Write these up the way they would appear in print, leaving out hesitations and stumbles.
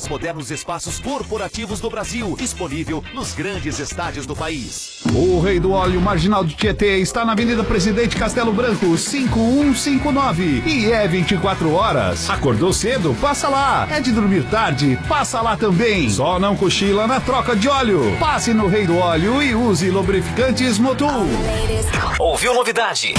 mais modernos espaços corporativos do Brasil, disponível nos grandes estádios do país. O Rei do Óleo Marginal de Tietê está na Avenida Presidente Castelo Branco, 5159. E é 24 horas. Acordou cedo? Passa lá. É de dormir tarde? Passa lá também. Só não cochila na troca de óleo. Passe no Rei do Óleo e use lubrificantes Motul. Ouviu novidade?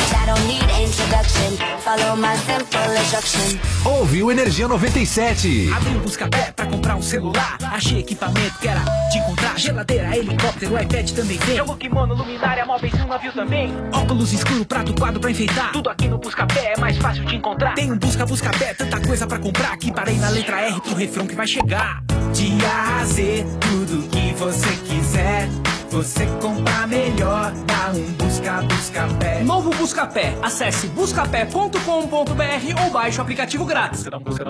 Ouviu Energia 97. Abri um Buscapé pra comprar um celular. Achei equipamento que era de encontrar. Geladeira, helicóptero, iPad também vem. Jogo, kimono, luminária, móveis e um navio também. Óculos escuro, prato, quadro pra enfeitar. Tudo aqui no Buscapé é mais fácil de encontrar. Tem um Buscapé, tanta coisa pra comprar. Que parei na letra R pro refrão que vai chegar. De A a Z, tudo que você quiser. Você compra melhor, dá um Buscapé. Novo Buscapé. Acesse buscapé.com.br ou baixe o aplicativo grátis.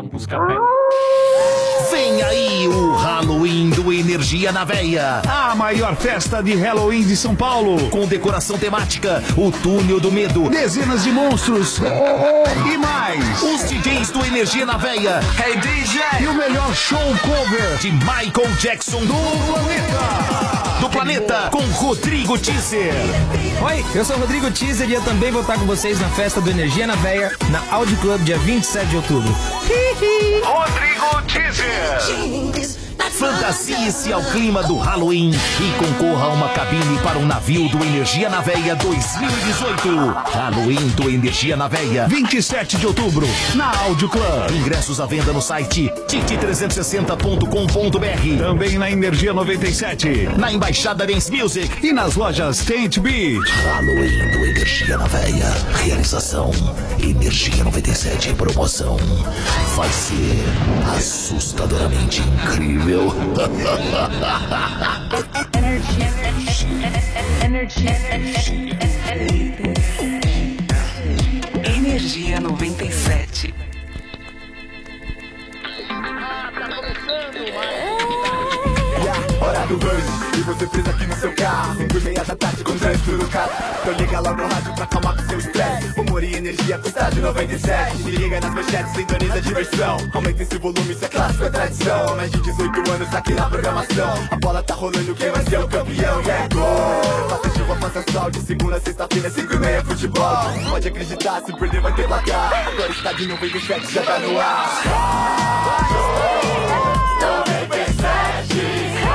Vem aí o Halloween do Energia na Veia. A maior festa de Halloween de São Paulo. Com decoração temática, o Túnel do Medo, dezenas de monstros e mais. Os DJs do Energia na Veia. Hey DJ! E o melhor show cover de Michael Jackson do planeta, com Rodrigo Teaser. Oi, eu sou o Rodrigo Teaser e eu também vou estar com vocês na festa do Energia na Veia, na Audi Club, dia 27 de outubro. Rodrigo Teaser. Fantasie-se ao clima do Halloween e concorra a uma cabine para um navio do Energia na Veia 2018. Halloween do Energia na Veia, 27 de outubro, na Audio Club. Ingressos à venda no site tit360.com.br. Também na Energia 97. Na Embaixada Dance Music. E nas lojas Tent Beat. Halloween do Energia na Veia. Realização Energia 97. Promoção. Vai ser assustadoramente incrível. Energia 97. Hora do rush, e você preso aqui no seu carro. 5:30 da tarde com trânsito no carro. Então liga logo no rádio pra acalmar com seu estresse. Humor e energia com estádio 97. Se liga nas manchetes, sintoniza a diversão. Aumenta esse volume, isso é clássico, é tradição. Mais de 18 anos aqui na programação. A bola tá rolando, quem vai ser o campeão? E é gol! Faça chuva, faça sol, de segunda a sexta-feira, 5:30 futebol. Pode acreditar, se perder vai ter placar. Agora estádio 97 já tá no ar. 97.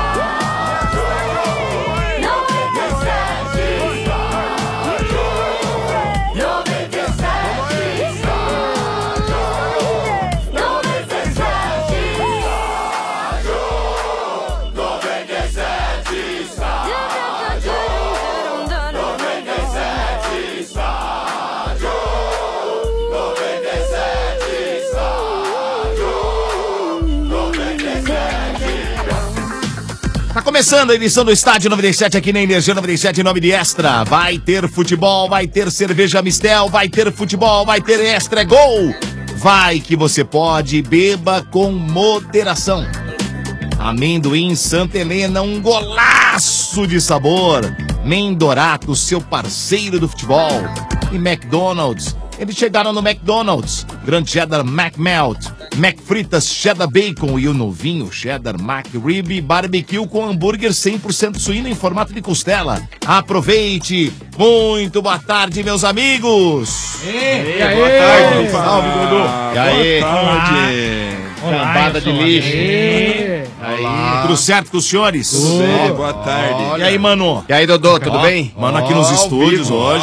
Tá começando a edição do Estádio 97 aqui na Energia 97 em nome de Extra. Vai ter futebol, vai ter cerveja Mistel, vai ter futebol, vai ter Extra, é gol! Vai que você pode, beba com moderação. Amendoim Santa Helena, um golaço de sabor. Mendorato, seu parceiro do futebol. E McDonald's, eles chegaram no McDonald's. Grand Cheddar McMelt, McFritas Cheddar Bacon e o novinho Cheddar McRib Barbecue com hambúrguer 100% suíno em formato de costela. Aproveite! Muito boa tarde, meus amigos! E aí, boa tarde! Salve, Dudu! E aí? Boa tarde! Cambada de lixo! Aí, tudo certo com os senhores? Tudo bem, boa tarde. E aí, Mano? E aí, Dodô, tudo bem? Mano, aqui nos estúdios hoje.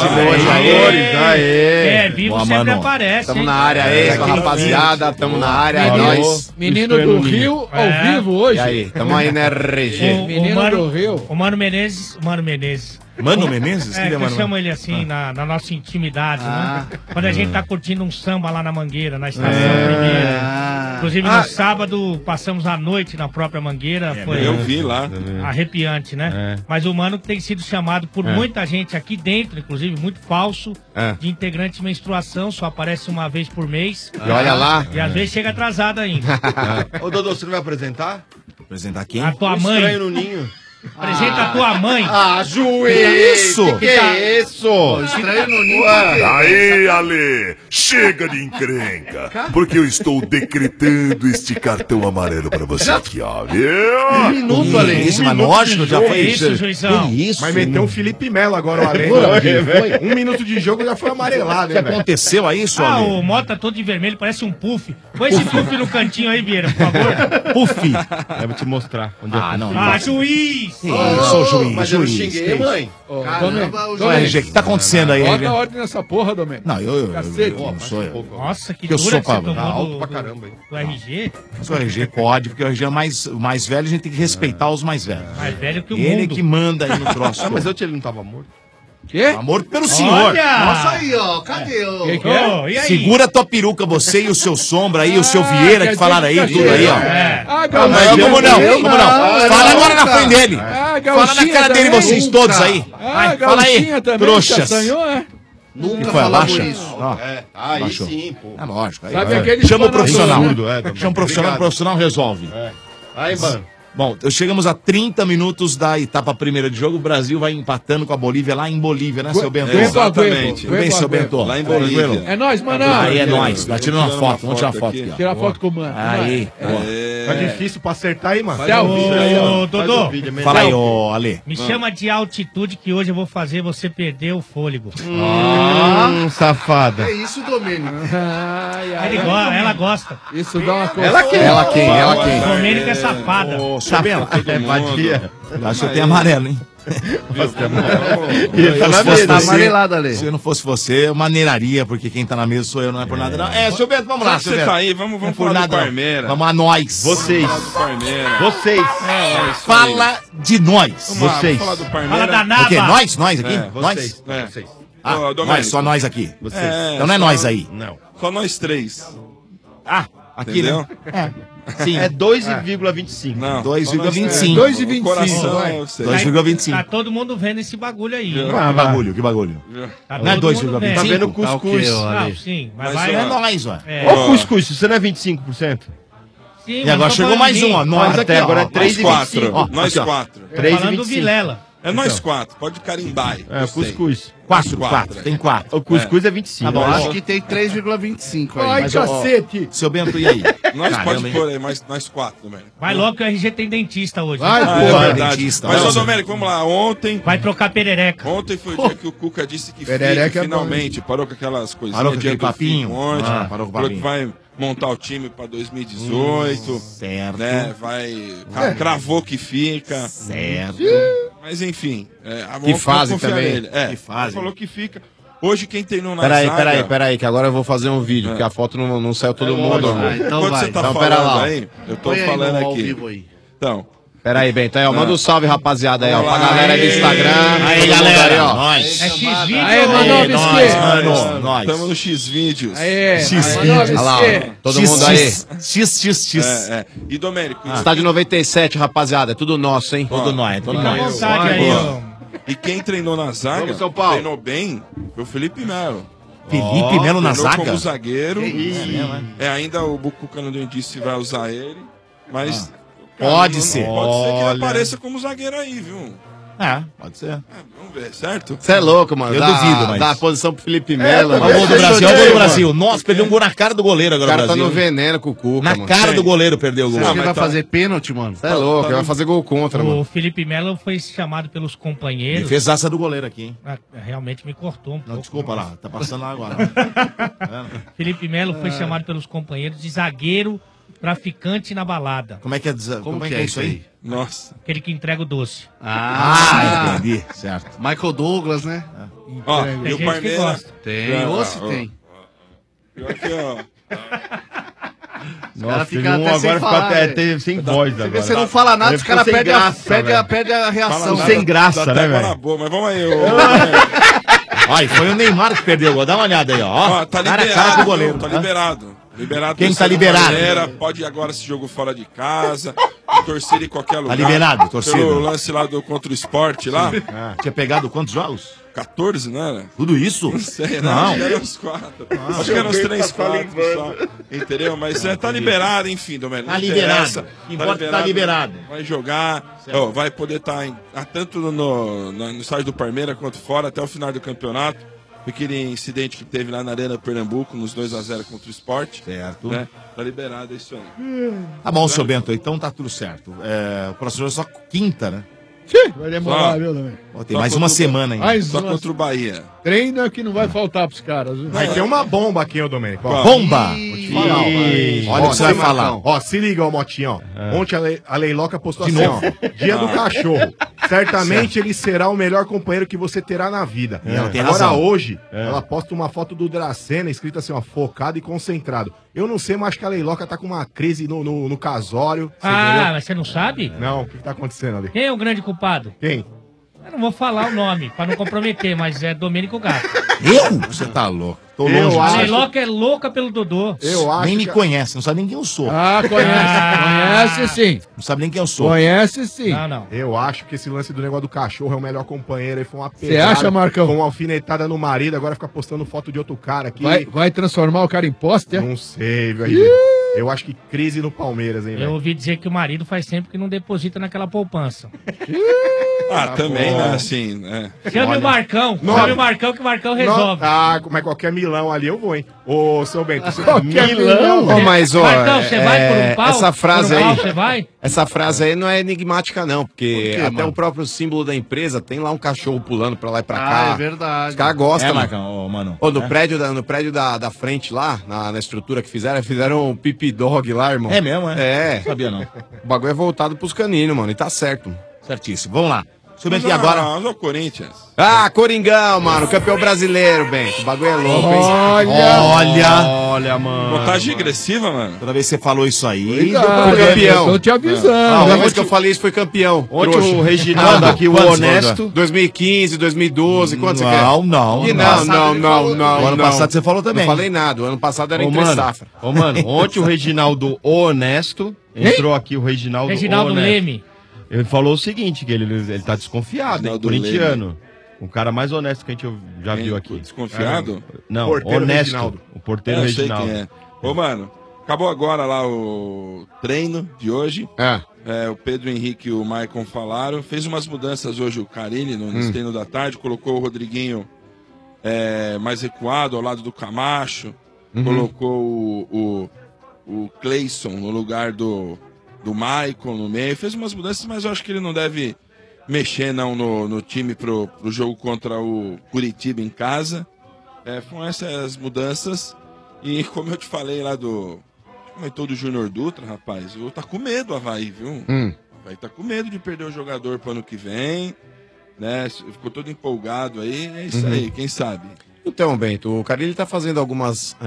Aê! Vivo Boa, sempre Mano. aparece. Tamo hein? na área aí, rapaziada, tamo na área, é nóis. Menino do Rio, ao vivo hoje. E aí, tamo aí na RG. Menino do Rio. O Mano Menezes. Mano Menezes? É, que eu Mano? chamo ele assim, na nossa intimidade, né? Quando a gente tá curtindo um samba lá na Mangueira, na estação Primeira. Inclusive, no sábado, passamos a noite na própria Mangueira. Foi Eu vi lá. arrepiante, né? Mas o Mano tem sido chamado por muita gente aqui dentro, inclusive, muito falso, de integrante de menstruação, só aparece uma vez por mês. E olha lá. E às vezes chega atrasado ainda. Ô, Dodô, você não vai apresentar? Apresentar quem? A tua mãe. Estranho no ninho. Apresenta a tua mãe. Ah, juiz! Isso? Que é isso? Estranho no ninho. Aí, Ale, chega de encrenca, porque eu estou decretando este cartão amarelo pra você aqui, ó, viu? Um minuto, Ale. Isso, mas lógico, já foi Isso, juizão. isso? Mas meteu o Felipe Melo agora, o Ale. Um minuto de jogo já foi amarelado, O que hein, velho? aconteceu aí, isso, Ah, Ale? o Mota todo de vermelho, parece um puff. Põe esse puff no cantinho aí, Vieira, por favor. Puff. Eu vou te mostrar. Ah, não. Ah, juiz! Sou juiz, Mas eu não juiz. xinguei, mãe. Caramba, o Ô, RG, o que tá acontecendo aí, Bota RG? ordem nessa porra, Domênico. Não, eu Cacete. não sou eu. Nossa, que Que eu dura sou, que você Pablo. tomou Alto pra caramba, hein? do RG. Mas o RG pode, porque o RG é mais velho, a gente tem que respeitar os mais velhos. Mais velho que o Ele mundo. que manda aí no troço. Ah, mas ele não tava morto. Quê? Amor pelo senhor. Nossa aí, ó. Cadê o... Que é? Ô, e aí? Segura a tua peruca, você e o seu Sombra aí, o seu Vieira quer que falaram aí, dizer que tudo aí, ó. É. Ah, Não, Galchinha. como não? eu Como não, não? eu Fala não, agora na cara. frente dele. Ah, Fala na cara dele também. vocês todos aí. Ah, Vai, fala Galchinha aí, também. trouxas. Castanhou, é? Nunca Que foi, falamos abaixa? isso. Ó, Aí Baixou. sim, pô. é lógico. Aí, Sabe vai. aquele Chama o espanador, profissional. né? Chama o profissional, o profissional resolve. Aí, mano. Bom, chegamos a 30 minutos da etapa primeira de jogo. O Brasil vai empatando com a Bolívia lá em Bolívia, né, seu Bento? Exatamente. Tudo bem, seu Bento? Lá em Bolívia. É nóis, manão. Aí é nóis. Tá tirando uma foto. Vamos tirar uma foto aqui, ó. Tirar foto com o mano. Aí. Tá difícil pra acertar aí, mano. Ô, Dodô, Fala aí, ô Ale. me chama de altitude que hoje eu vou fazer você perder o fôlego. Safada. É isso, Domênico. Ela gosta. Isso dá uma coisa. Ela quem? Domênico é safada. Ô, seu Bento. Vadia. Acho que eu tenho amarelo, hein? Ele tá na mesa. Tá amarelado, Ale. Se eu não fosse você, eu maneiraria, porque quem tá na mesa sou eu, não é por nada, não. É, seu Bento, vamos lá, Já que seu você Bento. tá aí, vamos Não é por falar do nada, não. Parmeira. Vamos a nós. Vocês. Falar do Parmeira. Vocês. Fala de nós. Vamos lá, Vocês. vamos falar do Fala Parmeira. da O quê? Nava. Nós aqui? É, Nós? É. Vocês. Ah, Ô, nós, Domênico. só nós aqui. Vocês. Então não é nós aí. Não. Só nós três. Ah, aqui, Entendeu? né? Sim. É 2,25. Não. 2,25. 2,25, Coração, vai. eu sei. 2,25. Tá todo mundo vendo esse bagulho aí. Que bagulho, que bagulho. Tá Não é todo mundo 2,25? Tá vendo o Tá o quê, cuscuz? ó, Não, Ale? sim, mas Mas, vai. É nós, ué. É. Ô, cuscuz, você não é 25%? Sim, E mas agora tô chegou falando mais de mim. um, ó. Nós aqui, Até agora é ó. Nós 3,25. quatro. Ó, Nós aqui, ó. quatro. Tô falando do 3,25. Vilela. É nós quatro. Pode carimbar aí. É, Gostei. cuscuz. Quatro. Tem 4. O cuscuz é 25. Tá bom. Eu acho que tem 3,25 aí. Ai, Mas, cacete. Seu Bento, e aí? Nós Caramba, pode hein? pôr aí, mas nós quatro, Domênico. Vai logo que o RG tem dentista hoje. Vai, Ah, porra. é verdade. dentista. Mas, ô Nossa. Domênico, vamos lá. Vai trocar perereca. Ontem foi o dia que o Cuca disse que Perereca é finalmente parou com aquelas coisinhas. Parou com dia aquele do papinho? fim ontem. Ah, parou com o falou que papinho. vai montar o time pra 2018. Certo. Né? Cravou que fica. Certo. Mas enfim. Que fase confiar também. nele. É, Que fase. falou que fica. Hoje quem treinou na zaga... Peraí, que agora eu vou fazer um vídeo, porque a foto não saiu todo mundo. Ah, então Enquanto vai. você tá Então, falando pera lá. aí, eu tô Põe aí falando no ao aqui. vivo aí. Então, Peraí, Bento, aí, ó, manda um salve, rapaziada, aí, ó, pra Olá, galera aí do Instagram. Aí, todo mundo galera. aí, ó. Nós. É X-Vídeo. Aí, Manoel Nós, nós. estamos no X-Vídeos. Aê, X-Vídeos. Olha lá, ó, todo mundo aí. X. E Domênico, Estádio 97, rapaziada, é tudo nosso, hein? Todo nós, todo Fica à nós. vontade aí, ó. e quem treinou na zaga, Vamos, São Paulo. treinou bem, foi o Felipe Melo. Felipe Melo na Treinou zaga? como zagueiro. Que Ainda o Bucuca não disse se vai usar ele, mas... Pode ser. Pode ser que ele Olha. apareça como zagueiro aí, viu? É, pode ser. Vamos ver, certo? Você é louco, mano. Eu Dá- duvido, mas- Dá a posição pro Felipe Melo. Olha o gol do Brasil, olha o gol do Brasil. Nossa, perdeu um gol na cara do goleiro O agora cara o tá Brasil. no veneno com o Cuca, Na mano. cara do goleiro perdeu o gol. Você acha que mas vai tá- fazer pênalti, mano? Você é louco, ele vai fazer gol contra, O mano. Felipe Melo foi chamado pelos companheiros. Defesaça do goleiro aqui, hein? Ah, realmente me cortou um Não, pouco. desculpa lá, tá passando lá agora. Felipe Melo foi chamado pelos companheiros de zagueiro traficante na balada. Como é que é, Como que é isso aí? Nossa. Aquele que entrega o doce. Ah, entendi. Certo. Michael Douglas, né? Ó, Tem e o gente que Parmeira... gosta. Tem, ou se tem. Pior que, ó... Os caras ficam até sem falar, velho. sem voz Você vê, você não fala nada, os caras perdem a reação. Sem graça, Dá né, até água na velho? boca, mas vamos aí, Ai, foi o Neymar que perdeu o gol. Dá uma olhada aí, ó. ó, tá Cara a liberado, cara do goleiro. tá Hã? liberado. Liberado. Quem tá liberado? Pode ir agora esse jogo fora de casa, torcer em qualquer lugar. Tá liberado, torcida. Pelo lance lá contra o Sport lá. Tinha pegado quantos jogos? 14, não era? Tudo isso? Não sei, não. Acho que eram uns 4. Acho que eram uns 3, 4 só. Entendeu? Mas tá liberado, enfim, Domênico. Tá liberado. Importa tá liberado. Vai jogar, vai poder estar tanto no estádio do Palmeiras quanto fora até o final do campeonato. Aquele incidente que teve lá na Arena Pernambuco, nos 2-0 contra o Sport. Certo. Né? Tá liberado, é isso aí. Tá bom, seu Bento, então tá tudo certo. O próximo jogo é só quinta, né? Vai demorar, viu, também. Tem mais uma semana ainda. Só contra o Bahia. Treino que não vai faltar pros caras. Viu? Vai ter uma bomba aqui, ô Domênico. Bomba! Vou te falar, Olha o que você vai falar. Ó, se liga, ó, Motinho, ó. Ontem a Leiloca postou assim, ó. Dia do cachorro. Certamente ele será o melhor companheiro que você terá na vida. Ela tem Agora razão. hoje, ela posta uma foto do Dracena, escrita assim, ó, focado e concentrado. Eu não sei, mas acho que a Leiloca tá com uma crise no casório. Mas você não sabe? Não, o que tá acontecendo ali? Quem é o grande culpado? Quem? Eu não vou falar o nome, pra não comprometer, mas é Domênico Gato. Eu? Você tá louco. Tô longe. A Leiloca é louca pelo Dodô. Eu acho nem me conhece, não sabe nem quem eu sou. Conhece sim. Não sabe nem quem eu sou. Conhece sim. Não. Eu acho que esse lance do negócio do cachorro é o melhor companheiro. Aí foi uma Você acha, Marcão? Com uma alfinetada no marido, agora fica postando foto de outro cara aqui. Vai transformar o cara em pôster? Não sei, velho. Eu acho que crise no Palmeiras, hein, Eu velho. ouvi dizer que o marido faz tempo que não deposita naquela poupança. Também, né? Assim, né? Chame o Marcão. Chame o Marcão que o Marcão resolve. Mas qualquer milão ali eu vou, hein. Ô, seu Bento. Qualquer milão? Ô, mas, ó, Marcão, você vai por um pau? essa frase Por um aí, pau, você vai? essa frase aí não é enigmática não, porque Por quê, até mano? o próprio símbolo da empresa tem lá um cachorro pulando pra lá e pra cá. É verdade. Os caras gostam, mano. Marcão, mano. Ô, no prédio da frente lá, na estrutura que fizeram um pipi dog lá, irmão. É mesmo, É. Não sabia não. O bagulho é voltado pros caninos, mano, e tá certo. Certíssimo. Vamos lá. Seu Bento, e agora? Mas o Corinthians. Ah, Coringão, mano, campeão brasileiro, Bento. O bagulho é louco, hein? Olha, mano. Montagem regressiva, mano. Toda vez que você falou isso aí... Cuidado, Foi campeão. eu tô te avisando. A última vez que eu falei isso foi campeão. Ontem Trouxa. o Reginaldo aqui, o Quantos, honesto. Wanda? 2015, 2012, quantos você quer? Não. E não. Ano passado você falou também. Não falei nada, o ano passado era entre safra. Ô, mano, ontem o Reginaldo o honesto, entrou aqui o Reginaldo Reginaldo honesto. Leme. Ele falou o seguinte, que ele tá desconfiado, hein, Reginaldo corintiano. O cara mais honesto que a gente já viu aqui. Desconfiado? Não, Porteiro honesto. Reginaldo. O porteiro Eu sei Reginaldo. quem é. Ô, mano, acabou agora lá o treino de hoje. O Pedro Henrique e o Maicon falaram. Fez umas mudanças hoje o Carille no treino da tarde. Colocou o Rodriguinho mais recuado ao lado do Camacho. Colocou o Cleison no lugar do Maicon no meio. Fez umas mudanças, mas eu acho que ele não deve mexer não no time pro jogo contra o Curitiba em casa. Foram essas mudanças. E como eu te falei lá comentou do Júnior Dutra, rapaz, tá com medo o Avaí, viu? O Avaí tá com medo de perder o jogador pro ano que vem, né? Ficou todo empolgado aí, é isso aí, quem sabe? Então, Bento, o Carille tá fazendo alguns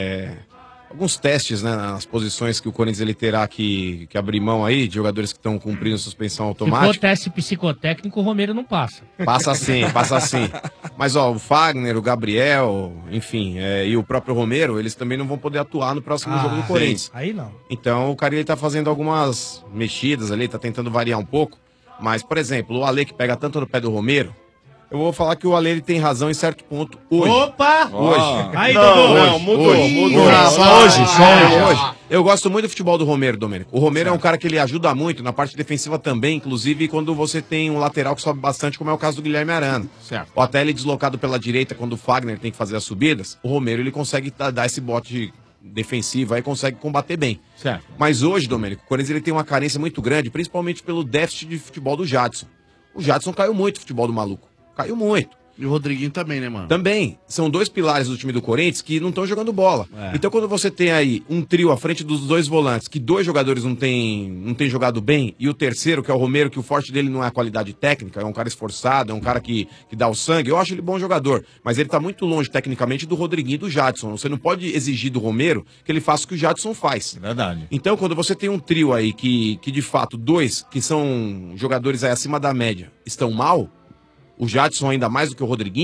testes, né, nas posições que o Corinthians ele terá que abrir mão aí, de jogadores que estão cumprindo suspensão Se for automática. teste psicotécnico, o Romero não passa. Passa sim. Mas, ó, o Fagner, o Gabriel, enfim, e o próprio Romero, eles também não vão poder atuar no próximo jogo do Corinthians. Aí não. Então, o Carille tá fazendo algumas mexidas ali, tá tentando variar um pouco. Mas, por exemplo, o Ale que pega tanto no pé do Romero, eu vou falar que o Ale ele tem razão em certo ponto hoje. Opa! Hoje. Aí, Dodô. Não, mudou. Só hoje. Eu gosto muito do futebol do Romero, Domênico. O Romero é um cara que ele ajuda muito na parte defensiva também, inclusive quando você tem um lateral que sobe bastante, como é o caso do Guilherme Arana. Certo. Ou até ele deslocado pela direita, quando o Fagner tem que fazer as subidas, o Romero ele consegue dar esse bote defensivo aí, consegue combater bem. Certo. Mas hoje, Domênico, o Corinthians ele tem uma carência muito grande, principalmente pelo déficit de futebol do Jadson. O Jadson caiu muito o futebol do maluco. Caiu muito. E o Rodriguinho também, né, mano? Também. São dois pilares do time do Corinthians que não estão jogando bola. Então, quando você tem aí um trio à frente dos dois volantes, que dois jogadores não tem jogado bem, e o terceiro, que é o Romero, que o forte dele não é a qualidade técnica, é um cara esforçado, é um cara que dá o sangue, eu acho ele bom jogador. Mas ele tá muito longe, tecnicamente, do Rodriguinho e do Jadson. Você não pode exigir do Romero que ele faça o que o Jadson faz. Verdade. Então, quando você tem um trio aí que de fato, dois que são jogadores aí acima da média, estão mal, o Jadson ainda mais do que o Rodriguinho,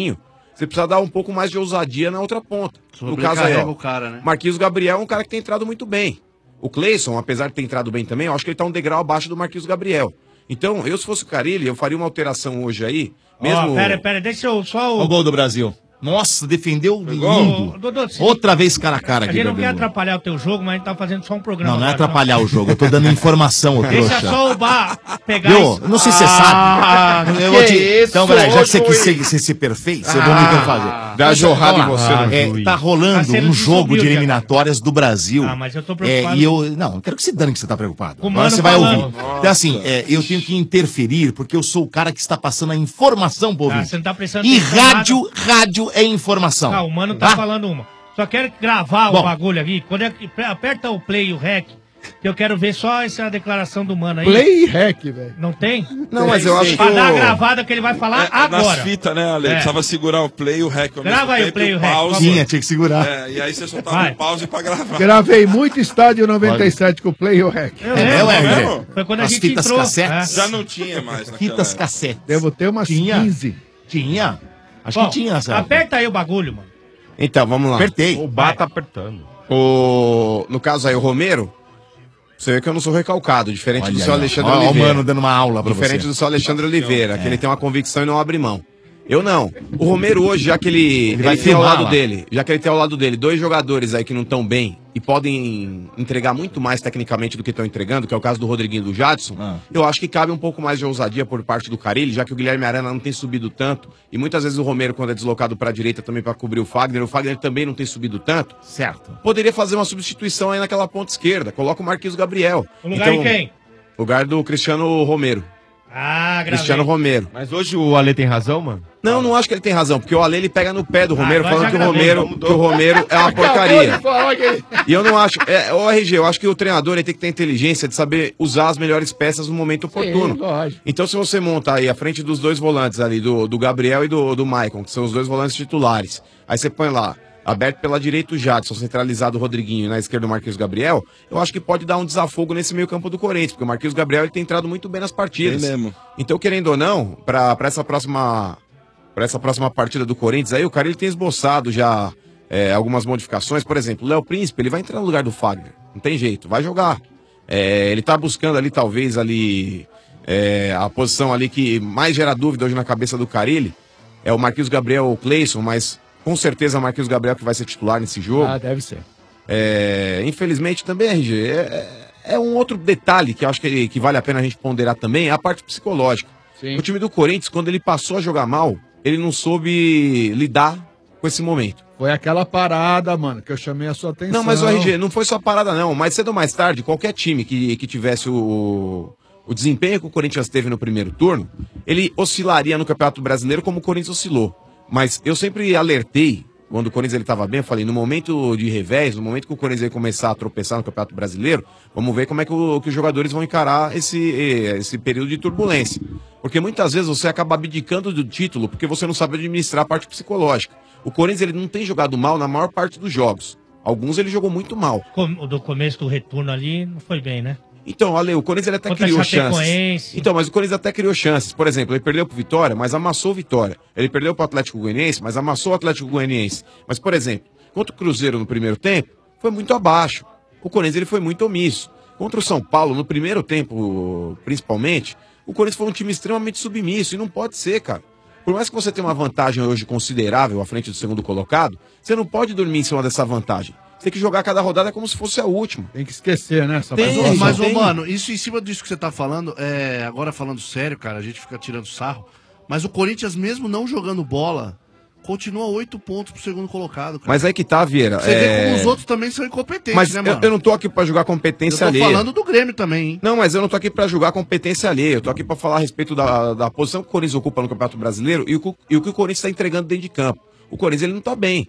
você precisa dar um pouco mais de ousadia na outra ponta. No caso aí, Sobrecarrega ó, o cara, né? Marquinhos Gabriel é um cara que tem entrado muito bem. O Cleison, apesar de ter entrado bem também, eu acho que ele tá um degrau abaixo do Marquinhos Gabriel. Então, eu se fosse o Carille, eu faria uma alteração hoje aí, mesmo... Pera, deixa eu só... O gol do Brasil. Nossa, defendeu lindo. Dodô, Outra vez cara a cara A aqui, gente não quer Gabriel. atrapalhar o teu jogo, mas a gente tá fazendo só um programa. Não é agora, atrapalhar o jogo, eu tô dando informação, ô trouxa. Deixa só o Bar pegar Viu? Não sei se você sabe. Eu vou te... Então, peraí, já que você quis ser perfeito, você vai me fazer. Dá jorrada em você, né? Tá rolando Marcelo um jogo subiu de já. eliminatórias do Brasil. Mas eu tô preocupado. E eu... Não quero que você dane que você tá preocupado. O Agora Mano você vai falando. ouvir. Então, assim, eu tenho que interferir, porque eu sou o cara que está passando a informação pro ouvinte. Você não tá prestando E atenção rádio é informação. o Mano tá falando uma. Só quero gravar o Bom. bagulho aqui. Quando aperta o play e o rec, que eu quero ver só essa declaração do Mano aí. Play e rec, velho. Não tem? Não, mas eu acho Pra que dar a o- gravada que ele vai falar Nas agora. fitas, né, Ale? É. Precisava segurar o play e o rec ao Grava mesmo aí o tempo, play e o rec, pause. por favor. Tinha que segurar. É, e aí você soltava Vai. o pause pra gravar. Gravei muito estádio 97 com o Play e o rec. Eu lembro, RG? Foi quando a As gente fitas entrou. cassetes. Já não tinha mais naquela Fitas época. cassete. Devo ter umas Tinha. 15. Tinha. Acho Bom, que tinha essa. aperta aí o bagulho, mano. Então, vamos lá. Apertei. O Bar tá apertando. No caso aí, o Romero, você vê que eu não sou recalcado, diferente Olha do seu aí, ó. Alexandre Ó, o Oliveira. Mano dando uma aula pra Diferente você. do seu Alexandre Oliveira, que ele tem uma convicção e não abre mão. Eu não. O Romero hoje, já que ele vai tem ao filmar lado lá. dele, já que ele tem ao lado dele dois jogadores aí que não estão bem e podem entregar muito mais tecnicamente do que estão entregando, que é o caso do Rodriguinho e do Jadson, eu acho que cabe um pouco mais de ousadia por parte do Carille, já que o Guilherme Arana não tem subido tanto, e muitas vezes o Romero, quando é deslocado para a direita também para cobrir o Fagner também não tem subido tanto. Certo. Poderia fazer uma substituição aí naquela ponta esquerda, coloca o Marquinhos Gabriel. No lugar de quem? Lugar do Cristiano Romero. Ah, gravei. Cristiano Romero. Mas hoje o Ale tem razão, mano? Não, não acho que ele tem razão, porque o Ale ele pega no pé do Romero, agora falando já que o gravei. Romero é uma porcaria. E eu não acho. Ô RG, eu acho que o treinador ele tem que ter inteligência de saber usar as melhores peças no momento oportuno. lógico. Então, se você monta aí a frente dos dois volantes ali, do Gabriel e do Maicon, que são os dois volantes titulares, aí você põe lá, aberto pela direita o Jadson, centralizado o Rodriguinho e na esquerda o Marquinhos Gabriel, eu acho que pode dar um desafogo nesse meio campo do Corinthians, porque o Marquinhos Gabriel ele tem entrado muito bem nas partidas. Bem mesmo. Então, querendo ou não, pra essa próxima partida do Corinthians aí, o cara ele tem esboçado já algumas modificações. Por exemplo, o Léo Príncipe, ele vai entrar no lugar do Fagner. Não tem jeito, vai jogar. Ele tá buscando ali, talvez, ali a posição ali que mais gera dúvida hoje na cabeça do Carille. É o Marquinhos Gabriel ou o Cleison, mas com certeza o Marquinhos Gabriel que vai ser titular nesse jogo. Ah, deve ser. Infelizmente também, RG, é um outro detalhe que eu acho que vale a pena a gente ponderar também, é a parte psicológica. Sim. O time do Corinthians, quando ele passou a jogar mal, ele não soube lidar com esse momento. Foi aquela parada, mano, que eu chamei a sua atenção. Não, mas o RG, não foi só parada não, mais cedo ou mais tarde, qualquer time que tivesse o desempenho que o Corinthians teve no primeiro turno, ele oscilaria no Campeonato Brasileiro como o Corinthians oscilou. Mas eu sempre alertei, quando o Corinthians estava bem, eu falei, no momento de revés, no momento que o Corinthians ia começar a tropeçar no Campeonato Brasileiro, vamos ver como é que os jogadores vão encarar esse período de turbulência. Porque muitas vezes você acaba abdicando do título porque você não sabe administrar a parte psicológica. O Corinthians ele não tem jogado mal na maior parte dos jogos. Alguns ele jogou muito mal. O do começo do retorno ali não foi bem, né? Então, Ale, o Corinthians ele até Contra criou Chapecoense. chances. Então, mas o Corinthians até criou chances. Por exemplo, ele perdeu pro Vitória, mas amassou o Vitória. Ele perdeu pro Atlético Goianiense, mas amassou o Atlético Goianiense. Mas, por exemplo, contra o Cruzeiro no primeiro tempo, foi muito abaixo. O Corinthians ele foi muito omisso. Contra o São Paulo, no primeiro tempo, principalmente, o Corinthians foi um time extremamente submisso. E não pode ser, cara. Por mais que você tenha uma vantagem hoje considerável à frente do segundo colocado, você não pode dormir em cima dessa vantagem. Você tem que jogar cada rodada como se fosse a última. Tem que esquecer, né? Essa Mas, ô, mano, isso em cima disso que você tá falando, agora falando sério, cara, a gente fica tirando sarro, mas o Corinthians, mesmo não jogando bola, continua 8 pontos pro segundo colocado, cara. Mas aí que tá, Vieira. Você vê como os outros também são incompetentes, Mas né, mano? eu não tô aqui pra julgar competência alheia. Eu tô falando do Grêmio também, hein? Não, mas eu não tô aqui pra julgar competência alheia. Eu tô aqui pra falar a respeito da posição que o Corinthians ocupa no Campeonato Brasileiro e o que o Corinthians tá entregando dentro de campo. O Corinthians ele não tá bem.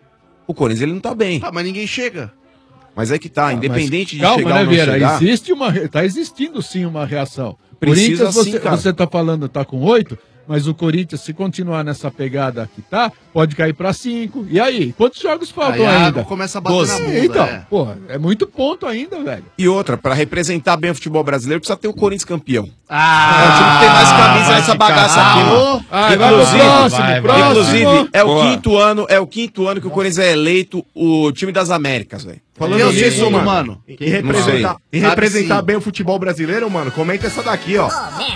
Tá, mas ninguém chega. Mas é que tá, independente de calma, chegar né, ou não Vieira? chegar... Tá existindo sim uma reação. Precisa Corinthians, sim, cara. você tá falando, tá com 8, Mas o Corinthians, se continuar nessa pegada que tá, pode cair pra 5. E aí? Quantos jogos faltam Aí a ainda? água começa a bater na bunda, Então, é. porra, é muito ponto ainda, velho. E outra, pra representar bem o futebol brasileiro, precisa ter o Corinthians campeão. Ah, é o time que tem mais camisa nessa bagaça aqui, mano. Inclusive, é o quinto ano que o Corinthians é eleito o time das Américas, velho. Falando nisso, mano, e e representar bem o futebol brasileiro, mano, comenta essa daqui, ó.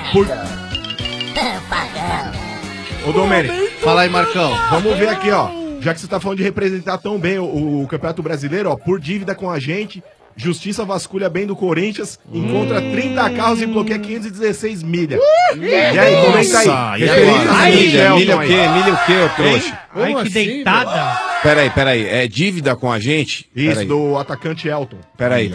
Ô, Domênico. Fala aí, Marcão. Vamos ver aqui, ó. Já que você tá falando de representar tão bem o Campeonato Brasileiro, ó, por dívida com a gente, Justiça vasculha bem do Corinthians, encontra 30 carros e bloqueia 516 milhas. E aí, comenta aí. Milha o quê, ô trouxa? Ai, que deitada. Peraí. É dívida com a gente? Isso, do atacante Elton. Peraí.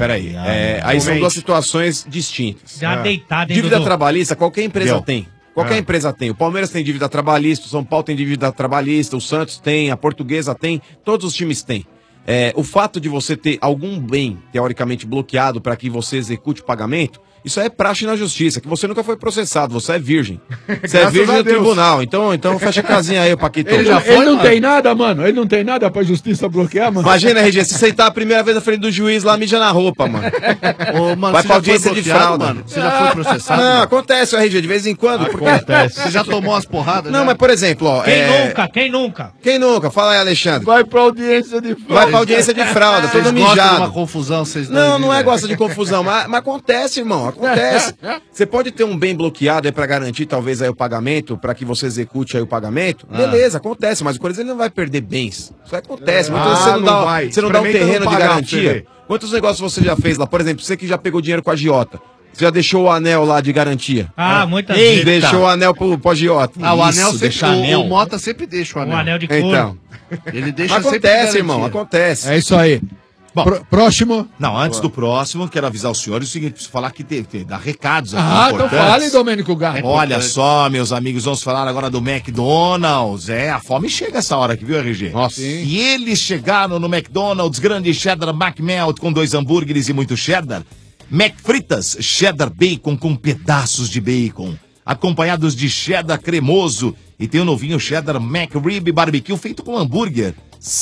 Aí são duas situações distintas. Já deitada, hein, Dívida Dudu? trabalhista, qualquer empresa tem. Qualquer empresa tem. O Palmeiras tem dívida trabalhista, o São Paulo tem dívida trabalhista, o Santos tem, a Portuguesa tem, todos os times têm. O fato de você ter algum bem, teoricamente, bloqueado para que você execute o pagamento, isso é praxe na justiça, que você nunca foi processado, você é virgem. Você é virgem no tribunal, então fecha a casinha aí, Paquito. Ele não tem nada, mano. Ele não tem nada pra justiça bloquear, mano. Imagina, RG, se sentar a primeira vez na frente do juiz lá, mija na roupa, mano. Ô, mano, vai você pra já audiência foi de bloqueado, fralda. mano? Você já foi processado? Não, mano? acontece, RG, de vez em quando. Você já tomou umas porradas? Não, mas por exemplo, ó. Quem nunca? Quem nunca? Fala aí, Alexandre. Vai pra audiência de fralda. Vai pra audiência de fralda, todo Vocês gostam de mijado. uma confusão, vocês dois, Não, não é velho? gosta de confusão, mas acontece, irmão, acontece. Você pode ter um bem bloqueado aí pra garantir talvez aí o pagamento, pra que você execute aí o pagamento. Beleza, acontece, mas o Corinthians ele não vai perder bens. Isso acontece. Muitas vezes você não dá um terreno de garantia. Quantos negócios você já fez lá? Por exemplo, você que já pegou dinheiro com a agiota. Você já deixou o anel lá de garantia? Muitas vezes. Deixou o anel pro agiota. O anel sempre, o Mota sempre deixa o anel. O anel de couro. Então. Ele deixa Mas sempre acontece, de irmão, garantia. acontece. É isso aí. Bom, próximo. Não, antes do próximo, quero avisar os senhores o seguinte, preciso falar que dar recados aqui Então importantes. fale, Domênico Gato. Olha só, meus amigos, vamos falar agora do McDonald's. A fome chega essa hora aqui, viu, RG? Nossa. E eles chegaram no McDonald's, grande cheddar McMelt com 2 hambúrgueres e muito cheddar. McFritas, cheddar bacon com pedaços de bacon, acompanhados de cheddar cremoso. E tem o novinho cheddar McRib Barbecue feito com hambúrguer.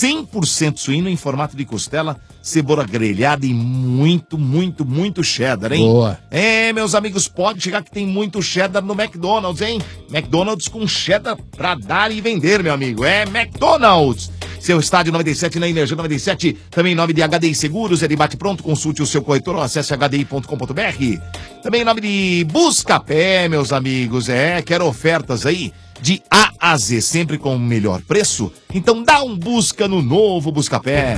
100% suíno em formato de costela, cebola grelhada e muito cheddar, hein? Boa. Meus amigos, pode chegar que tem muito cheddar no McDonald's, hein? McDonald's com cheddar pra dar e vender, meu amigo. McDonald's. Seu estádio 97 na Energia 97, também em nome de HDI Seguros, é de bate-pronto, consulte o seu corretor ou acesse hdi.com.br. Também em nome de Buscapé, meus amigos, quero ofertas aí de A a Z, sempre com o melhor preço. Então dá um busca no novo Buscapé.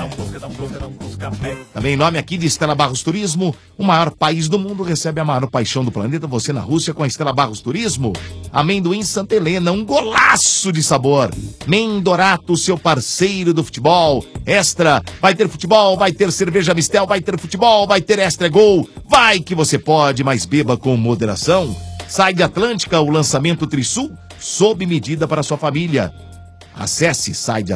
Também em nome aqui de Stella Barros Turismo, o maior país do mundo recebe a maior paixão do planeta, você na Rússia com a Stella Barros Turismo. Amendoim Santa Helena, um golaço de sabor. Mendorato, seu parceiro do futebol. Extra, vai ter futebol, vai ter cerveja Mistel, vai ter futebol, vai ter Extra Gol. Vai que você pode, mas beba com moderação. Sai de Atlântica, o lançamento Trisul, sob medida para sua família. Acesse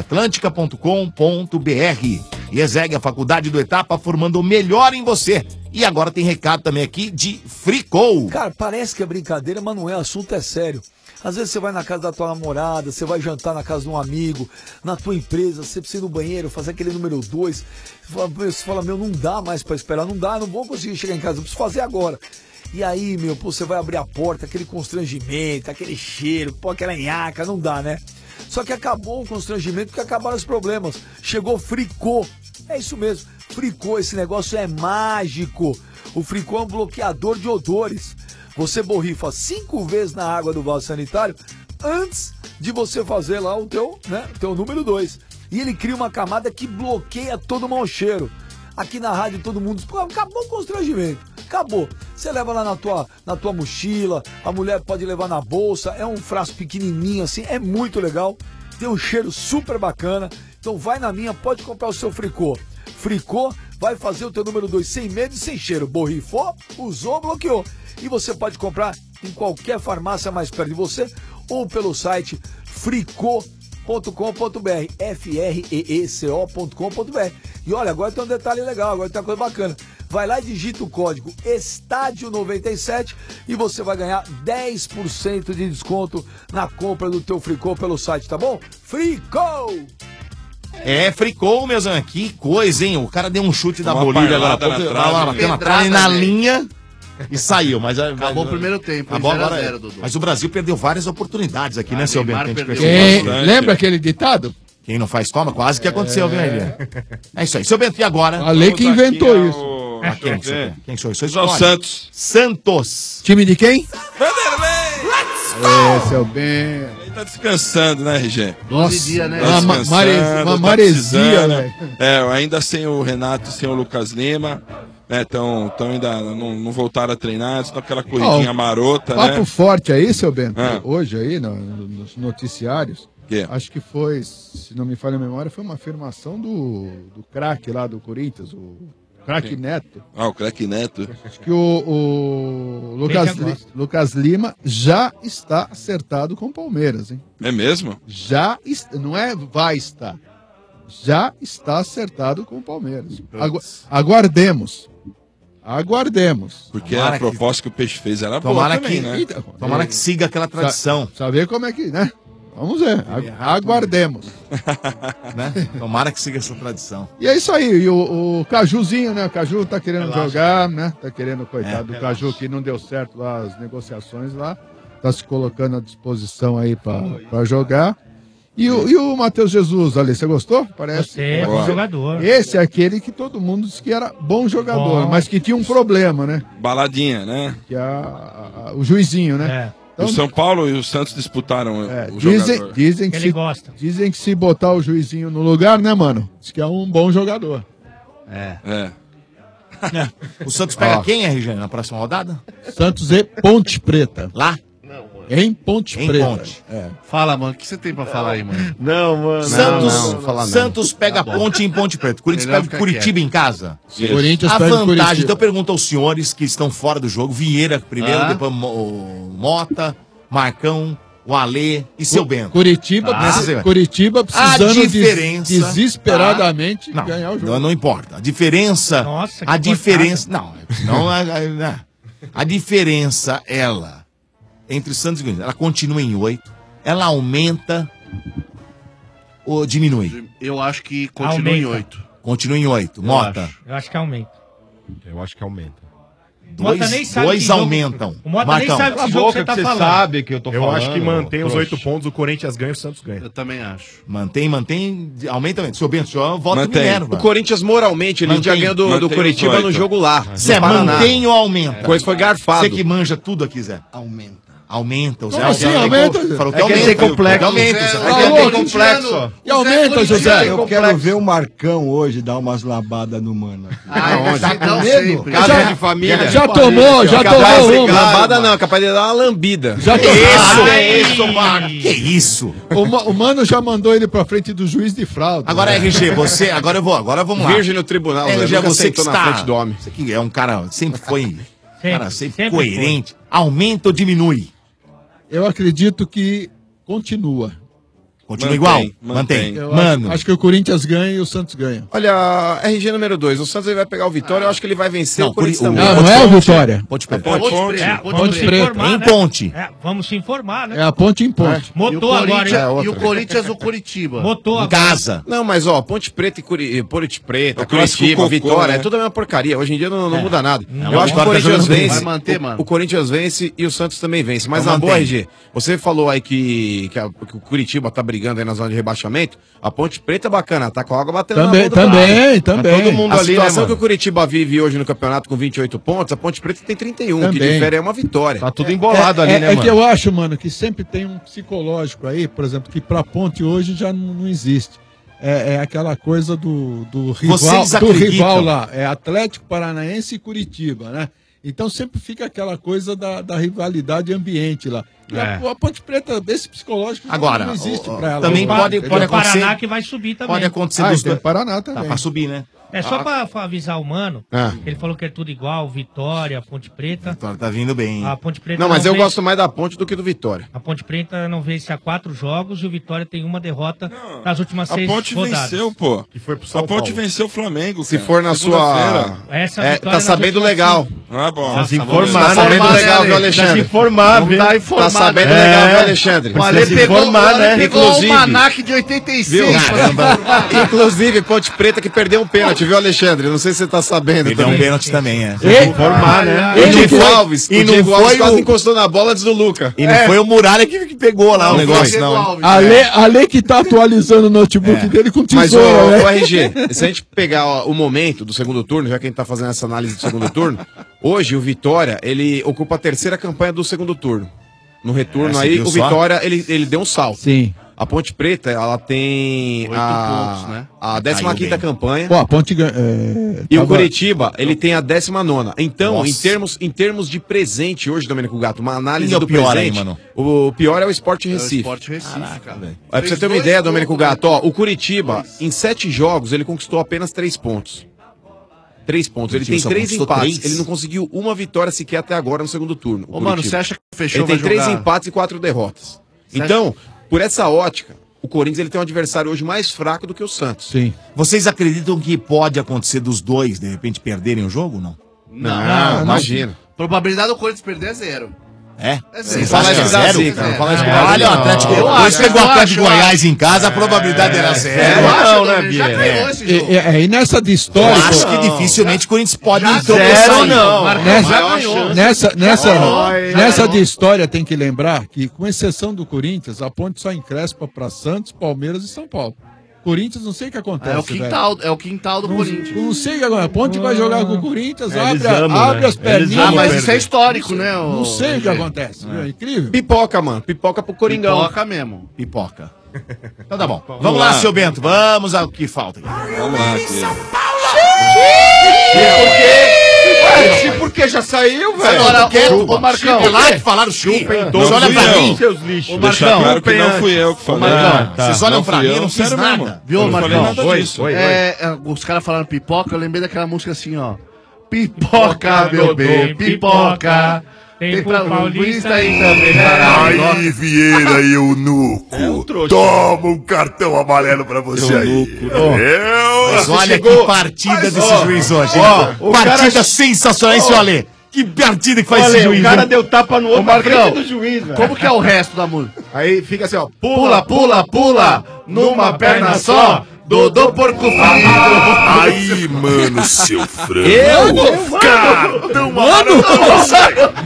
saideatlantica.com.br e exegue a faculdade do Etapa, formando o melhor em você. E agora tem recado também aqui de Fricou. Cara, parece que é brincadeira, mas não é, o assunto é sério. Às vezes você vai na casa da tua namorada, você vai jantar na casa de um amigo, na tua empresa, você precisa ir no banheiro, fazer aquele número 2. Você fala, não dá mais pra esperar, não vou conseguir chegar em casa, eu preciso fazer agora. E aí, você vai abrir a porta, aquele constrangimento, aquele cheiro, aquela nhaca, não dá, né? Só que acabou o constrangimento porque acabaram os problemas. Chegou Fricô. É isso mesmo, Fricô, esse negócio é mágico. O Fricô é um bloqueador de odores. Você borrifa 5 vezes na água do vaso sanitário antes de você fazer lá o teu número 2. E ele cria uma camada que bloqueia todo o mau cheiro. Aqui na rádio todo mundo diz, acabou o constrangimento, acabou. Você leva lá na tua mochila, a mulher pode levar na bolsa, é um frasco pequenininho assim, é muito legal, tem um cheiro super bacana. Então vai na minha, pode comprar o seu Fricô. Fricô vai fazer o teu número 2 sem medo e sem cheiro. Borrifou, usou, bloqueou. E você pode comprar em qualquer farmácia mais perto de você ou pelo site fricô.com.br, freeeco.com.br. E olha, agora tem um detalhe legal, agora tem uma coisa bacana. vai lá e digita o código Estádio 97 e você vai ganhar 10% de desconto na compra do teu Fricô pelo site, tá bom? Fricô! É, fricou, meus amigos. Que coisa, hein? O cara deu um chute da Uma Bolívia agora. parlada na trave. Bateu na trave na linha e saiu. Mas Acabou o primeiro tempo, Acabou 0 a agora. 0, Dudu. Mas o Brasil perdeu várias oportunidades aqui, né, seu Bento? Neymar A gente perdeu percebeu. Lembra aquele ditado? Quem não faz toma, quase que aconteceu, viu, Eli? É isso aí. Seu Bento, e agora? A lei que inventou isso. Quem, seu Bento? Quem sou eu? Sou Só o Santos. Santos. Time de quem? Let's go! Seu bem. Ele tá descansando, né, RG? 12 dias, né? Tá Uma descansando, maresia, precisando. velho. É, ainda sem o Renato, sem o Lucas Lima. Então ainda não voltaram a treinar, estão aquela corridinha marota, Papo né? forte aí, seu Bento. Ah. Hoje aí, nos noticiários. Que? Acho que foi, se não me falha a memória, foi uma afirmação do craque lá do Corinthians, o craque Quem? Neto. Ah, o craque Neto. Acho que o Lucas Lima já está acertado com o Palmeiras, hein? É mesmo? Não é vai estar. Já está acertado com o Palmeiras. Aguardemos. Porque Tomara a proposta que o Peixe fez era Tomara boa também, que, né? tomara que siga aquela tradição. Saber como é que, né? Vamos ver. Aguardemos. Né? Tomara que siga essa tradição. E é isso aí. E o Cajuzinho, né? O Caju tá querendo jogar, né? Tá querendo, coitado do Caju, que não deu certo lá as negociações lá. Tá se colocando à disposição aí pra jogar. E o Matheus Jesus, ali, você gostou? Parece. Você é bom jogador. Esse é aquele que todo mundo disse que era bom jogador, Bom. mas que tinha um problema, né? Baladinha, né? Que o juizinho, né? Então, o São Paulo e o Santos disputaram o dizem, jogador. dizem que Ele gosta. Dizem que se botar o juizinho no lugar, né, mano? Diz que é um bom jogador. É. O Santos pega Ó. quem, RG, na próxima rodada? Santos e Ponte Preta. Lá? Em Ponte Em Preta. Ponte. É. Fala, mano, o que você tem pra falar aí, mano? Não, mano. Santos pega Tá a bom. Ponte em Ponte Preta. Corinthians Melhor pega o ficar Curitiba quieto. em casa. Isso. Corinthians A pega o vantagem, Curitiba. então eu pergunto aos senhores que estão fora do jogo, Vieira primeiro, Ah. depois o Mota, Marcão, o Alê e seu Bento. Curitiba, Curitiba precisando desesperadamente Não, ganhar o jogo. não importa. A diferença. Nossa, que a diferença. Não, a diferença, ela, entre Santos e Corinthians, ela continua em 8, ela aumenta ou diminui? Eu acho que continua em Aumenta. 8. Continua em 8. Mota. Eu acho que aumenta. Eu acho que aumenta. O Mota nem sabe Dois que jogo- aumentam. O Mota Marcão. nem sabe que jogo você tá falando. sabe que eu tô Eu falando. acho que mantém os trouxa. 8 pontos, o Corinthians ganha e o Santos ganha. Eu também acho. Mantém, aumenta. Seu Bento, o senhor vota Mantém. Minerva. O Corinthians, moralmente, ele já Mantém. ganhou do Mantém Curitiba os no oito. jogo lá. Zé, no Paraná. mantém ou aumenta? Coisa foi garfado. Você que manja tudo aqui, Zé. Aumenta. O Zé Como assim aumenta? falou que É que ele aumenta. tem complexo. Aumenta. Zé, Zé. é Ele louco, tem complexo. E aumenta, José. Eu quero ver o Marcão hoje dar umas labadas no mano. Não medo? sempre. Casa de família. Já tomou, já tomou uma. Lambada não, é capaz de dar uma lambida. Já tomou. Isso, Marco. Que isso? O Mano já mandou ele pra frente do juiz de fraude. Agora, RG, você... Agora vamos lá. Virgem no tribunal, RG, Zé, nunca você que sentou na está... frente do homem. Você que é um cara... Sempre foi... sempre sempre coerente. Aumenta ou diminui? Eu acredito que continua. Continua Mantém, igual? mantém. Eu Mano. acho que o Corinthians ganha e o Santos ganha. Olha, RG número 2, o Santos ele vai pegar o Vitória, eu acho que ele vai vencer Não, o Corinthians o- também. Não é o Vitória. Ponte Preta. Ponte Preta. É, Ponte vamos se Preta. informar, Em né? Ponte. É, vamos se informar, né? É a ponte em ponte. E o Motou agora, Corinthians, hein? e o Corinthians, o Curitiba. Motou Em agora. casa. Não, mas ó, Ponte Preta e Ponte Preta, O clássico Curitiba, cocô, Vitória, né? é tudo a mesma porcaria. Hoje em dia não muda nada. Não, eu acho que o agora tá Corinthians jogando bem. vence. Vai manter, mano. O Corinthians vence e o Santos também vence. Mas Então na boa, mantém. RG, você falou aí que o Curitiba tá brigando aí na zona de rebaixamento. A Ponte Preta é bacana, tá com a água batendo Também, na bunda do lado. também. todo mundo A ali, né, situação mano? que o Curitiba vive hoje no campeonato com 28 pontos, a Ponte Preta tem 31, que Também. difere é uma vitória. Tá tudo embolado ali, né, É mano? que eu acho, mano, que sempre tem um psicológico aí, por exemplo, que pra ponte hoje já não existe. É aquela coisa do rival, Vocês do acreditam? rival lá. É Atlético Paranaense e Curitiba, né? Então sempre fica aquela coisa da rivalidade ambiente lá. E a Ponte Preta, esse psicológico Agora, não existe pra ela. também Não, pode entendeu? O Paraná acontecer. que vai subir também. Pode acontecer Ah, dos tem dois. Paraná Tá também. pra subir, né? É só pra avisar o Mano, ele falou que é tudo igual, Vitória, Ponte Preta. Vitória tá vindo bem. A Ponte Preta Não, mas eu vence- gosto mais da Ponte do que do Vitória. A Ponte Preta não vence há 4 jogos e o Vitória tem uma derrota nas últimas 6 A Ponte rodadas. venceu, pô. Que foi pro A São Ponte Paulo. venceu o Flamengo, Se cara. for na Segunda-feira. Essa É, vitória tá nas sabendo últimas legal. 5. Ah, bom. Tá se Tá informando, sabendo né, legal, Ale? viu, Alexandre? Tá se informar, Não viu? dá informado. Tá sabendo É. legal, viu, Alexandre? O Ale Precisa se pegou, informar, o Ale né? pegou Inclusive- o Almanac de 86. Inclusive, Ponte Preta que perdeu um pênalti, viu, Alexandre? Não sei se você tá sabendo. Perdeu um também. pênalti também, é. Ei, informar, né? O Diego foi- Alves, e o não Diego Alves foi quase o- encostou na bola antes do Luca. E não foi o Muralha que pegou lá o negócio, não. Ale que tá atualizando o notebook dele com Mas tesoura, né? o RG, se a gente pegar ó, o momento do segundo turno, já que a gente tá fazendo essa análise do segundo turno, hoje o Vitória, ele ocupa a terceira campanha do segundo turno. No retorno Você aí, viu o só? Vitória, ele deu um salto. Sim. A Ponte Preta, ela tem 8 pontos, né? a 15ª bem. campanha. Pô, a Ponte... E o Curitiba, ele tem a 19ª. Então, Nossa. em termos de presente hoje, Domênico Gato, uma análise Quem é o do pior aí, presente, mano? o pior é o Sport É o Recife. Sport Recife, cara. Pra você ter uma ideia, Domênico Gato, ó, o Curitiba, em 7 jogos, ele conquistou apenas 3 pontos. 3 pontos. Ele tem só 3 conquistou empates. 3? Ele não conseguiu uma vitória sequer até agora no segundo turno. o Ô, mano, Curitiba. você acha que fechou Ele tem vai 3 jogar? empates e 4 derrotas. Você Então, por essa ótica, o Corinthians ele tem um adversário hoje mais fraco do que o Santos. Sim. Vocês acreditam que pode acontecer dos dois, de repente, perderem o jogo ou não? Não, imagina. Probabilidade do Corinthians perder é 0. É? É Você zero. fala Fala que é isso da zero? zica, não fala isso que dá Olha, o zica, Atlético. Eu Depois acho, pegou o eu Atlético acho, Goiás em casa, a probabilidade era zero. Não, né, Ele já Bia? ganhou esse jogo. E nessa de Eu história... acho que dificilmente o Corinthians pode Já tropeçar zero, aí. não. Nessa, Já ganhou. nessa de história tem que lembrar que, com exceção do Corinthians, a ponte só encrespa para Santos, Palmeiras e São Paulo. Corinthians, não sei o que acontece. É o quintal do Corinthians. Não sei o que acontece. A ponte vai jogar com o Corinthians, Eles abre amam, né? as perninhas. Eles amam mas perder. isso é histórico, né? Não sei o que acontece. É incrível. Pipoca, mano. Pipoca pro Coringão. Pipoca mesmo. Pipoca. Então tá bom. Vamos lá, seu Bento. Vamos ao que falta. Vamos lá, aqui. Por que já saiu, velho? Agora, Quieto, ô Marcão. Chega lá que falaram chupa, hein? Não Vocês olham fui pra eu. mim. Seus lixos. Ô, Deixar Marcão, claro que não fui eu que falei. Marcão, Vocês olham pra fui mim, eu eu, não fiz sério nada. mesmo. Viu, Eu não falei Marcão? nada disso. Os caras falaram pipoca, eu lembrei daquela música assim, ó. Pipoca, meu bem, pipoca. Tem pra Paulista e também para Aí, Vieira, eunuco. Toma um cartão amarelo pra você aí. Mas olha que partida desse juiz hoje. o Partida cara- sensacional, hein, seu Ale? Que partida que faz esse Olha, juiz. o cara hein? deu tapa no outro na Marcão, frente do juiz, velho. Como que é o resto da música? Aí fica assim, ó. Pula, pula, pula, numa perna só, Dodô porco falido. Aí, mano, seu frango. Cartão amarelo pra você.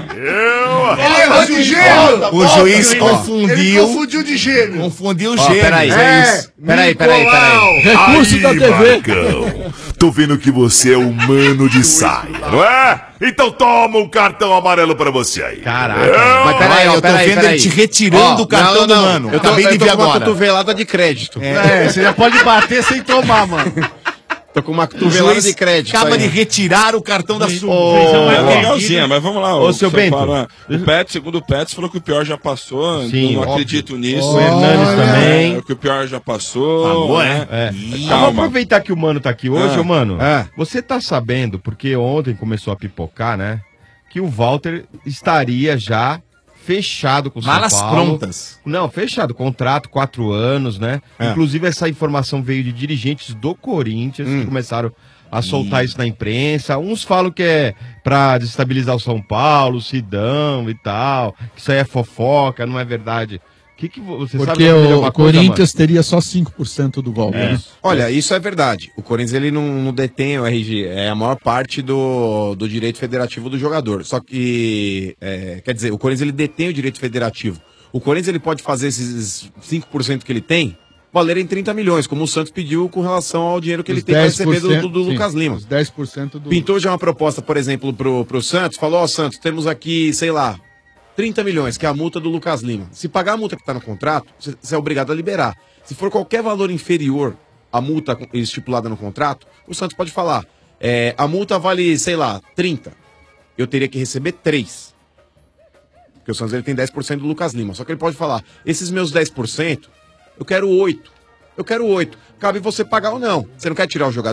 Ele errou de gênio. O juiz Ele confundiu. confundiu de gênio. Confundiu o Ó, gênero. peraí. Peraí. Recurso Aí, da TV. Marcão, tô vendo que você é humano de saia, não é? Então toma um cartão amarelo pra você aí. Caraca. Mas peraí, Olha, ó, eu tô peraí, vendo peraí. ele te retirando Ó, o cartão do mano. Eu tô, Acabei de eu tô ver com uma agora. cotovelada de crédito. Você já pode bater sem tomar, mano. Tô com uma O cotovelada juiz de crédito. acaba aí. de retirar o cartão da sua. É legalzinha, mas vamos lá. Ô, seu Bento. O Pet, segundo o Pet, falou que o pior já passou. Sim, não óbvio. acredito nisso. O Hernanes também. Que o pior já passou. Falou, né? Vamos Calma. aproveitar que o Mano tá aqui hoje, ô Mano. É. Você tá sabendo, porque ontem começou a pipocar, né? Que o Walter estaria já fechado com o São Malas Paulo. prontas. Não, fechado. Contrato, 4 anos, né? Inclusive, essa informação veio de dirigentes do Corinthians, que começaram a soltar isso na imprensa. Uns falam que é pra desestabilizar o São Paulo, o Sidão e tal. Que isso aí é fofoca, não é verdade. O que você sabe Porque de o alguma coisa, Corinthians teria só 5% do Walter. Olha, isso é verdade. O Corinthians ele não detém o RG, é a maior parte do direito federativo do jogador. Só que, quer dizer, o Corinthians ele detém o direito federativo. O Corinthians ele pode fazer esses 5% que ele tem valerem 30 milhões, como o Santos pediu com relação ao dinheiro que ele Os tem para receber 10%, do sim, Lucas Lima. Os 10% do... Pintou já uma proposta, por exemplo, pro Santos, falou, ó, Santos, temos aqui, sei lá, 30 milhões, que é a multa do Lucas Lima. Se pagar a multa que está no contrato, você é obrigado a liberar. Se for qualquer valor inferior à multa estipulada no contrato, o Santos pode falar, a multa vale, sei lá, 30. Eu teria que receber 3. Porque o Santos ele tem 10% do Lucas Lima. Só que ele pode falar, esses meus 10%, eu quero 8. Eu quero 8. Cabe você pagar ou não. Você não quer tirar o jogador?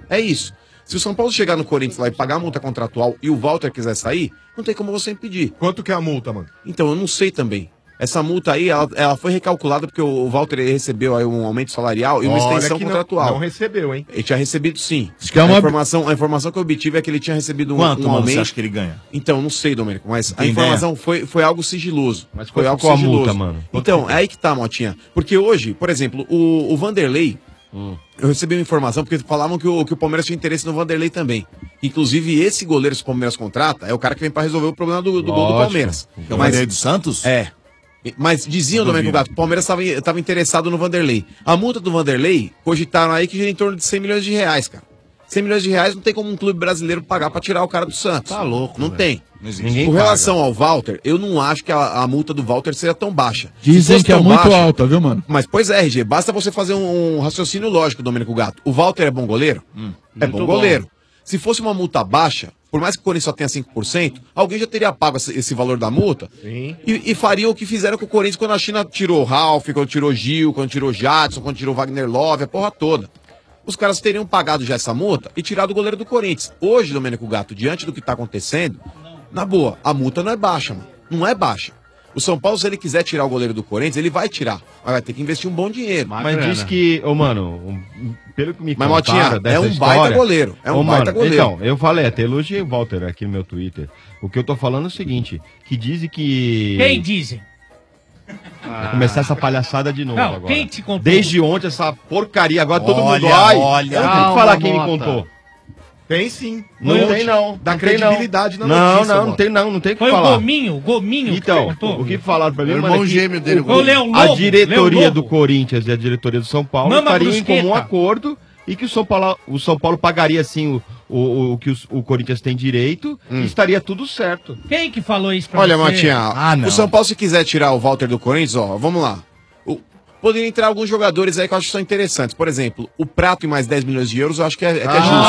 É isso. Se o São Paulo chegar no Corinthians lá e pagar a multa contratual e o Walter quiser sair, não tem como você impedir. Quanto que é a multa, mano? Então, eu não sei também. Essa multa aí, ela foi recalculada porque o Walter recebeu aí um aumento salarial e uma extensão contratual. Não recebeu, hein? Ele tinha recebido sim. que é uma- A informação que eu obtive é que ele tinha recebido um Quanto, mano, aumento. você acha que ele ganha? Então, não sei, Domênico, mas Tem a informação foi algo sigiloso. Mas foi quanto algo ficou a sigiloso. multa, mano? Então, é aí que tá, Motinha. Porque hoje, por exemplo, o Vanderlei, eu recebi uma informação porque falavam que o Palmeiras tinha interesse no Vanderlei também. Inclusive, esse goleiro que o Palmeiras contrata é o cara que vem pra resolver o problema do gol do Palmeiras. É o Vanderlei dos Santos? É. Mas diziam, Domênico Gato, o Palmeiras estava interessado no Vanderlei. A multa do Vanderlei, cogitaram aí que gira em torno de 100 milhões de reais, cara. 100 milhões de reais não tem como um clube brasileiro pagar pra tirar o cara do Santos. Tá louco, Não velho. tem. Não existe. Ninguém Com paga. relação ao Walter, eu não acho que a multa do Walter seja tão baixa. Se Dizem fosse que é tão muito baixa- alta, viu, mano? Mas, pois é, RG, basta você fazer um raciocínio lógico, Domênico Gato. O Walter é bom goleiro? É bom Muito goleiro. Se fosse uma multa baixa, por mais que o Corinthians só tenha 5%, alguém já teria pago esse valor da multa e faria o que fizeram com o Corinthians quando a China tirou o Ralf, quando tirou Gil, quando tirou Jadson, quando tirou Wagner Love, a porra toda. Os caras teriam pagado já essa multa e tirado o goleiro do Corinthians. Hoje, Domênico Gato, diante do que tá acontecendo, na boa, a multa não é baixa, mano. Não é baixa. O São Paulo, se ele quiser tirar o goleiro do Corinthians, ele vai tirar. Mas vai ter que investir um bom dinheiro. Mas diz que, pelo que me Mas, contaram Motinha, dessa é um história- baita goleiro. É um Ô, baita mano, goleiro. Então, eu falei, até elogiei o Walter aqui no meu Twitter. O que eu tô falando é o seguinte, que dizem que... Quem dizem? Vai começar essa palhaçada de novo Não, agora. quem te contou? Desde ontem, essa porcaria. Agora todo mundo... Olha, Ai, olha. eu não tenho que falar quem me contou. Tem sim. Não tem, não. Dá Não tem, credibilidade não. na notícia, Não, mano. não tem, não. Não tem o que Foi falar. o Gominho que Então, contou. o que falaram pra mim, O mano, irmão é que gêmeo dele, o Leão a Lobo, diretoria Leão do Lobo. Corinthians e a diretoria do São Paulo Mama estariam em Brusqueta. comum acordo e que o São Paulo pagaria, assim, o que o Corinthians tem direito e estaria tudo certo. Quem que falou isso pra Olha, você? Motinha, o São Paulo, se quiser tirar o Walter do Corinthians, ó, vamos lá. Poderia entrar alguns jogadores aí que eu acho que são interessantes. Por exemplo, o Prato e mais 10 milhões de euros, eu acho que é justo.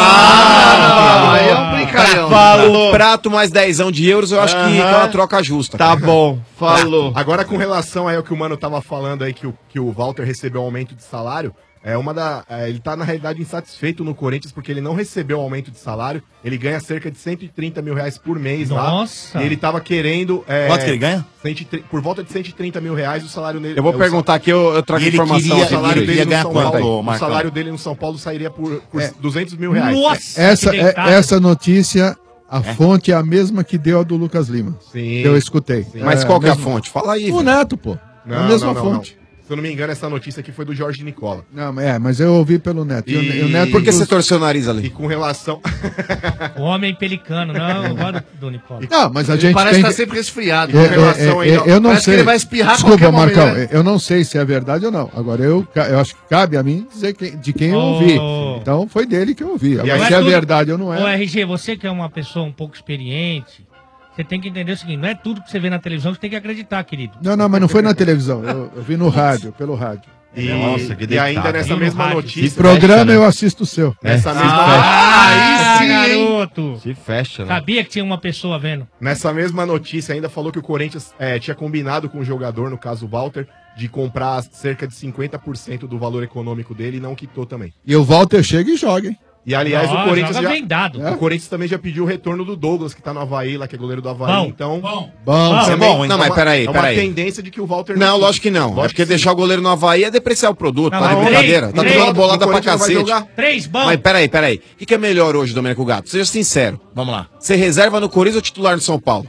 Aí é um brincalhão. O Prato mais 10 de euros, eu acho que é uma troca justa. Tá bom, falou. Agora, com relação aí ao que o Mano tava falando aí, que o Walter recebeu um aumento de salário, ele tá, na realidade, insatisfeito no Corinthians porque ele não recebeu um aumento de salário. Ele ganha cerca de 130 mil reais por mês Nossa. lá. E ele tava querendo... Quanto que ele ganha? Por volta de 130 mil reais o salário dele... Eu vou perguntar aqui, eu trago E ele informação. queria- o salário ele dele no ganhar São quanto, Paulo, o Marcão? salário dele no São Paulo sairia por 200 mil reais. Nossa, Essa, que detalhe. essa notícia, a fonte é a mesma que deu a do Lucas Lima. Sim. Que eu escutei. Mas qual que é a mesma- fonte? Fala aí. O Neto, pô. É a mesma fonte. Se eu não me engano, essa notícia aqui foi do Jorge Nicola. Não, mas eu ouvi pelo Neto. E o Neto Por que dos- você torceu o nariz ali? E com relação... O homem pelicano, não, eu gosto do Nicola. Não, mas a Ele gente parece tem estar que... sempre resfriado. Com relação aí, eu não Parece sei. que ele vai espirrar a Desculpa, qualquer Marcão, momento. eu não sei se é verdade ou não. Agora, eu acho que cabe a mim dizer de quem eu ouvi. Então, foi dele que eu ouvi. Agora, Não se é tudo- verdade ou não Ô, é... RG, você que é uma pessoa um pouco experiente, você tem que entender o seguinte, não é tudo que você vê na televisão que você tem que acreditar, querido. Não, mas não foi na televisão. Eu vi no rádio, pelo rádio. Nossa, que E ainda nessa No mesma rádio. notícia... Se programa, eu assisto o seu. Nessa mesma... Ah, sim, hein? garoto! Se fecha, né? Sabia que tinha uma pessoa vendo. Nessa mesma notícia ainda falou que o Corinthians tinha combinado com o jogador, no caso o Walter, de comprar cerca de 50% do valor econômico dele e não quitou também. E o Walter chega e joga, hein? E aliás, Não, o Corinthians joga já, vendado. o Corinthians também já pediu o retorno do Douglas, que tá no Havaí, lá que é goleiro do Havaí, Bom, então... bom. Bom, Isso é bom, hein? Não, mas peraí, É uma peraí. tendência de que o Walter... Não, lógico que não. Acho que deixar o goleiro no Havaí é depreciar o produto. Não, Tá de mas brincadeira. Tá três, tomando bolada o pra Corinthians vai cacete. jogar. 3 bom. Mas peraí. O que é melhor hoje, Domênico Gato? Seja sincero. Vamos lá. Você reserva no Corinthians ou titular no São Paulo?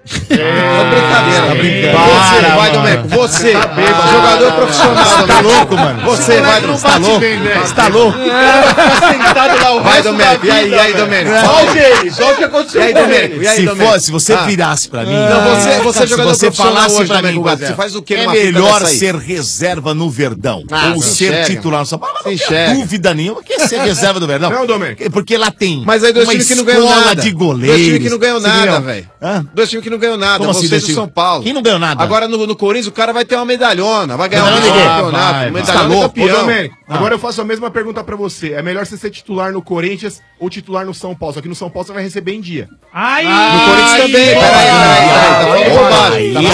Tá brincando. Você, Para, vai, mano. Domênico. Você, jogador profissional. Você tá Domênico. louco, mano? Você vai, Você tá louco? Você tá louco? Sentado lá o Vai, resto Domênico. da E aí, vida, Domênico? velho. Olha o deles, olha o que aconteceu E aí, com Domênico? ele. E aí, Se Domênico? fosse, se você Ah. virasse pra mim... Não, você é jogador se você profissional falasse hoje, pra mim, Domênico Gato, Gozé, você faz o quê é numa fita melhor dessa aí? ser reserva no Verdão Ah, ou se ser enxerga. titular no São Paulo. Mas Se não enxerga. tem dúvida nenhuma que é ser reserva do Verdão. Não, Domênico. Porque lá tem Mas aí dois uma times que não ganham escola nada. de goleiros. Dois times que não ganham Você nada, entendeu? velho. Hã? Dois times que não ganham nada. Como assim, Vocês dois do times? São Paulo. Quem não ganhou nada? Agora no Corinthians o cara vai ter uma medalhona. Vai ganhar um Medalhona de quê? campeonato. Vai, Um vai. medalhona Tá de louco? Ô, campeão. Domênico, agora eu faço a mesma pergunta pra você. É melhor você ser titular no Corinthians ou titular no São Paulo? Só que no São Paulo você vai receber em dia. Ai, No Corinthians também. Peraí. Tá falando bobagem. Tá falando bobagem.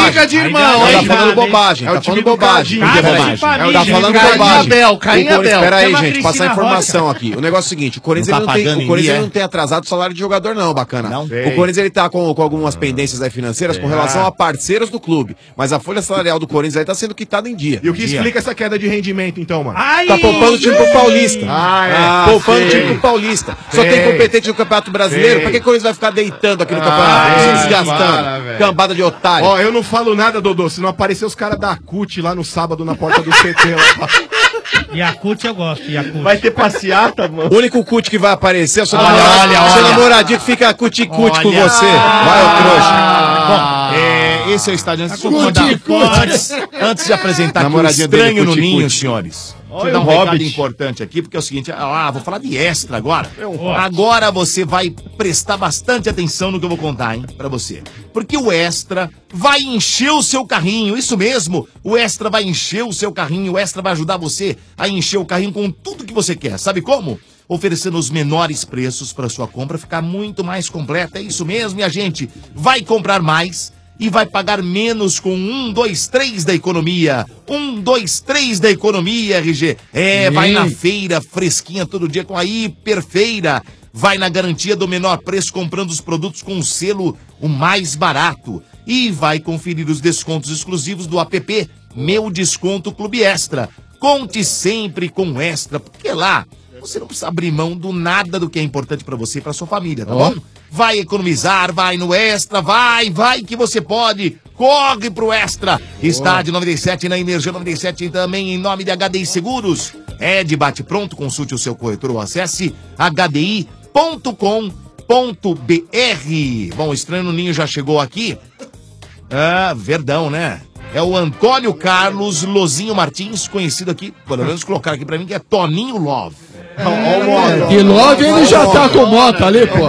briga de irmão, Tá hein? falando bobagem, É o tá time falando do bobagem. Cadinho, Tá Caim falando Família. bobagem. Caim Abel. Espera aí, Chama gente, passar a Cristina informação aqui. O negócio é o seguinte, o Corinthians, Não ele tá não, tem, pagando o em Corinthians dia, ele não tem atrasado o salário de jogador não, bacana. Não? O Corinthians ele tá com algumas pendências aí financeiras com relação a parceiros do clube, mas a folha salarial do Corinthians aí tá sendo quitada em dia. E o que explica essa queda de rendimento, então, mano? Tá poupando o time pro Paulista. Poupando o sei. time pro Paulista. Só Sei. tem competente no Campeonato Brasileiro. Sei. Pra que o Corinthians vai ficar deitando aqui no Campeonato? sei. Se desgastando. Para, velho. Cambada de otário. Ó, eu não falo nada, Dodô, se não aparecer os caras da CUT lá no sábado na porta do CT lá. Yakut eu gosto, Yakut. Vai ter passeata, mano. O único CUT que vai aparecer é o seu Olha, namorado. Seu olha. namoradinho que fica cuti-cuti com Olha. você. Vai, ô trouxa. Bom, esse é o estádio. Antes de apresentar aqui o Namoradinha dele, Estranho no cuti-cuti. Ninho, senhores. Deixa eu Olha dar um o recado Hobbit. importante aqui, porque é o seguinte, vou falar de extra agora. Agora você vai prestar bastante atenção no que eu vou contar, hein, pra você. Porque o extra vai encher o seu carrinho, isso mesmo. O extra vai encher o seu carrinho, o extra vai ajudar você a encher o carrinho com tudo que você quer. Sabe como? Oferecendo os menores preços para sua compra ficar muito mais completa. É isso mesmo, minha gente. Vai comprar mais e vai pagar menos com 1, 2, 3 da economia. 1, 2, 3 da economia, RG. Vai na feira fresquinha todo dia com a Hiperfeira. Vai na garantia do menor preço comprando os produtos com o selo o mais barato. E vai conferir os descontos exclusivos do app Meu Desconto Clube Extra. Conte sempre com o Extra, porque lá você não precisa abrir mão do nada do que é importante pra você e pra sua família, tá bom? Vai economizar, vai no Extra, vai que você pode. Corre pro Extra. Estádio 97 na Energia 97 também em nome de HDI Seguros. É de bate-pronto, consulte o seu corretor ou acesse hdi.com.br. Bom, o Estranho no Ninho já chegou aqui. Verdão, né? É o Antônio Carlos Lozinho Martins, conhecido aqui, pelo menos colocar aqui pra mim, que é Toninho Love. E Love ele já tá com moto ali, pô.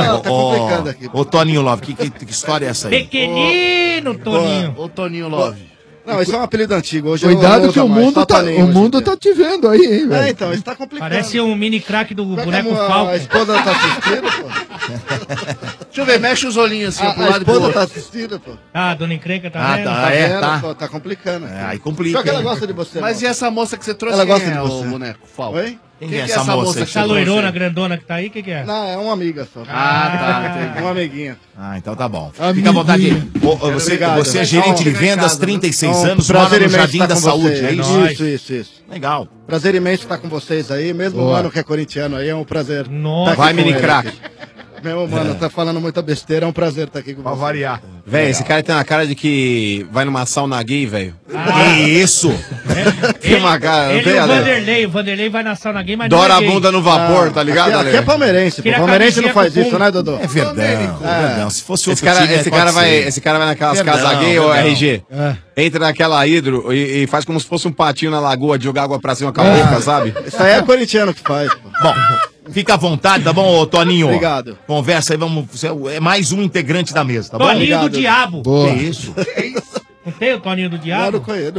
Ô, Toninho Love, que história é essa aí? Pequenino, Toninho. Ô, Toninho Love. Não, isso é um apelido antigo. Hoje eu Cuidado não que o uso mais, mundo só tá, Toninho o hoje. mundo tá te vendo aí, hein, velho. Então, isso tá complicado. Parece um mini craque do boneco como Falco. a esposa tá assistindo, pô. Deixa eu ver, mexe os olhinhos assim, pro A lado e pro esposa outro. tá assistindo, pô. Ah, dona Encrenca tá vendo? Tá vendo? tá. Pô, tá complicando. Aí complica. Só que ela hein? gosta de você. Mas mano. e essa moça que você trouxe? Ela gosta quem de é, você. o boneco Falco? Oi? Quem é essa moça? que Essa você trouxe? loirona grandona que tá aí, o que é? Não, é uma amiga só. Entendi. Uma amiguinha. Então tá bom. Fica à vontade. Obrigado, Você é velho. gerente de Fica em vendas, casa, 36 viu? anos, Prazer mora no imenso Jardim estar da com Saúde, você. é isso? Isso. Legal. Prazer imenso estar com vocês aí, mesmo Boa. mano que é corintiano aí, é um prazer. Nossa. Vai, mini craque. Meu mano, tá falando muita besteira, é um prazer estar aqui com você. variar. Velho, esse cara tem uma cara de que vai numa sauna gay, velho. Que isso? Tem uma cara, Ele não e tem, o Ale? Vanderlei vai na sauna gay, mas Dora não a é gay. bunda no vapor, tá ligado, Aqui é Ale? palmeirense, pô. Tira a Palmeirense não camisinha faz com isso, pum. né, Dodô? É verdão. Se fosse Esse outro cara, time, esse, pode cara vai, ser. esse cara vai naquelas Verdão, casas gay, ô verdão. RG. Entra naquela hidro e faz como se fosse um patinho na lagoa de jogar água pra cima com a boca, sabe? Isso aí é corintiano que faz, pô. Bom, fica à vontade, tá bom, ô, Toninho? Obrigado. Conversa aí, vamos. Você é mais um integrante da mesa, tá bom? Toninho do Obrigado. Diabo. Boa. Que isso? Não tem o Toninho do Não, Diabo? não conheço.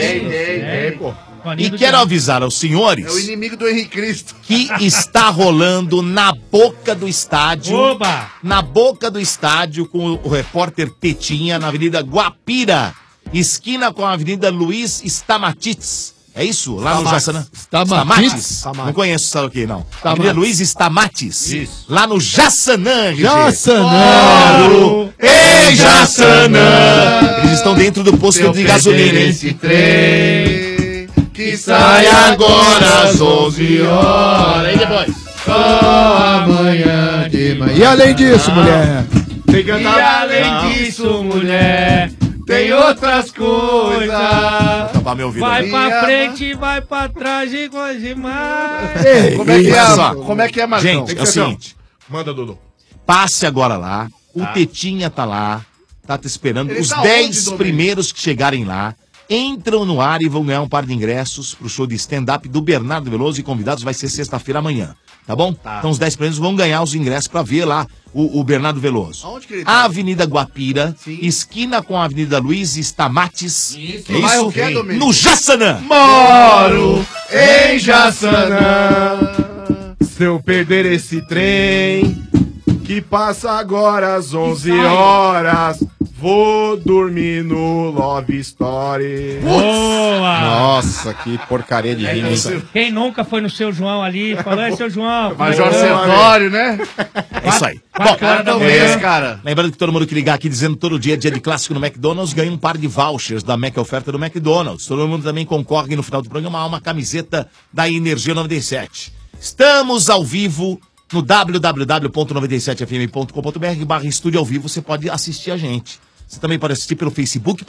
Pô. Toninho E do quero Diabo. avisar aos senhores É o inimigo do Henrique Cristo. que está rolando na boca do estádio. Oba! Na boca do estádio com o repórter Tetinha na Avenida Guapira, esquina com a Avenida Luiz Stamatites. É isso? Lá no Jaçanã. Stamatites? Não conheço isso aqui, não. Avenida Luiz Stamatites. Isso. Lá no Jaçanã, RG. Jaçanã. Ei, Jaçanã! Eles estão dentro do posto de gasolina, hein? trem que Sai agora às 11 horas. E depois? Só amanhã de manhã. E além disso, mulher? E além disso, mulher, tem outras coisas. Tampar meu ouvido. Vai aí. pra frente, vai pra trás e coisa demais. Como é que Olha só. é, como é, que é Marcão? Gente, é o seguinte. Manda, Dudu. Passe agora lá. O Tetinha tá lá. Tá te esperando. Ele Os tá 10 onde, Domênico? primeiros que chegarem lá entram no ar e vão ganhar um par de ingressos pro show de stand-up do Bernardo Veloso e convidados. Vai ser sexta-feira amanhã. Tá bom? Então os 10 primeiros vão ganhar os ingressos pra ver lá o Bernardo Veloso. Aonde que ele tá? Avenida Guapira, esquina com a Avenida Luiz Stamates. Isso. É No bairro isso? que é, Domênico? No Jaçanã. Moro em Jaçanã. Se eu perder esse trem que passa agora às 11 horas, Vou dormir no Love Story. Boa! Nossa, que porcaria de rima. Quem nunca foi no Seu João ali, falou, Seu João. Major Sertório, né? É isso aí. Lembrando que todo mundo que ligar aqui dizendo todo dia de clássico no McDonald's ganha um par de vouchers da Mac Oferta do McDonald's. Todo mundo também concorre no final do programa a uma camiseta da Energia 97. Estamos ao vivo no www.97fm.com.br/estúdio ao vivo. Você pode assistir a gente. Você também pode assistir pelo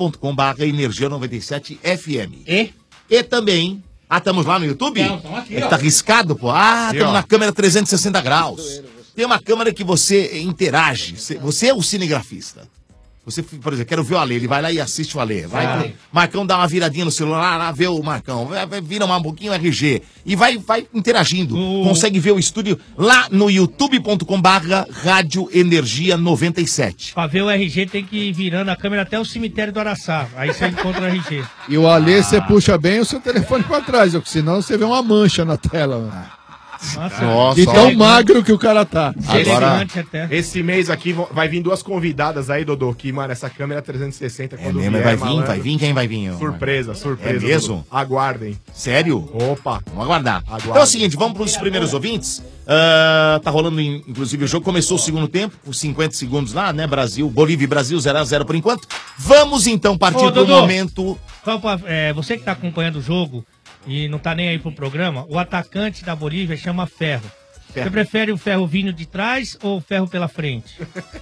facebook.com/energia97fm. E também... estamos lá no YouTube? Estamos aqui, ó. Tá arriscado, pô? Estamos na câmera 360 graus. Tem uma câmera que você interage. Você é o cinegrafista. Você, por exemplo, quero ver o Ale, ele vai lá e assiste o Ale. Marcão dá uma viradinha no celular, lá vê o Marcão, vira um pouquinho o RG e vai interagindo. Consegue ver o estúdio lá no youtube.com/Rádio Energia 97. Pra ver o RG tem que ir virando a câmera até o cemitério do Araçá. Aí você encontra o RG. E o Alê, você puxa bem o seu telefone pra trás, porque senão você vê uma mancha na tela. Mano. Nossa, e tão magro que o cara tá. Agora, esse mês aqui vai vir duas convidadas aí, Dodô, que, mano, essa câmera 360 quando vier, vai vir, quem vai vir? Surpresa. É mesmo? Dodô. Aguardem. Sério? Opa. Vamos aguardar. Então é o seguinte, vamos para os primeiros ouvintes. Tá rolando, inclusive, o jogo. Começou o segundo tempo, com 50 segundos lá, né? Bolívia e Brasil 0-0 por enquanto. Vamos então partir pro momento... Você que tá acompanhando o jogo e não tá nem aí pro programa, o atacante da Bolívia chama Ferro. Você prefere o Ferro vindo de trás ou o Ferro pela frente?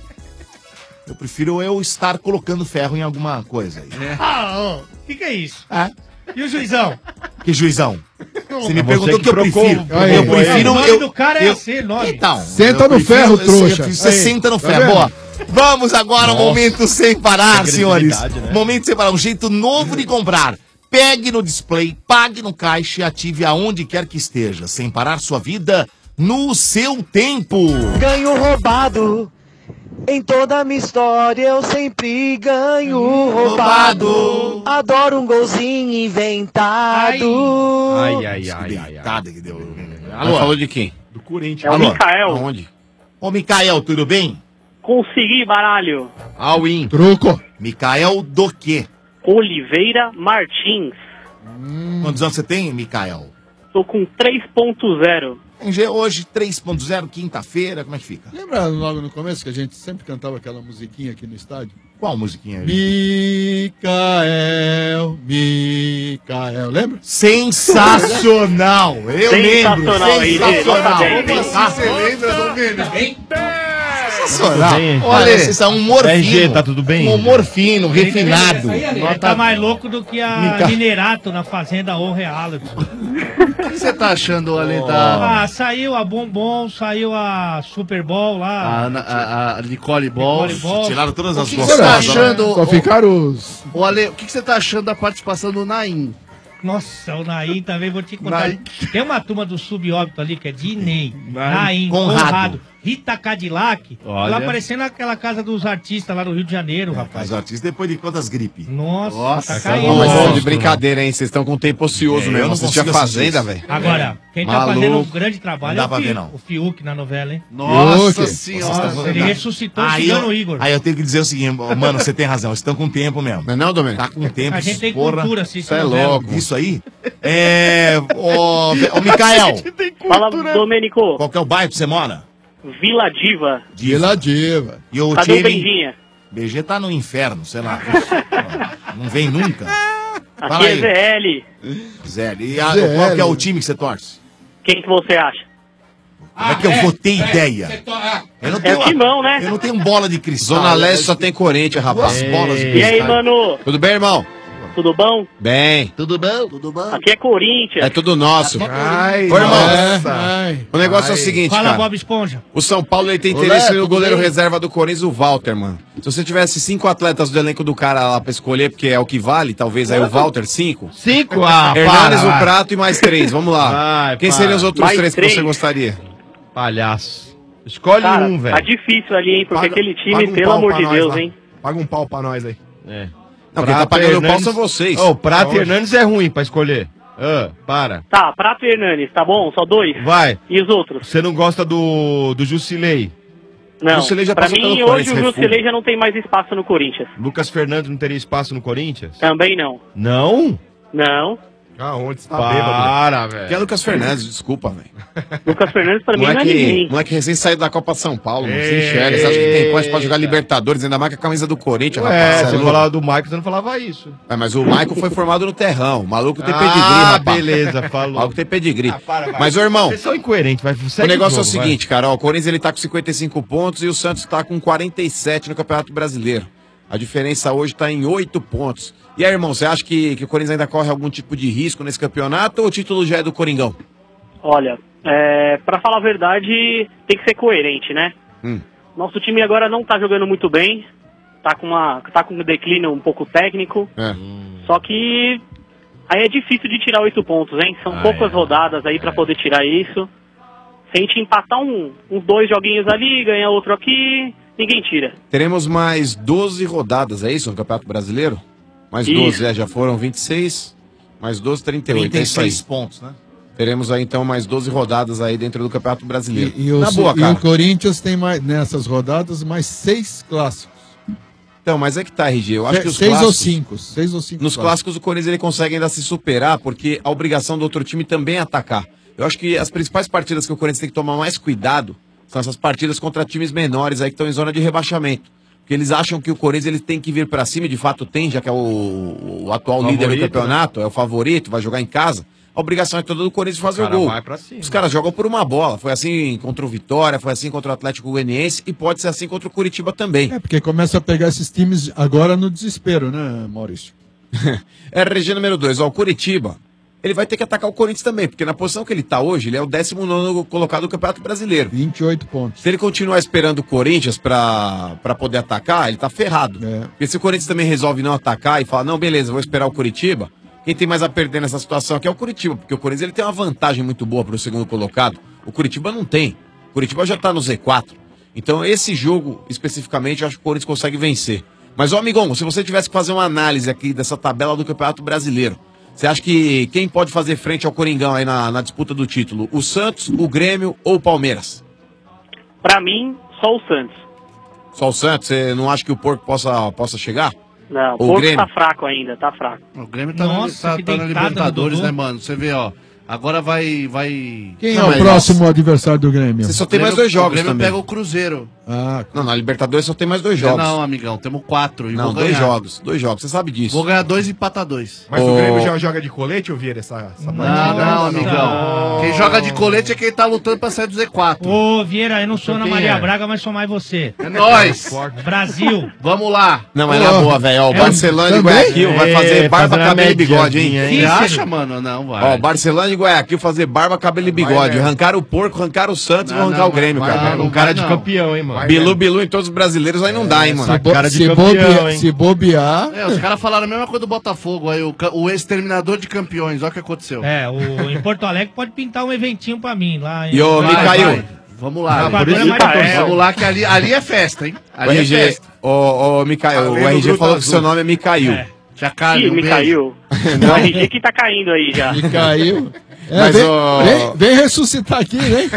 Eu prefiro eu estar colocando ferro em alguma coisa aí. O que é isso? E o juizão? Que juizão? Você me Você perguntou o que eu prefiro. Eu prefiro... O nome do cara é assim, nome. Então, senta no ferro, trouxa. Você senta no ferro, boa. Vamos agora ao momento sem parar, senhores. Né? Momento sem parar, um jeito novo de comprar. Pegue no display, pague no caixa e ative aonde quer que esteja, sem parar sua vida no seu tempo. Ganho roubado. Em toda a minha história eu sempre ganho roubado. Adoro um golzinho inventado. Ai. Que deu. Alô? Falou de quem? Do Corinthians. É o Mikael. Aonde? Ô, Mikael, tudo bem? Consegui, baralho. All-in. Truco. Mikael do quê? Oliveira Martins. Quantos anos você tem, Mikael? Tô com 3.0. Hoje, 3.0, quinta-feira, como é que fica? Lembra logo no começo que a gente sempre cantava aquela musiquinha aqui no estádio? Qual musiquinha? Mikael, lembra? Sensacional! Eu lembro! Sensacional! Você lembra, Domênico? Sensacional! Olha, esse é um humor fino. Tá tudo bem? Um humor fino, refinado. Ele tá mais louco do que a Minerato na Fazenda ou Reality. O que você tá achando, Ale? Saiu a Bombom, saiu a Super Bowl lá. A Nicole Ball. Tiraram todas as O que você tá achando? Só ficaram os... O Ale, o que você tá achando da participação do Naim? Nossa, o Naim também, vou te contar. Tem uma turma do Subóbito ali que é Dinei, Naim, Conrado, Rita Cadillac. Olha. Ela aparecendo naquela casa dos artistas lá no Rio de Janeiro, rapaz. Os artistas depois de quantas gripes? Nossa, tá Mas caindo. estão de brincadeira, hein? Vocês estão com tempo ocioso mesmo. Você tinha Fazenda, velho. Agora, quem tá fazendo um grande trabalho é o Fiuk na novela, hein? Nossa senhora. Ele ressuscitou o Cigano Igor. Aí eu tenho que dizer o seguinte, mano, você tem razão, vocês estão com tempo mesmo. Não, Domênico? Tá com tempo. A gente tem porra. cultura, assim. Isso é louco. Isso aí? Ô, Mikael. Fala, Domênico. Qual que é o bairro que você mora? Vila Diva. Vila Diva. E o Cadê o time... Benjinha? BG tá no inferno, sei lá. Não vem nunca. Aqui é ZL. Zé, qual que é o time que você torce? Quem que você acha? Como é que eu vou ter ideia? Eu não tenho, o Timão, né? Eu não tenho bola de cristal. Zona Leste só tem Corinthians, rapaz. Duas bolas de E cristal. aí, mano? Tudo bem, irmão? Tudo bom? Bem. Tudo bom? Tudo bom? Aqui é Corinthians. É tudo nosso. Ai, Ô, irmão, nossa. o negócio é o seguinte, Fala, cara. Bob Esponja. O São Paulo ele tem interesse no goleiro reserva do Corinthians, o Walter, mano. Se você tivesse 5 atletas do elenco do cara lá pra escolher, porque é o que vale, talvez aí o Walter, 5. 5? Ah, Hernanes, o Prato e mais 3, vamos lá. Quem seriam os outros Mais 3 que três? você gostaria? Palhaço. Escolhe Cara, um, velho. tá difícil ali, hein? Porque aquele time, paga um pelo pau amor pra de nós Deus, lá. hein? Paga um pau pra nós aí. É. Não, quem tá pagando o pau são vocês. Ô, Prato e Hernandes é ruim pra escolher. Para. Tá, Prato e Hernanes, tá bom? Só 2? Vai. E os outros? Você não gosta do Jusilei? Não, Jusilei já pra passou mim, pelo hoje Corinthians, o Jusilei já não tem mais espaço no Corinthians. Lucas Fernandes não teria espaço no Corinthians? Também não. Não? Não. Ah, onde está Para, velho. Que é Lucas Fernandes, desculpa, velho. Lucas Fernandes pra mim não é ninguém. Moleque recém saído da Copa São Paulo, não se Ei, enxerga. Você acha que tem pode jogar Libertadores, ainda mais com a camisa do Corinthians, Ué, rapaz. você falava do Michael, você não falava isso. É, mas o Michael foi formado no terrão. O maluco tem Ah, pedigree, rapaz. beleza, falou. O maluco tem pedigree. Vai. Mas, ô irmão, Vocês são incoerentes, vai. o segue negócio jogo, é o seguinte, cara. Ó, o Corinthians ele tá com 55 pontos e o Santos tá com 47 no Campeonato Brasileiro. A diferença hoje tá em 8 pontos. E aí, irmão, você acha que o Corinthians ainda corre algum tipo de risco nesse campeonato ou o título já é do Coringão? Olha, pra falar a verdade, tem que ser coerente, né? Nosso time agora não tá jogando muito bem. Tá com um declínio um pouco técnico. Só que aí é difícil de tirar 8 pontos, hein? São poucas rodadas aí pra poder tirar isso. Se a gente empatar uns 2 joguinhos ali, ganhar outro aqui, ninguém tira. Teremos mais 12 rodadas, é isso, no Campeonato Brasileiro? Mais 12, já foram 26, mais 12, 38. 36 é isso aí. pontos, né? Teremos aí, então, mais 12 rodadas aí dentro do Campeonato Brasileiro. E o, Na boa, e cara. o Corinthians tem mais, nessas rodadas mais 6 clássicos. Então, mas é que tá, RG, eu acho que os 6 ou clássicos... 5, 6 ou 5. Nos clássicos o Corinthians ele consegue ainda se superar, porque a obrigação do outro time também é atacar. Eu acho que as principais partidas que o Corinthians tem que tomar mais cuidado são essas partidas contra times menores aí que estão em zona de rebaixamento. Porque eles acham que o Corinthians ele tem que vir pra cima, e de fato tem, já que é o atual líder do Favorito, campeonato, é o favorito, vai jogar em casa. A obrigação é toda do Corinthians fazer o cara gol. vai pra cima. Os caras jogam por uma bola. Foi assim contra o Vitória, foi assim contra o Atlético Goianiense e pode ser assim contra o Curitiba também. É, porque começa a pegar esses times agora no desespero, né, Maurício? RG número 2, ó, o Curitiba. Ele vai ter que atacar o Corinthians também, porque na posição que ele tá hoje, ele é o 19º colocado do Campeonato Brasileiro. 28 pontos. Se ele continuar esperando o Corinthians pra poder atacar, ele tá ferrado. Porque se o Corinthians também resolve não atacar e falar, não, beleza, vou esperar o Curitiba, quem tem mais a perder nessa situação aqui é o Curitiba, porque o Corinthians ele tem uma vantagem muito boa pro segundo colocado. O Curitiba não tem. O Curitiba já tá no Z4. Então esse jogo, especificamente, eu acho que o Corinthians consegue vencer. Mas, ó, amigão, se você tivesse que fazer uma análise aqui dessa tabela do Campeonato Brasileiro, você acha que quem pode fazer frente ao Coringão aí na disputa do título? O Santos, o Grêmio ou o Palmeiras? Pra mim, só o Santos. Só o Santos? Você não acha que o Porco possa chegar? Não, o Ou o Porto Grêmio? tá fraco ainda, tá fraco. O Grêmio tá, Nossa, que tá na deitada Libertadores, do Dudu. né, mano? Você vê, ó. Agora vai. Quem é o próximo adversário do Grêmio? Você só tem mais 2 jogos O Grêmio também. pega o Cruzeiro. Ah, Não, na Libertadores só tem mais 2 jogos. Não, amigão, temos 4. Não, 2 jogos. 2 jogos, você sabe disso. Vou ganhar 2 e empatar 2. Mas o Grêmio já joga de colete, eu vi essa Não, amigão. Quem joga de colete é quem tá lutando pra sair do Z4. Ô, Vieira, eu não sou Ana Quem Maria é? Braga, mas sou mais você. É nóis. Brasil. Vamos lá. Não, mas na boa, velho. Ó, o É Barcelona e também? Guayaquil vai fazer barba, fazendo a cabelo e bigode, hein? mediazinha, Você acha, mano? Não, vai. Ó, o Barcelona e Guayaquil fazer barba, cabelo e bigode. Arrancaram o Porco, arrancaram o Santos e vão arrancar o Grêmio, cara. Um cara de campeão, hein, mano. Bilu em todos os brasileiros aí não dá, hein, mano. Se bobear. É, os caras falaram a mesma coisa do Botafogo aí, o exterminador de campeões, olha o que aconteceu. É, em Porto Alegre pode pintar um eventinho pra mim lá. E ô, Micael. Vamos lá, por isso que tá vamos lá que ali é festa, hein? O Ali RG, é festa. ô, Micael, o RG falou que seu nome é Micael. Já caiu. Ih, me caiu. O RG que tá caindo aí já. Me caiu. É, Mas, vem, ô- vem ressuscitar aqui, vem.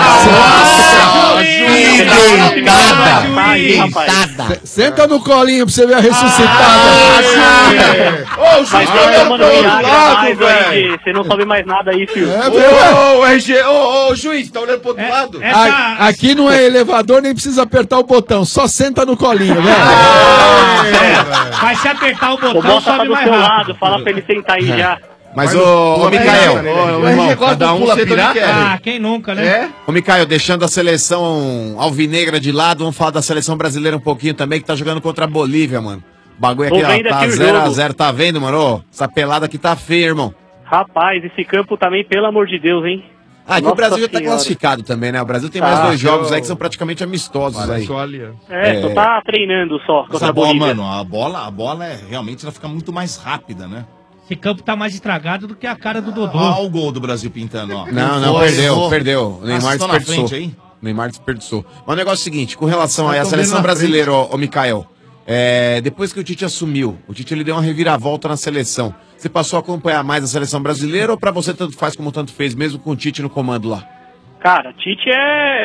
Senta no colinho pra você ver a ressuscitada. Ô, o juiz tá olhando pro outro lado, velho. Você não sobe mais nada aí, filho. Ô, RG, ô, juiz, tá olhando pro outro lado? Aqui não é elevador, nem precisa apertar o botão, só senta no colinho, velho. Mas se apertar o O botão, Bota tá sobe do mais seu rápido. lado, fala pra ele sentar aí já. Mas, ô, Micael, Ô, irmão, cada um senta onde quer. Ah, quem nunca, né? Ô, Micael, deixando a seleção alvinegra de lado, vamos falar da seleção brasileira um pouquinho também, que tá jogando contra a Bolívia, mano. O bagulho Tô aqui, vendo ó, tá aqui o 0x0, jogo. tá vendo, mano? Ô, essa pelada aqui tá feia, irmão. Rapaz, esse campo também, pelo amor de Deus, hein? Ah, aqui o Nossa Brasil já tá Senhora. classificado também, né? O Brasil tem Tá. mais 2 jogos aí que são praticamente amistosos aí. Só tá treinando só Essa contra a bola, Bolívia. mano, a bola realmente ela fica muito mais rápida, né? Esse campo tá mais estragado do que a cara do Dodô. Olha o gol do Brasil pintando, ó. Não, perdeu. O Neymar estão na desperdiçou. frente aí? O Neymar desperdiçou. Mas o negócio é o seguinte, com relação aí à Estão seleção vendo na brasileira, ô Micael, depois que o Tite assumiu, o Tite ele deu uma reviravolta na seleção. Você passou a acompanhar mais a seleção brasileira ou pra você tanto faz como tanto fez, mesmo com o Tite no comando lá? Cara, Tite é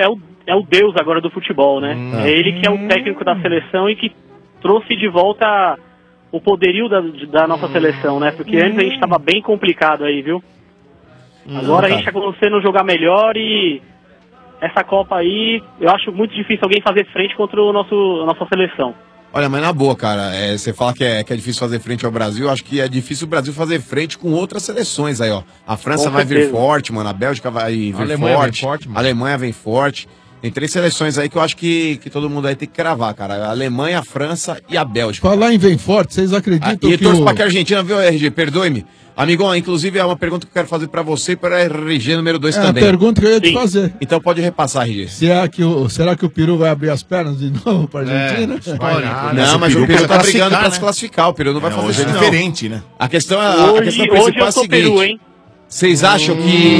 é o deus agora do futebol, né? É ele que é o técnico da seleção e que trouxe de volta o poderio da nossa seleção, né? Porque antes a gente estava bem complicado aí, viu? Agora a gente está começando a jogar melhor e essa Copa aí, eu acho muito difícil alguém fazer frente contra a nossa seleção. Olha, mas na boa, cara, você fala que é difícil fazer frente ao Brasil, eu acho que é difícil o Brasil fazer frente com outras seleções aí, ó. A França vai vir forte, mano, a Bélgica vai vir forte, a Alemanha vem forte. Tem 3 seleções aí que eu acho que todo mundo aí tem que cravar, cara. A Alemanha, a França e a Bélgica. Falar em vem forte, vocês acreditam e torço pra que a Argentina, viu, RG? Perdoe-me. Amigão, inclusive é uma pergunta que eu quero fazer pra você e para RG número 2 também. É a pergunta que eu ia te fazer. Então pode repassar, RG. Será que o Peru vai abrir as pernas de novo pra Argentina? Não, mas o Peru tá brigando pra se classificar. O Peru não vai fazer hoje isso, é diferente, né? A questão principal é a seguinte. Peru, hein? Vocês acham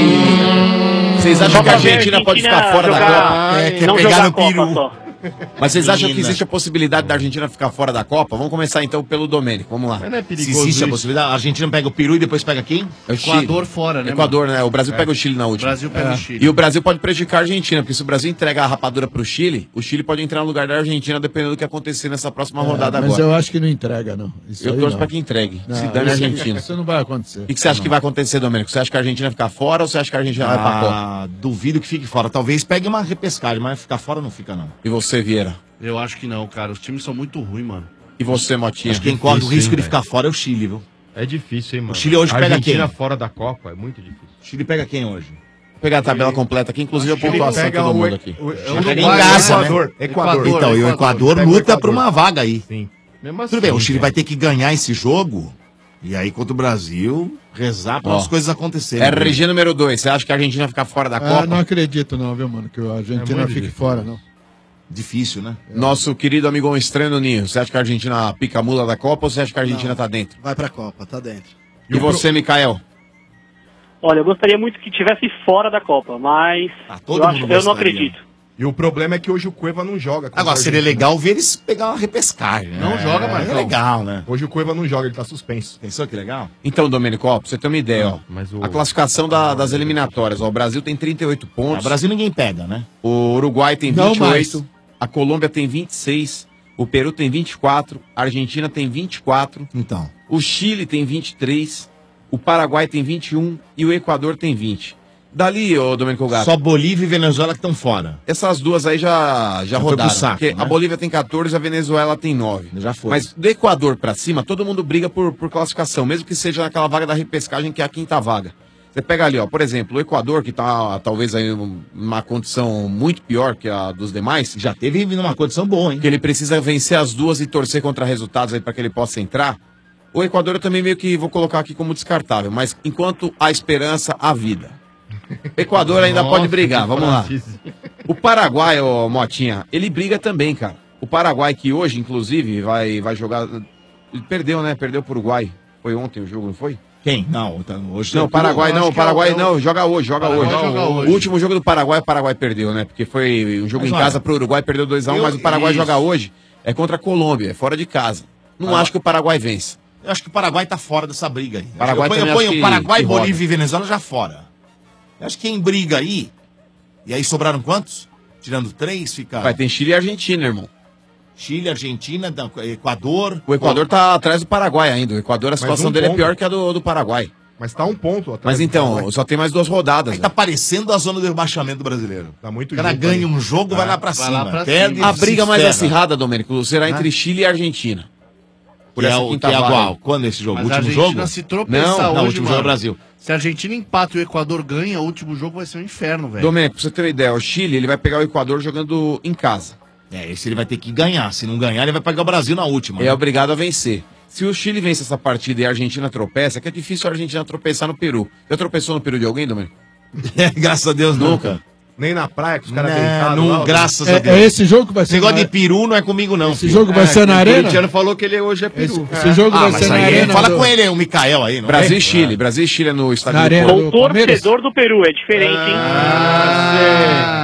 que a Argentina pode ficar fora da Copa? Quer pegar no Peru. Mas vocês acham que existe a possibilidade da Argentina ficar fora da Copa? Vamos começar então pelo Domênico, vamos lá. Mas não é perigoso. Se existe a possibilidade, a Argentina pega o Peru e depois pega quem? É o Equador fora, né? Equador, né? O Brasil pega o Chile na última. O Brasil pega o Chile. E o Brasil pode prejudicar a Argentina, porque se o Brasil entrega a rapadura pro Chile, o Chile pode entrar no lugar da Argentina, dependendo do que acontecer nessa próxima rodada mas agora. eu acho que não entrega, não. Isso eu aí torço não. pra que entregue. Não, se dane a Argentina. Isso não vai acontecer. O que você acha que vai acontecer, Domênico? Você acha que a Argentina vai ficar fora ou você acha que a Argentina vai pra Copa? Duvido que fique fora. Talvez pegue uma repescagem, mas ficar fora não fica, não. E você, Vieira? Eu acho que não, cara. Os times são muito ruins, mano. E você, Motinha? Acho que quem corre o risco de ficar fora é o Chile, viu? É difícil, hein, mano? O Chile hoje pega quem? Argentina fora da Copa é muito difícil. O Chile pega quem hoje? Vou pegar a tabela completa aqui, inclusive a pontuação de todo mundo aqui. Equador. Então, e o Equador luta por uma vaga aí. Sim. Tudo bem, o Chile vai ter que ganhar esse jogo. E aí, contra o Brasil, rezar para as coisas acontecerem. RG número 2, você acha que a Argentina vai ficar fora da Copa? Não acredito não, viu, mano, que a Argentina fique fora, não. Difícil, né? Nosso querido amigão estranho no Ninho, você acha que a Argentina pica a mula da Copa ou você acha que a Argentina tá dentro? Vai pra Copa, tá dentro. E você, Mikael? Olha, eu gostaria muito que tivesse fora da Copa, mas eu não acredito. E o problema é que hoje o Cueva não joga. Agora, seria legal ver eles pegar uma repescagem. Né? Não joga, mas é legal, né? Hoje o Cueva não joga, ele tá suspenso. Pensou que legal? Então, Domênico, ó, pra você ter uma ideia, ó. A classificação das eliminatórias, ó. O Brasil tem 38 pontos. O Brasil ninguém pega, né? O Uruguai tem 28. A Colômbia tem 26. O Peru tem 24. A Argentina tem 24. Então. O Chile tem 23. O Paraguai tem 21. E o Equador tem 20. Dali, ô Domênico Gato. Só Bolívia e Venezuela que estão fora. Essas duas aí já rodaram. Saco, porque né? A Bolívia tem 14 e a Venezuela tem 9. Já foi. Mas do Equador pra cima, todo mundo briga por classificação, mesmo que seja naquela vaga da repescagem, que é a quinta vaga. Você pega ali, ó, por exemplo, o Equador, que tá talvez aí numa condição muito pior que a dos demais. Já teve numa condição boa, hein? Que ele precisa vencer as duas e torcer contra resultados aí pra que ele possa entrar. O Equador eu também meio que vou colocar aqui como descartável, mas enquanto há esperança, há vida. O Equador ainda pode brigar, vamos lá. O Paraguai, ô Motinha, ele briga também, cara. O Paraguai que hoje, inclusive, vai jogar... Ele perdeu, né? Perdeu pro Uruguai. Foi ontem o jogo, não foi? Quem? Não, hoje... Não, Paraguai não, Paraguai não, joga hoje. O último jogo do Paraguai, o Paraguai perdeu, né? Porque foi um jogo em casa pro Uruguai, perdeu 2-1, mas o Paraguai joga hoje. É contra a Colômbia, é fora de casa. Não acho que o Paraguai vence. Eu acho que o Paraguai tá fora dessa briga aí. Paraguai eu ponho o Paraguai, Bolívia e Venezuela já fora. Eu acho que quem briga aí... E aí sobraram quantos? Tirando 3, fica... Vai, tem Chile e Argentina, irmão. Chile, Argentina, Equador... O Equador tá atrás do Paraguai ainda. O Equador, a situação dele é pior que a do Paraguai. Mas tá 1 ponto atrás. Mas então, só tem mais 2 rodadas. Aí tá parecendo a zona do rebaixamento brasileiro. Tá muito. O cara ganha um jogo, vai lá pra cima. Perde, a briga mais acirrada, Domênico, será entre Chile e Argentina. Por essa quinta vaga. Quando é esse jogo? Mas Último a Argentina jogo? se tropeçar hoje, o último jogo é o Brasil. Se a Argentina empata e o Equador ganha, o último jogo vai ser um inferno, velho. Domênico, pra você ter uma ideia, o Chile ele vai pegar o Equador jogando em casa. Esse ele vai ter que ganhar. Se não ganhar, ele vai pegar o Brasil na última. É obrigado a vencer. Se o Chile vence essa partida e a Argentina tropeça, que é difícil a Argentina tropeçar no Peru. Já tropeçou no Peru de alguém, Domênico? Graças a Deus, nunca. Nem na praia, que os caras deitaram. Graças a Deus. É esse jogo que vai ser. Esse negócio de peru não é comigo, não. Esse jogo vai ser na arena? O Cristiano falou que ele hoje é peru. Esse jogo vai ser na arena. Fala com ele, o Mikael aí. Brasil e Chile. Brasil e Chile é no estádio do Torcedor do Peru, é diferente, hein?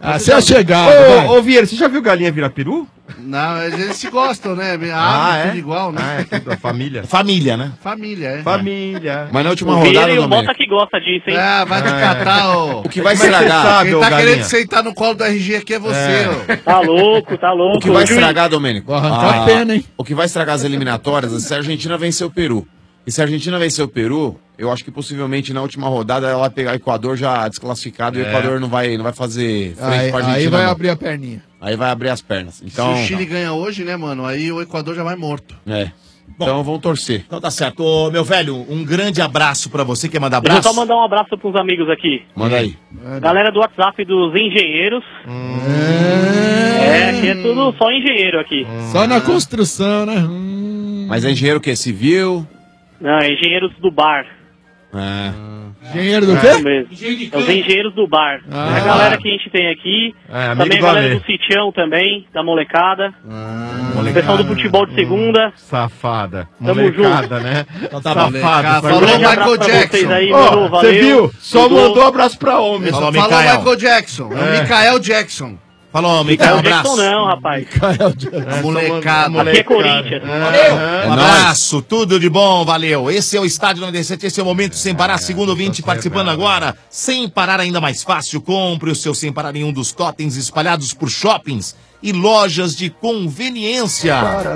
Você é chegado. Ô, Vieira, você já viu galinha virar peru? Não, eles se gostam, né? Tudo igual, né? Tudo a família. Família, né? Família, é. Família. Mas na última O rodada, Vieira e o Domênico. Mota que gosta disso, hein? Ah, vai te catar, ô. O que vai estragar? Quem tá querendo sentar no colo do RG aqui é você, ô. Tá louco, tá louco. O que vai estragar, Domênico? Vou arrancar a pena, hein? O que vai estragar as eliminatórias é se a Argentina vencer o Peru. E se a Argentina vencer o Peru, eu acho que possivelmente na última rodada ela vai pegar o Equador já desclassificado e o Equador não vai fazer frente pra Argentina. Aí vai não. abrir a perninha. Aí vai abrir as pernas. Então, Se o Chile ganha hoje, né, mano? Aí o Equador já vai morto. Então vamos torcer. Então tá certo. Ô, meu velho, um grande abraço pra você. Quer mandar Deixa abraço? eu só mandar um abraço pros amigos aqui. Manda aí. Galera do WhatsApp dos engenheiros. Aqui é tudo só engenheiro aqui. Só na construção, né? Mas é engenheiro o quê? Civil? Não, engenheiros do bar. Engenheiro do É quê? mesmo. É os engenheiros do bar. É a galera que a gente tem aqui. amigo Também a do galera Ale. do Sitião também, da molecada. O pessoal do futebol de segunda. Safada. Tamo Molecada, junto. né? Então tá Safada. Molecada. Falou Falou grande abraço Michael pra vocês Jackson. aí, Ó, mano. você Valeu. viu? Só Tudo. mandou abraço pra homem. Falou Micael. Michael Jackson. É o Michael Jackson. Falou, Micael, um Jackson abraço. não, rapaz. Molecada. Aqui é Corinthians. Um abraço, tudo de bom, valeu. Esse é o Estádio 97, esse é o Momento Sem Parar, segundo 20 participando agora. Sem Parar ainda mais fácil, compre o seu Sem Parar em um dos totens espalhados por shoppings e lojas de conveniência.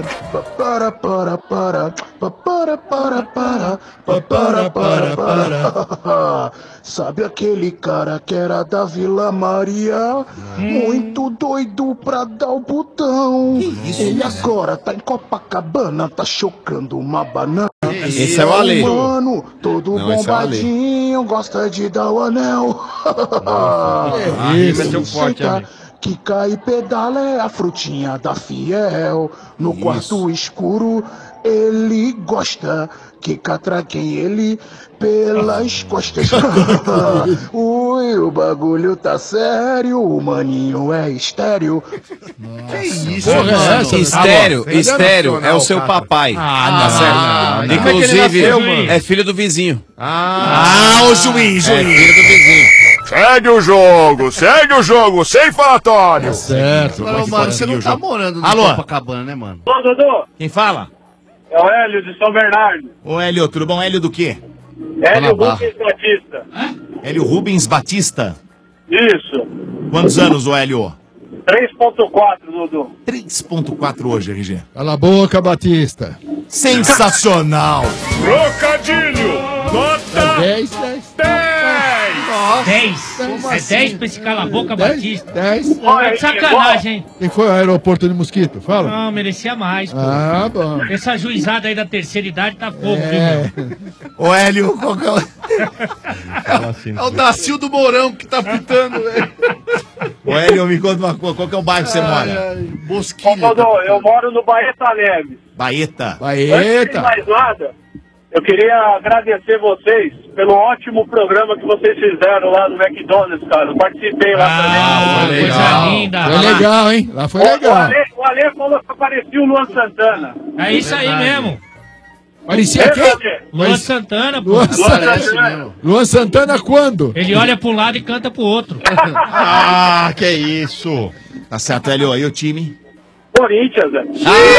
Sabe aquele cara que era da Vila Maria? Muito doido pra dar o botão. Ele agora tá em Copacabana, tá chocando uma banana. Esse é o Ale. Mano, todo Não, esse é o Ale. bombadinho, gosta de dar o anel. Isso, é forte, Senta, amigo. que cai e pedala é a frutinha da Fiel. No quarto escuro ele gosta que catraquem ele pelas costas. Ui, o bagulho tá sério, o maninho é estéreo. Que isso, Porra, mano? é essa? Estéreo é o seu papai. Tá certo? Como é que ele Inclusive, nasceu, mano? é filho do vizinho. O juiz, É filho do vizinho. Segue o jogo, sem falatório. Certo. Não, mano, você não tá morando no Alô? Copacabana, né, mano? Ô, Dodô, Quem fala? é o Hélio de São Bernardo. Ô, Hélio, tudo bom? Hélio do quê? Hélio Rubens Batista. Hélio Rubens Batista. Isso. Quantos anos, ô Hélio? 3.4, Dodô. 3.4 hoje, RG. Cala a boca, Batista. Sensacional. Trocadilho, nota 10. 10. É 10 pra esse cala-boca, Batista. 10. Tá de sacanagem, hein? Quem foi ao aeroporto de Mosquito? Fala. Não, merecia mais, pô. Ah, bom. Essa juizada aí da terceira idade tá fogo, viu, É. meu? Ô, Hélio, qual que é o... É o Dacildo Mourão que tá pitando, velho. Ô, Hélio, me conta uma coisa. Qual que é o bairro que você mora? Bosquilha. Dodô, eu moro no Baeta Neves. Baeta. Antes de mais nada, eu queria agradecer vocês pelo ótimo programa que vocês fizeram lá no McDonald's, cara. Eu participei lá também. Coisa linda. Foi legal, hein? Lá foi O legal. Ale falou que parecia o Luan Santana. É isso aí mesmo. Parecia quem? Luan Santana, pô. Luan Santana quando? Ele olha pro lado e canta pro outro. Ah, que isso. Tá certo, Hélio. Aí o time? Corinthians, velho.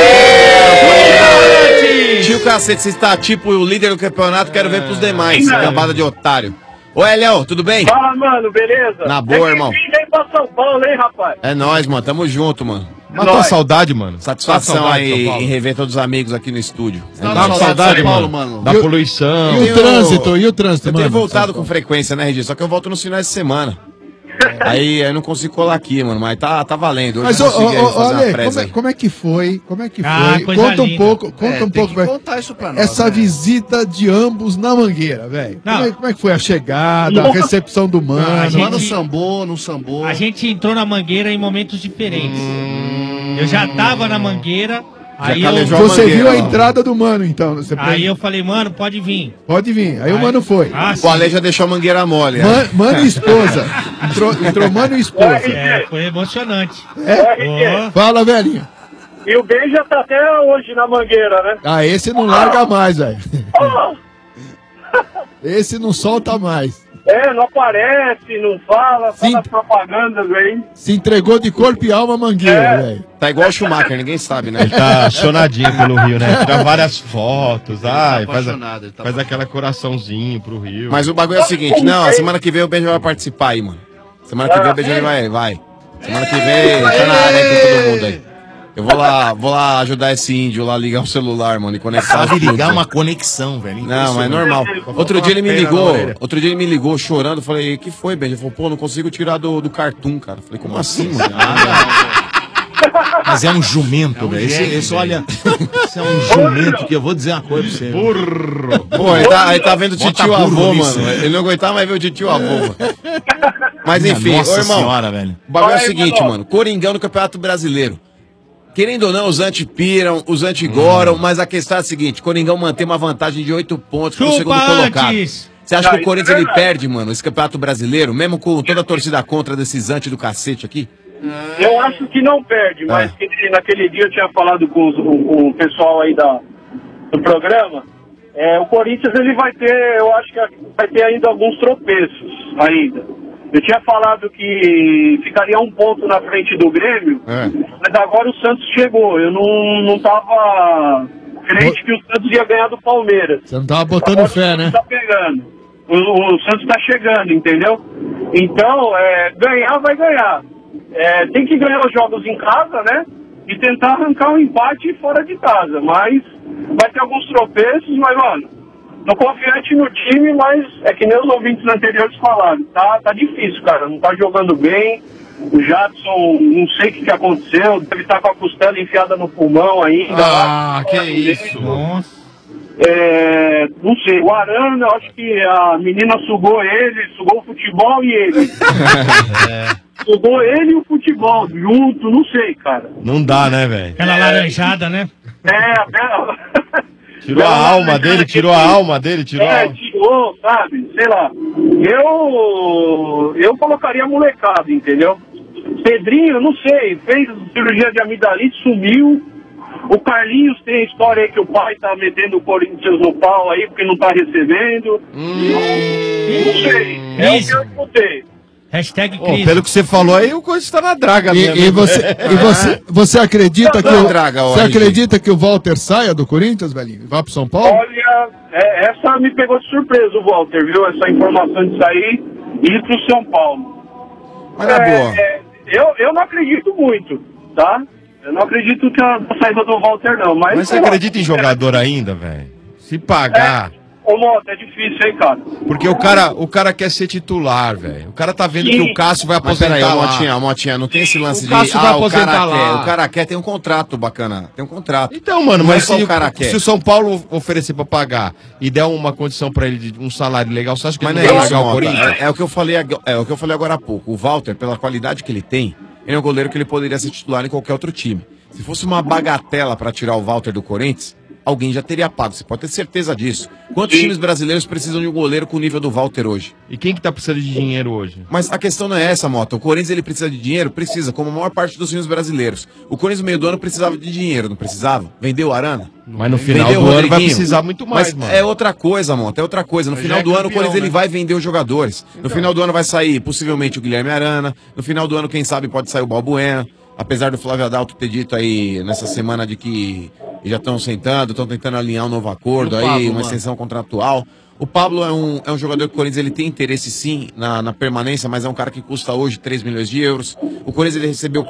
Tio Cacete, você está tipo o líder do campeonato, quero ver pros demais. Cambada de otário. Ô, Eliel, tudo bem? Fala, mano, beleza? Na boa, irmão. Vem pra São Paulo, hein, rapaz? É nóis, mano. Tamo junto, mano. Matou a saudade, mano. Satisfação Tá saudade, aí São Paulo. em rever todos os amigos aqui no estúdio. Tá com saudade, mano. Da poluição. E o trânsito, Eu mano? tenho voltado com frequência, né, Regi? Só que eu volto nos finais de semana. Aí eu não consigo colar aqui, mano, mas tá valendo. Hoje Mas, eu consegui aí fazer uma olha, presa aí. como é que foi? Como é que Ah, foi? coisa Conta um linda. pouco, conta um tem pouco, que velho. contar isso pra nós, Essa né? visita de ambos na Mangueira, velho. Não. Como é que foi a chegada, a recepção do mano? a gente- Mano sambou, não sambou. A gente entrou na Mangueira em momentos diferentes. Eu já tava na Mangueira, aí Você viu a entrada do mano, então? Você aí eu falei, mano, pode vir. Pode vir. Aí o mano foi. Ah, O Ale já deixou a mangueira mole. né? Mano e esposa. Entrou mano e esposa. É, foi emocionante. É? Fala, velhinho. E o Ben já tá até hoje na Mangueira, né? Ah, esse não larga mais, velho. Esse não solta mais. não aparece, não fala, só nas propagandas aí. Se entregou de corpo e alma Mangueira, velho. Tá igual o Schumacher, ninguém sabe, né? Ele tá apaixonadinho pelo Rio, né? Tira várias fotos, faz aquela coraçãozinho pro Rio. Mas o bagulho é o seguinte, não, a semana que vem o Benja vai participar aí, mano. Semana que vem o Benja vai. Semana que vem, tá na área aí com todo mundo aí. Eu vou lá ajudar esse índio lá a ligar o celular, mano, e conectar. Sabe ligar uma conexão, velho. Não, mas é normal. Outro dia ele me ligou chorando, falei, que foi, Benja? Ele falou, pô, não consigo tirar do Cartoon, cara. Falei, como assim, mano? Mas é um jumento, velho. Esse, olha, esse é um jumento que eu vou dizer uma coisa pra você. Burro. Pô, aí tá vendo o titio avô, mano. Ele não aguentava mais ver o titio avô, mano. Mas enfim, Nossa ô, irmão, senhora, velho. o bagulho é o seguinte, mano. Coringão no Campeonato Brasileiro. Querendo ou não, os anti-piram, os anti-goram, mas a questão é a seguinte, Coringão mantém uma vantagem de 8 pontos pro segundo colocado. Você acha que o Corinthians ele perde, mano, esse Campeonato Brasileiro, mesmo com toda a torcida contra desses anti do cacete aqui? Eu acho que não perde, mas que naquele dia eu tinha falado com o pessoal aí do programa, o Corinthians ele vai ter, eu acho que vai ter ainda alguns tropeços ainda. Eu tinha falado que ficaria 1 ponto na frente do Grêmio, mas agora o Santos chegou. Eu não tava crente que o Santos ia ganhar do Palmeiras. Você não tava botando agora fé, né? Tá pegando. O Santos tá chegando, entendeu? Então, ganhar vai ganhar. Tem que ganhar os jogos em casa, né? E tentar arrancar um empate fora de casa. Mas vai ter alguns tropeços, mas, mano, tô confiante no time, mas é que nem os ouvintes anteriores falaram. Tá difícil, cara. Não tá jogando bem. O Jadson, não sei o que aconteceu. Deve estar com a costela enfiada no pulmão ainda. Que isso. Nossa. Não sei, o Arana, acho que a menina sugou ele, sugou o futebol e ele. Sugou ele e o futebol junto, não sei, cara. Não dá, né, velho? Aquela laranjada, né? Tirou a alma dele, tirou. Tirou, sabe? Sei lá. Eu colocaria molecada, entendeu? Pedrinho, não sei, fez cirurgia de amidalite, sumiu. O Carlinhos tem a história aí que o pai tá metendo o Corinthians no pau aí porque não tá recebendo. Não sei. É o que eu escutei. Hashtag Pô, crise. pelo que você falou aí, o coisa está na draga mesmo. E você acredita Não, acredita que o Walter saia do Corinthians, velhinho? E vá pro São Paulo? Olha, essa me pegou de surpresa, o Walter, viu? Essa informação de sair e ir pro São Paulo. Mas na boa. Eu não acredito muito, tá? Eu não acredito que a saída do Walter, não. Mas você acredita em jogador ainda, velho? Se pagar... Ô, Mota, é difícil, hein, cara? Porque o cara quer ser titular, velho. O cara tá vendo que o Cássio vai Mas aposentar peraí, lá. Motinha, não tem esse lance O Cássio vai aposentar lá. O cara quer, tem um contrato bacana. Tem um contrato. Então, mano, Não mas é só se o cara quer. se o São Paulo oferecer pra pagar e der uma condição pra ele de um salário legal, você acha que Mas ele não não é vai isso, largar o Mota. Corinthians? É o que eu falei agora há pouco. O Walter, pela qualidade que ele tem, ele é um goleiro que ele poderia ser titular em qualquer outro time. Se fosse uma bagatela pra tirar o Walter do Corinthians, alguém já teria pago. Você pode ter certeza disso. Quantos times brasileiros precisam de um goleiro com o nível do Walter hoje? E quem que tá precisando de dinheiro hoje? Mas a questão não é essa, Mota. O Corinthians ele precisa de dinheiro? Precisa, como a maior parte dos times brasileiros. O Corinthians no meio do ano precisava de dinheiro, não precisava? Vendeu o Arana? Mas no final Vendeu do o ano vai Rodriguinho? precisar muito mais, Mas mano. é outra coisa, Mota, é outra coisa. No Mas final já é do ano o campeão, Corinthians ele né? vai vender os jogadores. No final do ano vai sair possivelmente o Guilherme Arana. No final do ano, quem sabe, pode sair o Balbuena. Apesar do Flávio Adalto ter dito aí nessa semana de que já estão sentando, estão tentando alinhar um novo acordo aí, Pablo, uma mano. extensão contratual. O Pablo é um jogador que o Corinthians ele tem interesse sim na permanência, mas é um cara que custa hoje 3 milhões de euros. O Corinthians ele recebeu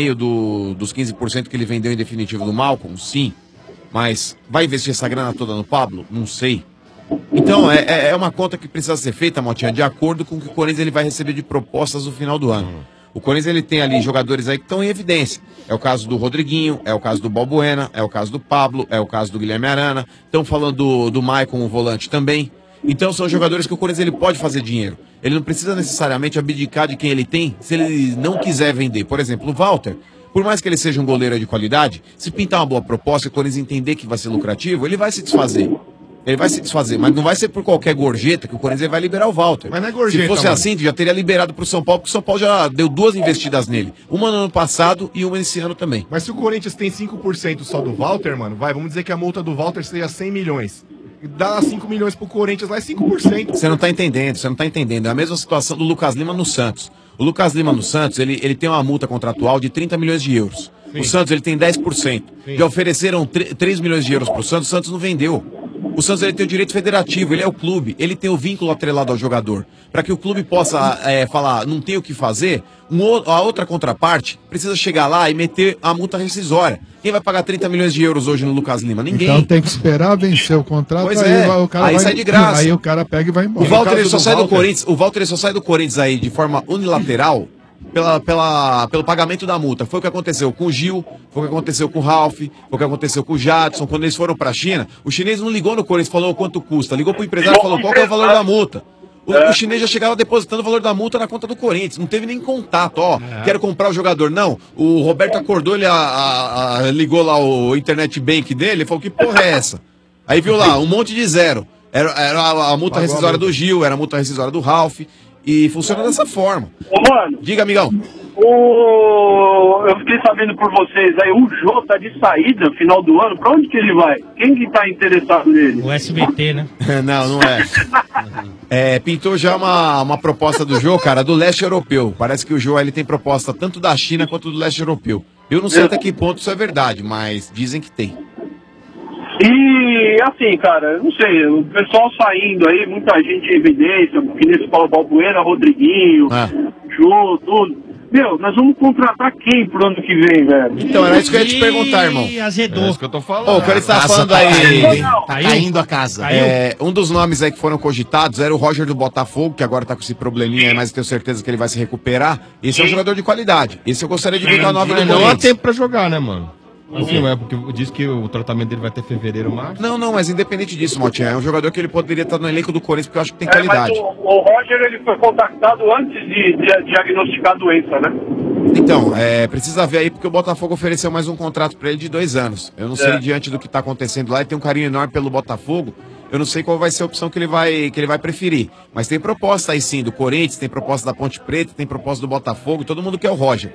4,5 dos 15% que ele vendeu em definitivo do Malcolm, sim. Mas vai investir essa grana toda no Pablo? Não sei. Então é uma conta que precisa ser feita, Motinha, de acordo com o que o Corinthians ele vai receber de propostas no final do ano. O Corinthians ele tem ali jogadores aí que estão em evidência. É o caso do Rodriguinho, é o caso do Balbuena, é o caso do Pablo, é o caso do Guilherme Arana. Estão falando do Maicon, o volante também. Então são jogadores que o Corinthians ele pode fazer dinheiro. Ele não precisa necessariamente abdicar de quem ele tem se ele não quiser vender. Por exemplo, o Walter, por mais que ele seja um goleiro de qualidade, se pintar uma boa proposta e o Corinthians entender que vai ser lucrativo, ele vai se desfazer. Ele vai se desfazer, mas não vai ser por qualquer gorjeta que o Corinthians vai liberar o Walter. Mas não é gorjeta, Se fosse mano. assim, já teria liberado pro São Paulo, porque o São Paulo já deu 2 investidas nele. Uma no ano passado e uma esse ano também. Mas se o Corinthians tem 5% só do Walter, mano, vamos dizer que a multa do Walter seja 100 milhões. dá 5 milhões pro Corinthians lá, é 5%. Você não tá entendendo, você não tá entendendo. É a mesma situação do Lucas Lima no Santos. O Lucas Lima no Santos, ele tem uma multa contratual de 30 milhões de euros. O Santos, ele tem 10%. Já ofereceram 3 milhões de euros pro Santos, o Santos não vendeu. O Santos, ele tem o direito federativo, ele é o clube, ele tem o vínculo atrelado ao jogador. Para que o clube possa falar, não tem o que fazer, a outra contraparte precisa chegar lá e meter a multa rescisória. Quem vai pagar 30 milhões de euros hoje no Lucas Lima? Ninguém. Então tem que esperar vencer o contrato, Pois aí, é, o cara aí vai, sai de graça. Aí o cara pega e vai embora. O Walter, ele só sai do Corinthians, o Walter ele só sai do Corinthians aí de forma unilateral pelo pagamento da multa. Foi o que aconteceu com o Gil, foi o que aconteceu com o Ralf, foi o que aconteceu com o Jadson. Quando eles foram pra China, o chinês não ligou no Corinthians e falou quanto custa. Ligou pro empresário e falou qual que é o valor da multa. O chinês já chegava depositando o valor da multa na conta do Corinthians. Não teve nem contato. Quero comprar o jogador. Não, o Roberto acordou, ele ligou lá o internet bank dele e falou, que porra é essa? Aí viu lá, um monte de zero. Era a multa rescisória do Gil, era a multa rescisória do Ralf. E funciona dessa forma. Ô, mano. Diga, amigão. Eu fiquei sabendo por vocês aí, o Jô tá de saída final do ano. Pra onde que ele vai? Quem que tá interessado nele? O SBT, né? Não é. Pintou já uma proposta do Jô, cara, do leste europeu. Parece que o Jô ele tem proposta tanto da China quanto do leste europeu. Eu não sei até que ponto isso é verdade, mas dizem que tem. E assim, cara, não sei, o pessoal saindo aí, muita gente em evidência, que nesse Paulo Balbuena, Rodriguinho, Jô, tudo. Meu, nós vamos contratar quem pro ano que vem, velho? Então, era isso que eu ia te perguntar, irmão. Azedou. É isso que eu tô falando. Ô, o cara está A casa falando tá aí. caindo, tá caindo a casa. Um dos nomes aí que foram cogitados era o Roger do Botafogo, que agora tá com esse probleminha aí, mas eu tenho certeza que ele vai se recuperar. Esse é um jogador de qualidade. Esse eu gostaria de ver na nova do Não há Corinthians. tempo pra jogar, né, mano? Assim, é porque diz que o tratamento dele vai ter fevereiro, março. Não, mas independente disso, Motinha, é um jogador que ele poderia estar no elenco do Corinthians, porque eu acho que tem Mas qualidade. o Roger, ele foi contactado antes de diagnosticar a doença, né? Então, precisa ver aí, porque o Botafogo ofereceu mais um contrato pra ele de 2 anos. Eu não sei, diante do que tá acontecendo lá, ele tem um carinho enorme pelo Botafogo. Eu não sei qual vai ser a opção que ele vai preferir. Mas tem proposta aí sim, do Corinthians, tem proposta da Ponte Preta, tem proposta do Botafogo, todo mundo quer o Roger.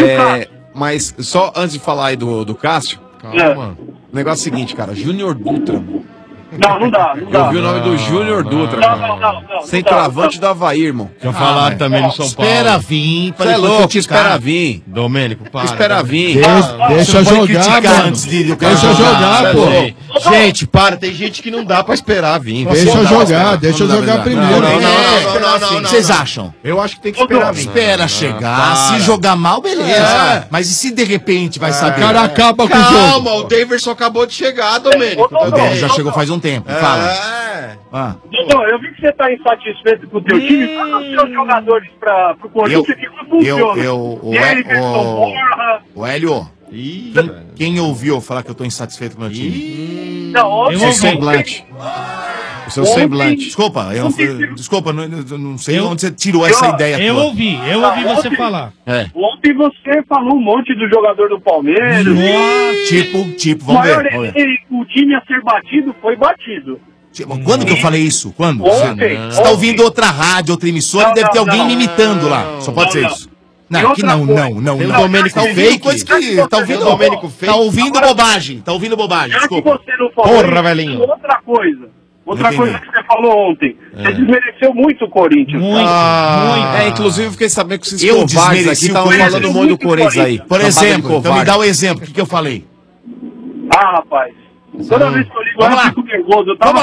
Mas só antes de falar aí do Cássio, calma. O negócio é o seguinte, cara, Júnior Dutra, mano. Não dá. Eu vi o nome do Júnior Dutra, cara. Centroavante do Havaí, irmão. Já falaram também no São Paulo. Espera vir. Você é louco, espera vir. Domênico, para. Espera vir. Deixa jogar, mano. Antes de Deixa jogar, pô. Gente, para, tem gente que não dá pra esperar vir. Deixa jogar primeiro. Não. Vocês acham? Eu acho que tem que esperar vir. Espera chegar. Se jogar mal, beleza. Mas e se de repente vai saber? O cara acaba com o jogo. Calma, o Daverson acabou de chegar, Domênico. O David já chegou faz um tempo. Fala. Doutor, eu vi que você tá insatisfeito com o teu time. Fala os seus jogadores pro Corinthians que não funciona. O Hélio, quem ouviu eu falar que eu tô insatisfeito com o meu time? Não, O seu semblante. O seu semblante. Desculpa, desculpa, não sei onde você tirou essa ideia. Eu ouvi você falar. Ontem você falou um monte do jogador do Palmeiras. Tipo, vamos ver. O time a ser batido foi batido. Quando que eu falei isso? Quando? Ontem. Você tá ouvindo outra rádio, outra emissora e deve ter alguém me imitando lá. Só pode ser isso. Não, aqui não. Tem o Domênico Tá ouvindo fake. coisa que... Tá ouvindo Domênico fake. Tá ouvindo bobagem. Tá ouvindo bobagem, Já que desculpa. você não falou Porra, velhinho. outra coisa Entendi. que você falou ontem. Você desmereceu muito o Corinthians. Inclusive eu fiquei sabendo que esses Eu covardes desmereci aqui o estavam Corinthians. falando muito do Corinthians aí. Por exemplo, então me dá o exemplo. O que eu falei? Rapaz. Toda vez que eu ligo, Vamos eu lá. fico nervoso. Vamos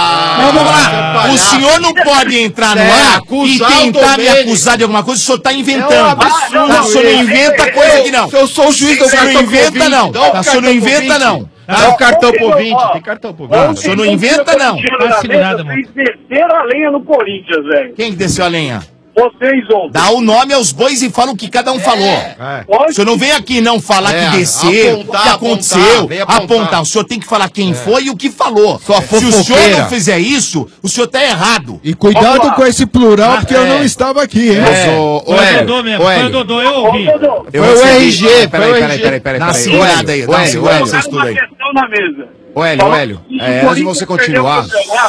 lá. O senhor não pode entrar no ar e tentar me acusar de alguma coisa. O senhor tá inventando. O senhor não inventa coisa aqui, não. Eu sou o juiz do O senhor não inventa, não. O senhor não inventa, não. Dá o cartão pro ouvinte. Tem cartão pro ouvinte. O senhor não inventa, não. Vocês desceram a lenha no Corinthians, velho. Quem que desceu a lenha? Vocês ontem. Dá o nome aos bois e fala o que cada um falou. O senhor não vem aqui não falar que desceu, o que aconteceu, apontar. O senhor tem que falar quem foi e o que falou. Se o senhor não fizer isso, o senhor tá errado. E cuidado com esse plural, porque eu não estava aqui, hein? Foi o Dodô mesmo, foi o Dodô, eu ouvi. Foi o RG, peraí. Dá uma segurada aí, dá uma segurada aí, vocês tudo aí. Questão na mesa. Ô, Hélio, antes de você continuar...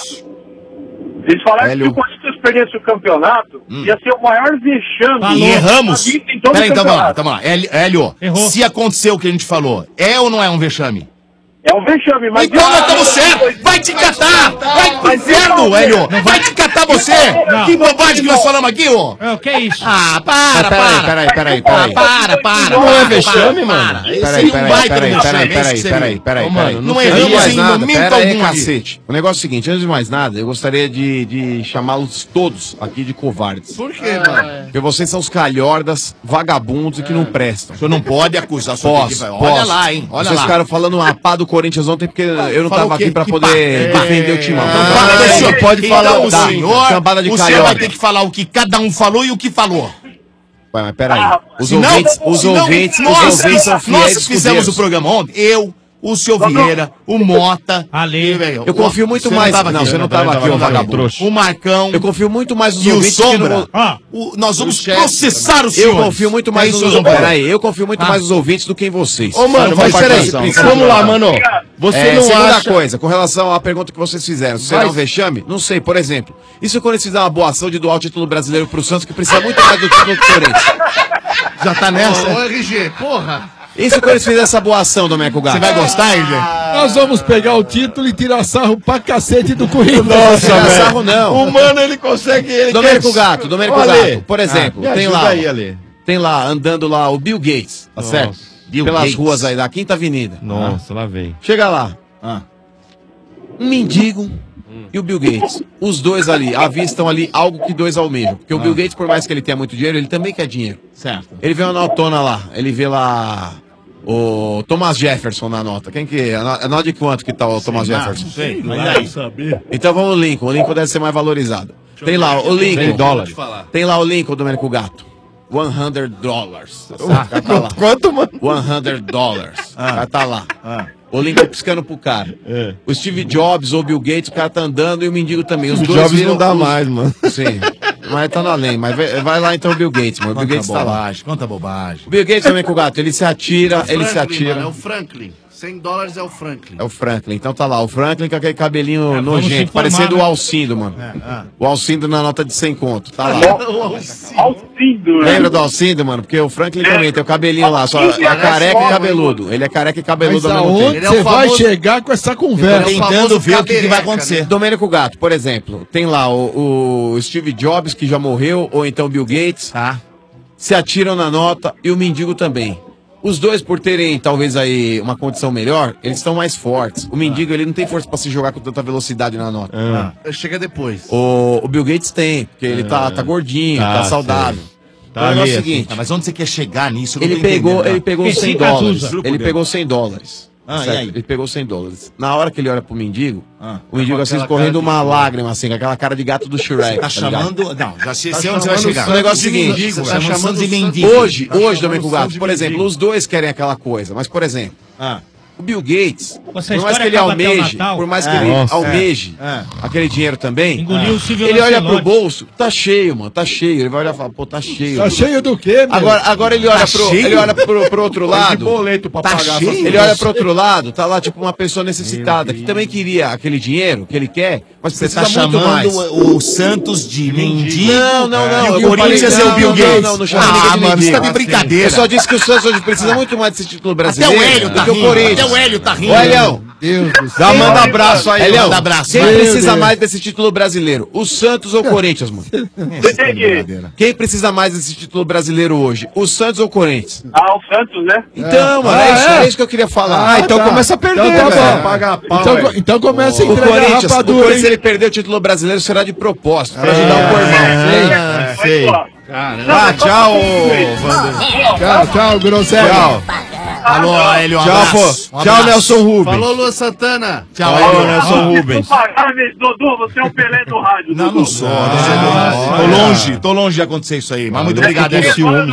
Eles falaram que se o Corinthians perdesse o campeonato, ia ser o maior vexame. E erramos. Em todo Peraí, o então campeonato. vamos lá. Hélio, se aconteceu o que a gente falou, é ou não é um vexame? É um vexame, mas... Então nós estamos certos! Vai te catar! pro inferno, Hélio! Vai te catar você! Que bobagem que nós falamos aqui, ô! Que é isso? Ah, para! Peraí. Para! Não é vexame, mano? Peraí. Não erramos em momento algum, cacete. O negócio é o seguinte, antes de mais nada, eu gostaria de chamá-los todos aqui de covardes. Por quê, mano? Porque vocês são os calhordas, vagabundos e que não prestam. O senhor não pode acusar sua Posso. Olha lá, hein? Olha Vocês lá. ficaram falando uma pá do Corinthians ontem porque eu não Falou tava que- aqui pra que poder pá? defender o timão. O senhor pode falar o o senhor, cambada de o senhor vai calhorda. ter que falar o que cada um falou e o que falou. Ué, mas peraí. Os Senão- ouvintes nós são fiéis nós fizemos escudeiros. o programa ontem, eu, o seu Vieira, o Mota, Eu confio muito mais. Não, você não tava aqui, ô vagabundo. O Marcão. Eu confio muito mais nos e o ouvintes que Sombra. no... Nós vamos processar o senhor. Eu confio muito mais nos ouvintes. Peraí, eu confio muito mais nos ouvintes do que em vocês. Ô, mano, mas peraí, vamos lá, mano. Você não segunda acha... coisa, com relação à pergunta que vocês fizeram, se será um vexame? Não sei, por exemplo, e se o Corinthians fizer uma boa ação de doar o título brasileiro pro Santos, que precisa muito mais do título do Corinthians? Já tá nessa? Ô, RG, porra. E se o Corinthians fizer essa boa ação, Domênico Gato? Você vai gostar, RG? Nós vamos pegar o título e tirar sarro pra cacete do Corinthians. Nossa, não é sarro não. O mano, ele consegue... Ele Domênico quer- Gato, Domênico Ô, Ale. Gato, por exemplo, Me tem ajuda lá, aí, Ale. tem lá, andando lá, o Bill Gates, tá Nossa. certo? Bill Pelas Gates. ruas aí da Quinta Avenida. Nossa, lá vem. Chega lá. Um mendigo e o Bill Gates. Os dois ali avistam ali algo que dois almejam. Porque o Bill Gates, por mais que ele tenha muito dinheiro, ele também quer dinheiro. Certo. Ele vê uma notona lá. Ele vê lá o Thomas Jefferson na nota. Quem que é? A nota de quanto que tá o Thomas Jefferson? Sei, Mas mas aí. Saber. Então vamos o Lincoln. O Lincoln deve ser mais valorizado. Tem lá o Lincoln. $100. Tem lá o Lincoln, Domênico Gato. $100. Tá lá. Quanto, mano? $100. Vai tá lá. O Lincoln piscando pro cara. O Steve Jobs ou o Bill Gates, o cara tá andando e o mendigo também. Os Steve dois Jobs viram não dá os- mais, mano. Sim. Mas tá na além. Mas vai lá então o Bill Gates, mano. O Bill Gates tá lá. Quanta bobagem. O Bill Gates também com o gato. Ele se atira, ele se Franklin, atira. mano, é o Franklin. $100 é o Franklin. É o Franklin. Então tá lá. O Franklin com aquele cabelinho vamos se nojento, informar, parecendo né? o Alcindo, mano. O Alcindo na nota de 100 conto. Tá lá. Alcindo, né? Lembra do Alcindo, mano? Porque o Franklin também tem o cabelinho lá, só é careca e cabeludo. Ele é careca e cabeludo Mas ao mesmo aonde tempo. você vai chegar com essa conversa? Tentando ver o que vai acontecer. Domênico Gato, por exemplo, tem lá o Steve Jobs, que já morreu, ou então Bill Gates, se atiram na nota, e o mendigo também. Os dois, por terem talvez aí uma condição melhor, eles estão mais fortes. O mendigo, ele não tem força pra se jogar com tanta velocidade na nota. Chega depois. O Bill Gates tem, porque ele tá gordinho, tá saudável. Tá o negócio é o ali, seguinte. mas onde você quer chegar nisso? Eu não Ele tô pegou, entendendo, ele tá? pegou Esse $100. Cazuza. Ele pegou $100. Ah, certo? e aí? Ele pegou $100. Na hora que ele olha pro mendigo, o mendigo com assim, aquela escorrendo cara de uma choro. lágrima, assim, com aquela cara de gato do Shrek. Tá ligado? chamando. Não, já sei Tá onde você vai chamando chegar. o negócio é o seguinte, mendigo, tá chamando de mendigo. Hoje, Tá Domênico chamando Gato, de por exemplo, mendigo. os dois querem aquela coisa, mas por exemplo, o Bill Gates, Essa por mais história que ele acaba até o almeje, Natal. por mais que É. ele Nossa. almeje aquele dinheiro também, Engoliu o Silvio ele olha pro Lancelotti. bolso, tá cheio, mano, tá cheio. Ele vai olhar e falar, pô, tá cheio. Tá cheio do quê, meu? Agora ele olha, Tá pro, cheio? ele olha pro outro Olha lado. de boleto pra Tá pagar cheio? essas Ele coisas. olha pro outro lado, tá lá tipo uma pessoa necessitada, que também queria aquele dinheiro que ele quer, mas Você precisa tá muito mais. chamando o Santos de mendigo? Não, E o Corinthians é o Bill Gates? Não chama ninguém de mano, você mendigo. tá de brincadeira. Eu só disse que o Santos hoje precisa muito mais desse título brasileiro Até o Hélio tá do que o rindo, Corinthians. até o Hélio tá rindo. Ô, Helião, Deus do céu. dá, manda abraço aí. Helião, manda abraço. quem Meu precisa Deus. mais desse título brasileiro? O Santos ou o Corinthians, mano? Quem precisa mais desse título brasileiro hoje? O Santos ou o Corinthians? Ah, o Santos, né? Então, mano, é isso que eu queria falar. Ah, então começa a perder, Então tá velho. bom. Paga pau, Então, velho. então começa a O entregar a Corinthians, rapadura, hein? ele perder o título brasileiro será de propósito, pra ajudar o cormão. Sei. Ah, tchau, Tchau, tão groselha. Tchau. Alô, Hélio, um Tchau, abraço. pô. Um Tchau, abraço. Nelson Rubens. Falou, Luan Santana. Tchau, Falou, Hélio. Nelson Rubens. Dodô, você é o Pelé do rádio. Não, não sou. Tô longe de acontecer isso aí. Mas muito obrigado, Hélio. Hélio.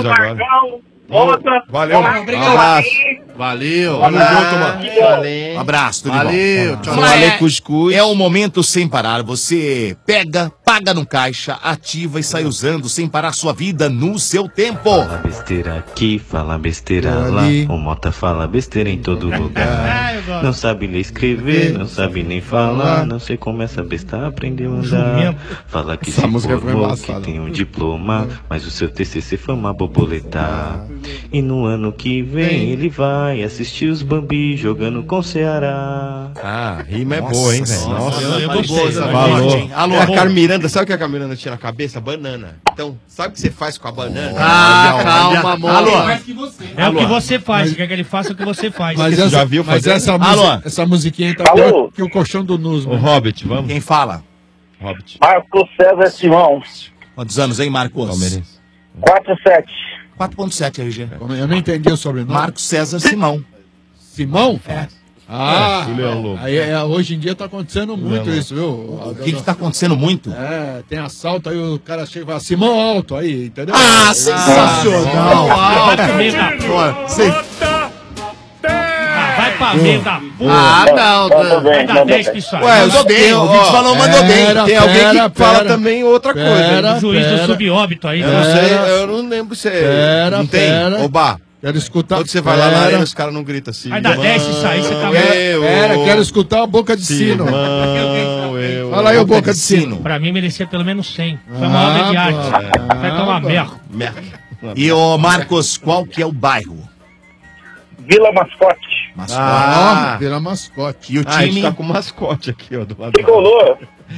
Valeu. Obrigado. Valeu. Tamo junto, mano. Um abraço, tudo Valeu, bom. tchau. Vamos lá, Valeu, é o momento sem parar. Você pega, paga no caixa, ativa e sai usando sem parar sua vida no seu tempo. Fala besteira aqui, fala besteira lá. O Mota fala besteira em todo lugar. Não sabe ler, escrever, não sabe nem falar. Não sei como essa besta aprendeu a andar. Fala que Essa se música foi formou, embaçada. que tem um diploma, mas o seu TCC foi uma borboleta. E no ano que vem ele vai assistir os Bambi jogando com o Ceará. Ah, rima é boa, hein, velho? Nossa, eu gostei. Falou. Alô, a Carmiranda, sabe o que a Carmiranda tinha na cabeça? Banana. Então, sabe o que você faz com a banana? Calma, amor. Alô. É o que você faz, você quer que ele faça o que você faz. Mas Você essa, já viu mas fazer? essa, Alô. essa musiquinha aí tá Alô. pior que o colchão do Nusman. O Hobbit, vamos? Quem fala? Hobbit. Marcos César Simão. Quantos anos, hein, Marcos? Palmeirense. 47. 4.7, RG. Eu não entendi o sobrenome. Marcos César Simão. Simão? É. Ah, Julião Lobo. aí, hoje em dia tá acontecendo muito isso, viu? O que tá acontecendo muito? É, tem assalto, aí o cara chega e fala, Simão Alto, aí, entendeu? Ah, sensacional! Vai pra meio da vai pra meio da porra. Vai dar 10 pra isso aí. Ué, Mandou bem, o Vitor falou, mandou bem. Tem alguém que fala também outra coisa. O juiz do subóbito aí. Eu não sei, eu não lembro se é. Não tem? Oba. Quero escutar. Quando você vai lá na arena, os caras não gritam assim. Vai dar 10 isso aí, você tá quero escutar a boca de sino. Fala aí, o boca de sino. Pra mim merecia pelo menos 100. Foi uma obra de arte. Vai tomar merda. E ô Marcos, qual que é o bairro? Vila Mascote. Vila Mascote. E o A gente time? tá com mascote aqui, ó, do lado. Tricolor.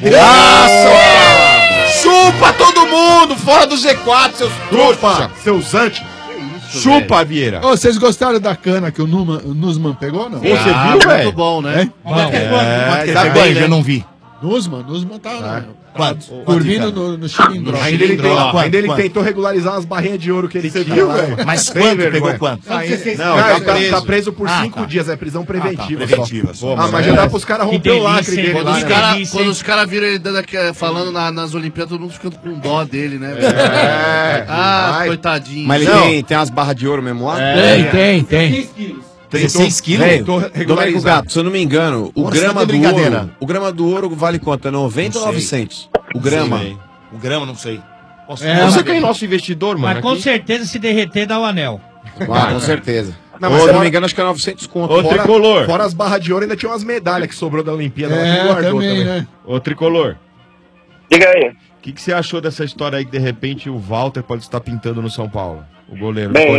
Chupa todo mundo, fora do Z4, seus trouxa. Seus antes. Chupa, Vieira. Ô, vocês gostaram da cana que o Nusman pegou, não? Você viu, velho? Muito bom, né? Tá bem, eu não vi. Nusman tá Quanto? dormindo no chilindró. Ainda ele tentou regularizar as barrinhas de ouro que ele tinha. Mas quanto? Pegou quanto? Não, tá preso por 5 dias, é prisão preventiva. Só. Mas já dá pros caras romper o lacre dele lá. Quando os caras viram ele falando nas Olimpíadas, todo mundo ficando com dó dele, né? Coitadinho. Mas ele tem umas barras de ouro mesmo lá? Tem. 16 quilos? Domênico Gato, se eu não me engano, o grama do ouro vale quanto? É 90 ou 900? O grama. O grama, não sei. Você que é nosso investidor, mano. Mas com certeza se derreter dá o anel. Com certeza. Não, Ou, se não me engano, acho que é 900 conto. Ô, Tricolor. Fora as barras de ouro, ainda tinha umas medalhas que sobrou da Olimpíada. Também, né? Ô, Tricolor. Diga aí. O que você achou dessa história aí que de repente o Walter pode estar pintando no São Paulo? O goleiro. Bem,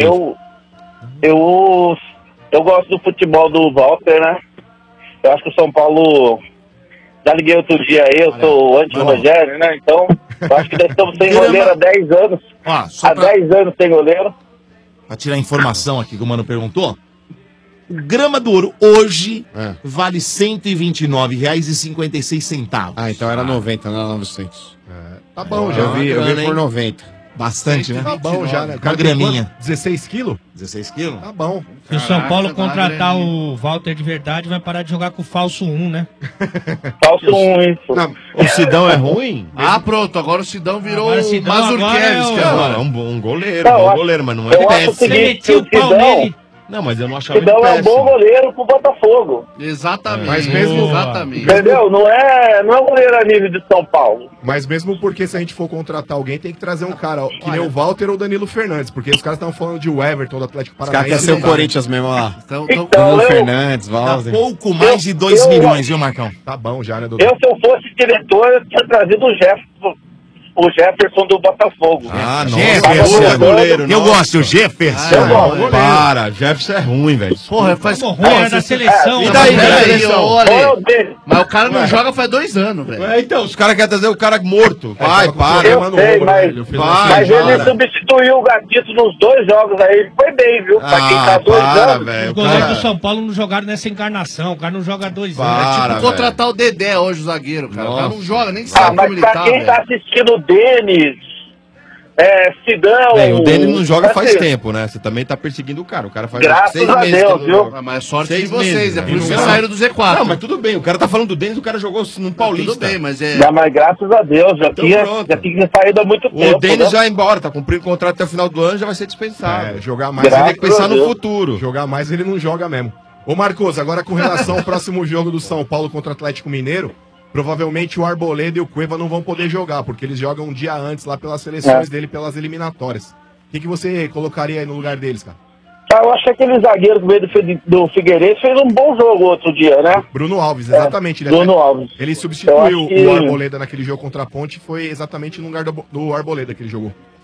eu gosto do futebol do Walter, né? Eu acho que o São Paulo... Já liguei outro dia aí, eu sou anti-Rogério, né? Então, eu acho que nós estamos sem goleiro há 10 anos. Há 10 anos sem goleiro. Pra tirar a informação aqui que o Mano perguntou, o grama do ouro hoje vale R$ 129,56. Ah, então era 90, não era 900. Tá bom já. Eu vi por 90. Bastante, né? Tá bom já, né? Uma graminha. 16 quilos? 16 quilos? Tá bom. Se o São Paulo contratar o Walter de verdade, vai parar de jogar com o falso 1, né? Falso 1, isso. O Sidão é ruim? Pronto, agora o Sidão virou Agora o o Sidão Mazurkiewicz. Agora é um bom goleiro, Não, bom goleiro, mas não é eu acho o péssimo. seguinte, Você metia o pau nele. Não, mas eu não achava ele Sidão é um péssimo. bom goleiro pro Botafogo. Exatamente. Mas mesmo- Exatamente. Entendeu? Não é goleiro a nível de São Paulo. Mas mesmo porque se a gente for contratar alguém, tem que trazer um cara ó, que nem o Walter ou o Danilo Fernandes, porque os caras estavam falando de Everton, do Atlético Os Paranaense. caras querem ser o não dá. Corinthians mesmo lá. Então, Danilo eu- Fernandes, Dá Walter. pouco mais de 2 milhões, viu, Marcão? Tá bom já, né, doutor? Eu, se eu fosse diretor, eu tinha trazido o Jefferson do Botafogo. Ah, nossa, Jefferson. é goleiro. Eu nossa. gosto, o Jefferson. Eu gosto. Para, Jefferson é ruim, velho. Porra, faz Como ruim, é da seleção. E daí, Peraí, seleção? olha. Dele. Mas o cara não joga faz 2 anos, velho. Então, os caras querem trazer o cara morto. Vai, tava com para. problema Eu no sei, ombro, mas, velho. mas para. ele substituiu o Gatito nos 2 jogos aí. Ele foi bem, viu? Pra quem tá 2 para, anos. velho. Os goleiros do São Paulo não jogaram nessa encarnação. O cara não joga há 2 anos. Para, Tipo contratar o Dedé hoje, o zagueiro, cara. O cara não joga, nem Ah, sabe mas como ele pra tá, quem velho. tá assistindo o Denis, Sidão... Bem, o Denis não joga faz assim, tempo, né? Você também tá perseguindo o cara. O cara faz Graças 6 a meses Deus, que não viu? joga. Mas sorte 6 de vocês, meses, é por isso que não. saíram do Z4. Não, mas tudo bem. O cara tá falando do Denis, o cara jogou no Paulista. Tudo bem, mas é... Não, mas graças a Deus, já Então tinha pronto. saído há muito tempo. O Denis né? já é embora, tá cumprindo o contrato até o final do ano, já vai ser dispensado. Jogar mais, Graças Tem que pensar a no Deus. futuro. jogar mais ele não joga mesmo. Ô Marcos, agora com relação ao próximo jogo do São Paulo contra o Atlético Mineiro, provavelmente o Arboleda e o Cueva não vão poder jogar, porque eles jogam um dia antes lá pelas seleções dele, pelas eliminatórias. O que você colocaria aí no lugar deles, cara? Eu acho que aquele zagueiro que veio do Figueirense fez um bom jogo outro dia, né? Bruno Alves, exatamente. Bruno Alves. Ele Eu substituiu acho que- o Arboleda naquele jogo contra a Ponte, foi exatamente no lugar do Arboleda que ele jogou.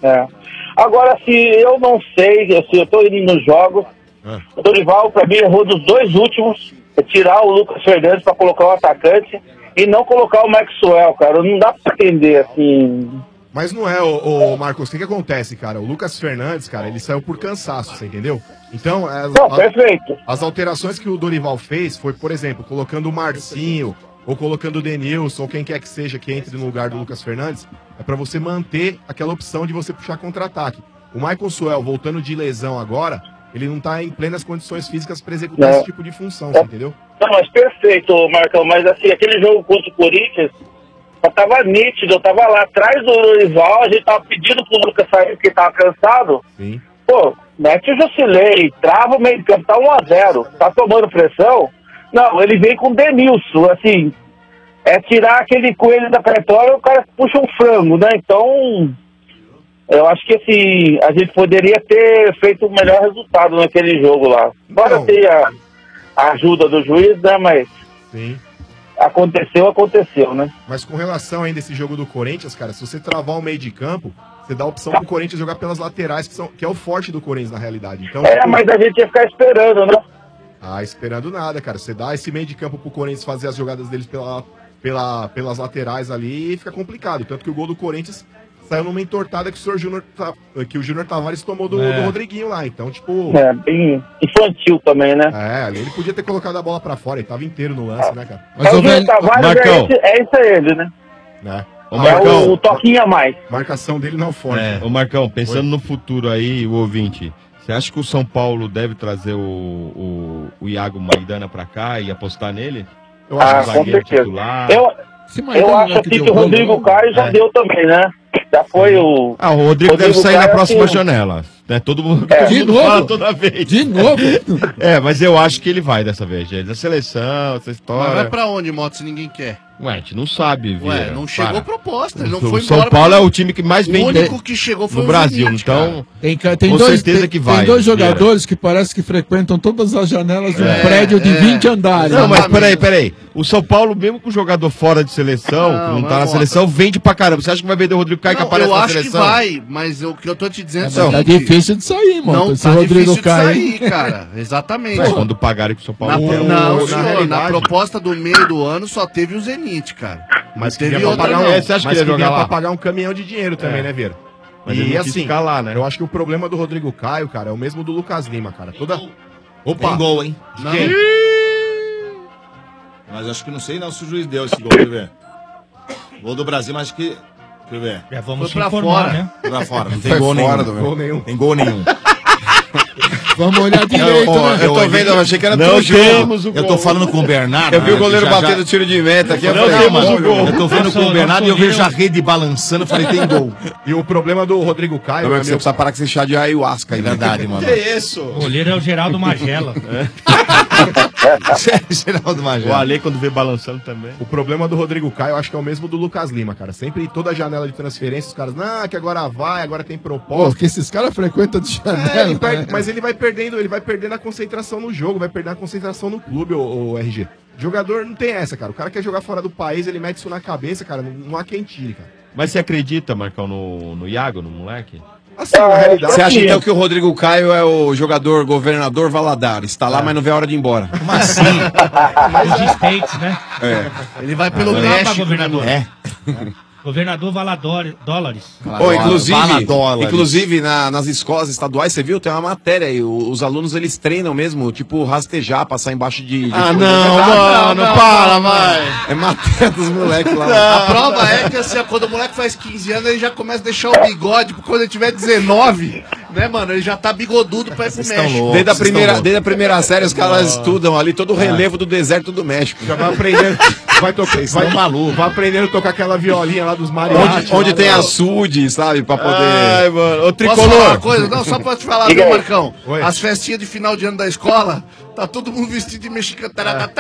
Agora, se eu não sei, se eu tô indo nos jogos, o Dorival, pra mim, errou dos dois últimos, é tirar o Lucas Fernandes pra colocar o atacante e não colocar o Maxwell, cara. Não dá pra entender, assim... Mas não é, ô Marcos, o que acontece, cara? O Lucas Fernandes, cara, ele saiu por cansaço, você entendeu? Então, perfeito. As alterações que o Dorival fez foi, por exemplo, colocando o Marcinho, ou colocando o Denilson, ou quem quer que seja que entre no lugar do Lucas Fernandes, é pra você manter aquela opção de você puxar contra-ataque. O Michael Suel, voltando de lesão agora, ele não tá em plenas condições físicas pra executar esse tipo de função, você entendeu? Não, mas perfeito, Marcão, mas assim, aquele jogo contra o Corinthians, eu tava nítido, eu tava lá atrás do Dorival, a gente tava pedindo pro Lucas sair porque tava cansado. Sim. Pô, mete o Jusilei, trava o meio de campo, tá 1-0, tá tomando pressão. Não, ele vem com o Denilson, assim, é tirar aquele coelho da cartola e o cara puxa um frango, né? Então, eu acho que assim, a gente poderia ter feito o melhor resultado naquele jogo lá. Embora tenha a ajuda do juiz, né? Mas Sim. Aconteceu, né? Mas com relação ainda a esse jogo do Corinthians, cara, se você travar o meio de campo, você dá a opção pro Corinthians jogar pelas laterais, que é o forte do Corinthians na realidade. Então, mas a gente ia ficar esperando, né? Esperando nada, cara. Você dá esse meio de campo pro Corinthians fazer as jogadas deles pelas laterais ali e fica complicado. Tanto que o gol do Corinthians saiu numa entortada que o Júnior Tavares tomou do Rodriguinho lá. Então, tipo... bem infantil também, né? Ali ele podia ter colocado a bola pra fora, ele tava inteiro no lance, né, cara? Mas o Júnior Tavares Marcão. é ele, né? Ô, Marcão, o toquinho a mais. Marcação dele não forte. Ô, Marcão, pensando no futuro aí, o ouvinte, você acha que o São Paulo deve trazer o Iago Maidana pra cá e apostar nele? Eu acho com certeza. Eu acho assim que o Rodrigo Caio já deu também, né? Já foi o... o Rodrigo deve sair na próxima janela. Né? Todo mundo, De mundo novo? fala toda vez. De novo? Mas eu acho que ele vai dessa vez. Ele da seleção, essa história. Mas vai pra onde, Moto, se ninguém quer? Ué, a gente não sabe, Ué, Vieira. não chegou Para. proposta, ele não O foi São embora. Paulo é o time que mais O vem único que chegou foi no o Brasil, Zenit, então Tem com dois, certeza que vai. Tem dois jogadores que parece que frequentam todas as janelas de um prédio de 20 andares. Não, mas peraí. O São Paulo, mesmo com o jogador fora de seleção, que não tá na seleção, vende pra caramba. Você acha que vai vender o Rodrigo Caio que aparece na seleção? Eu acho que vai, mas o que eu tô te dizendo Tá difícil de sair, mano. Não, Esse tá Rodrigo difícil Caio. de sair, cara. Exatamente. Mas quando pagarem pro São Paulo... Na proposta do meio do ano só teve o Zenit, cara. Mas teve queria outra pra pagar não. você acha que ele ia jogar lá? pra pagar um caminhão de dinheiro também, né, Vieira? Mas ele não quis ficar lá, né? Eu acho que o problema do Rodrigo Caio, cara, é o mesmo do Lucas Lima, cara. Opa! Tem gol, hein? De quem? Mas acho que não sei não se o juiz deu esse gol, deixa eu ver. Gol do Brasil, mas acho que... Deixa eu ver. Vamos Foi pra informar, fora. né? Foi pra fora, não Foi tem gol fora nenhum. do gol nenhum. Tem gol nenhum. Vamos olhar direito, né? Eu tô vendo, eu achei que era Não teu jogo. temos o gol. Eu tô falando com o Bernardo. Eu vi o né, goleiro que já- batendo tiro de meta aqui. Não eu falei, temos mano, o gol. Eu tô vendo com o Nosso- Bernardo e eu nosso vejo a goleiro- rede balançando, falei, tem gol. E o problema do Rodrigo Caio... Não, é você meu- precisa parar com esse chá de ayahuasca aí. É verdade, mano. Que isso? O goleiro é o Geraldo Magela. Geraldo O Magela. Ale, quando vê balançando também. O problema do Rodrigo Caio, eu acho que é o mesmo do Lucas Lima, cara. Sempre, toda janela de transferência, os caras, que agora vai, agora tem Pô, proposta. que esses caras frequentam de janela. Mas ele vai perdendo a concentração no jogo, vai perdendo a concentração no clube, o RG. Jogador não tem essa, cara. O cara quer jogar fora do país, ele mete isso na cabeça, cara. Não há quem tire, cara. Mas você acredita, Marcão, no Iago, no moleque? Assim, na realidade. Você acha então que o Rodrigo Caio é o jogador governador Valadares? Está lá, mas não vê a hora de ir embora. Como assim? Os States, né? Ele vai pelo Vamos lá pra México, né, governador. mano? Governador dólares. Inclusive nas escolas estaduais, você viu? Tem uma matéria aí. Os alunos, eles treinam mesmo, tipo, rastejar, passar embaixo de para, vai. É matéria dos moleques lá. A prova é que assim, quando o moleque faz 15 anos, ele já começa a deixar o bigode, porque quando ele tiver 19, né, mano, ele já tá bigodudo pra ir pro México. Desde a primeira série, os caras estudam ali todo o relevo do deserto do México. Já vai aprendendo. Vai aprendendo a tocar aquela violinha lá dos mariachis. Onde tem açude, sabe? Pra poder. Ai, mano. Ô, Posso falar uma Tricolor. coisa? Não, só pra te falar, viu, Marcão? As festinhas de final de ano da escola, tá todo mundo vestido de mexicano.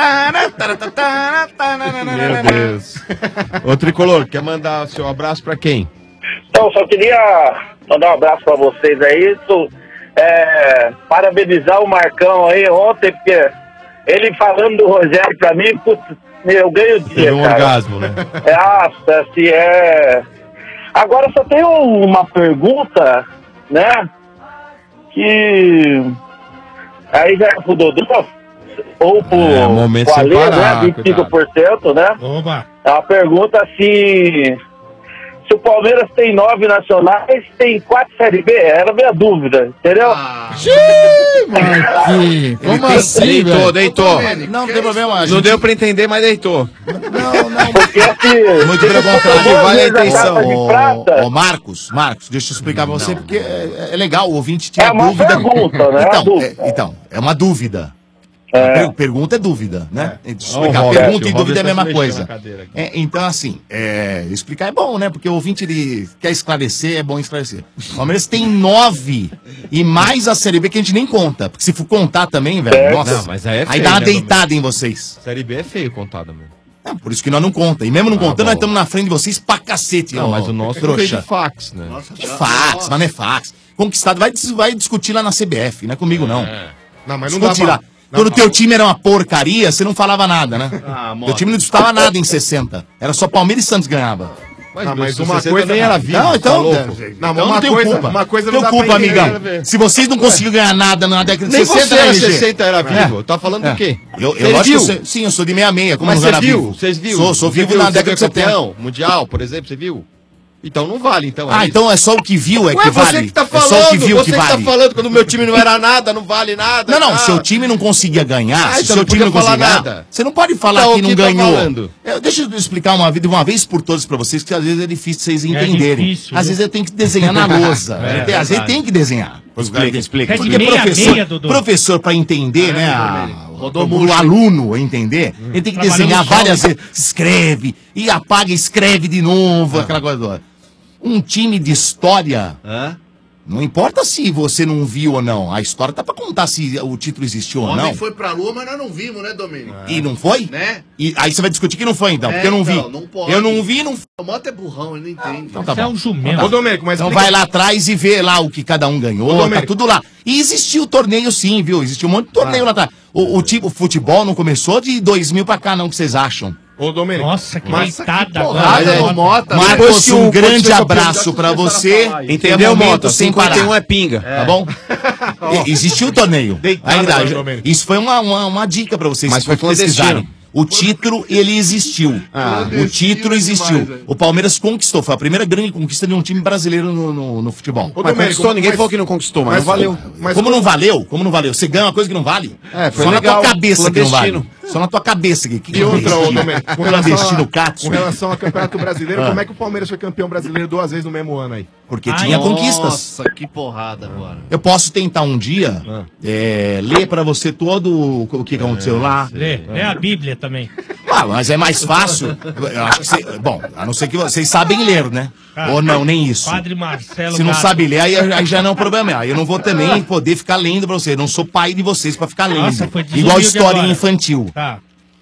Meu Deus. Ô, Tricolor, quer mandar seu abraço pra quem? Então, só queria mandar um abraço pra vocês aí. Parabenizar o Marcão aí ontem, porque ele falando do Rogério pra mim, putz, eu ganho o dia, Teve um cara. orgasmo, né? Nossa, se é... Agora só tem uma pergunta, né? Que aí já é pro Dodô ou pro momento Ale, sem parar, né? 25%, né? Oba. É uma pergunta se o Palmeiras tem 9 nacionais, tem 4 Série B. Era a minha dúvida, entendeu? Marquinhos, como assim, velho? Deitou. Não tem problema. Não deu pra entender, mas deitou. Porque assim, Muito pelo contrário, vale a intenção. de prata. Ô, Marcos, deixa eu explicar pra você, porque é legal, o ouvinte tinha É uma dúvida. pergunta, né? Então, é uma dúvida. Pergunta é dúvida, né? Deixa eu Ó, o explicar. Robert, Pergunta e o dúvida é a Robert tá mesma se coisa. mexendo na cadeira aqui. Então, assim, explicar é bom, né? Porque o ouvinte, ele quer esclarecer, é bom esclarecer. O Palmeiras tem 9 e mais a Série B que a gente nem conta. Porque se for contar também, velho, nossa, Não, mas aí é aí feio, dá uma né, deitada em vocês. Série B é feio contada mesmo. Por isso que nós não conta. E mesmo não contando, nós estamos na frente de vocês pra cacete. Não, ó, mas o nosso não veio trouxa. de fax, né? É fax, mas não é fax. Conquistado, vai discutir lá na CBF, não é comigo, não. Não, mas não Discutir dá lá. pra... Quando o teu time era uma porcaria, você não falava nada, né? Mota. Teu time não disputava nada em 60. Era só Palmeiras e Santos ganhava. Mas uma coisa nem era vivo. Não, então, não, não tenho culpa. Uma coisa Tenho não dá culpa, pra entender. amigão. Se vocês não conseguiram ganhar nada na década de Nem 60, você né, era RG? 60 era vivo. Tá falando do quê? Eu Vocês lógico viu? que eu sim, eu sou de 66. Como Mas não você era viu? vivo? Vocês viu? Sou Você vivo viu na você década de foi 70. campeão mundial, por exemplo, você viu? Então não vale, então. Então é só o que viu é Ué, que você vale. que tá É só falando, o que viu você que que vale. tá falando quando o meu time não era nada, não vale nada. Não, tá? seu time não conseguia ganhar, se então seu não time podia não falar conseguia ganhar, nada. você não pode falar Então, que o não que tá ganhou. falando? Deixa eu explicar de uma vez por todas pra vocês, que às vezes é difícil vocês entenderem. difícil, Às viu? vezes eu tenho que desenhar na lousa. Às vezes tem que desenhar. Explica. Porque professor pra entender, né, o aluno entender, ele tem que desenhar várias vezes. Escreve, e apaga, escreve de novo, aquela coisa toda. Um time de história, não importa se você não viu ou não, a história tá pra contar se o título existiu O ou homem não. foi pra lua, mas nós não vimos, né, Domênico? E não foi? Né? E aí você vai discutir que não foi, então, porque eu não vi. Então, não pode. Eu não vi, não. O Mota é burrão, ele não entende. Então tá Você é bom. um jumento. Ô, Domênico, mas Então explica- vai lá atrás e vê lá o que cada um ganhou, Ô, tá Domênico. tudo lá. E existiu torneio sim, viu? Existiu um monte de torneio lá atrás. O futebol não começou de 2000 pra cá, não, que vocês acham? Ô, Domênico. Nossa, que Mas- deitada Porrada, agora. ô, Mota. Marcos, Depois que um o grande Corinthians foi abraço campeão, pra já começaram você. a falar isso. Entendeu, Entendeu, momento Mota? sem parar. 51 é pinga. Tá bom? Existiu o torneio. Deitada Ainda, agora, Domênico. isso foi uma dica pra vocês Mas foi pesquisarem. clandestino. O título, ele existiu. O título existiu. O Palmeiras conquistou. Foi a primeira grande conquista de um time brasileiro no futebol. Ô, Mas Domênico, conquistou, ninguém mas- falou que não conquistou, mas não valeu. Mas Como não valeu? Como não valeu? Você ganha uma coisa que não vale? Foi Só legal, na tua cabeça que não vale. clandestino. Só na tua cabeça aqui. Que E outra, ô, clandestino? Domênico, Clandestino Katsu. com relação ao Campeonato Brasileiro, como é que o Palmeiras foi campeão brasileiro 2 vezes no mesmo ano aí? Porque tinha conquistas. Nossa, que porrada agora. Eu posso tentar um dia ler pra você todo o que aconteceu lá. Lê a Bíblia também. Mas é mais fácil. Eu acho que bom, a não ser que vocês sabem ler, né? Ou não, nem isso. Padre Marcelo Se não Gato. sabe ler, aí já não é um problema. Aí eu não vou também poder ficar lendo pra vocês. Eu não sou pai de vocês pra ficar lendo. Nossa, foi Igual desumilde historinha agora. infantil. Tá.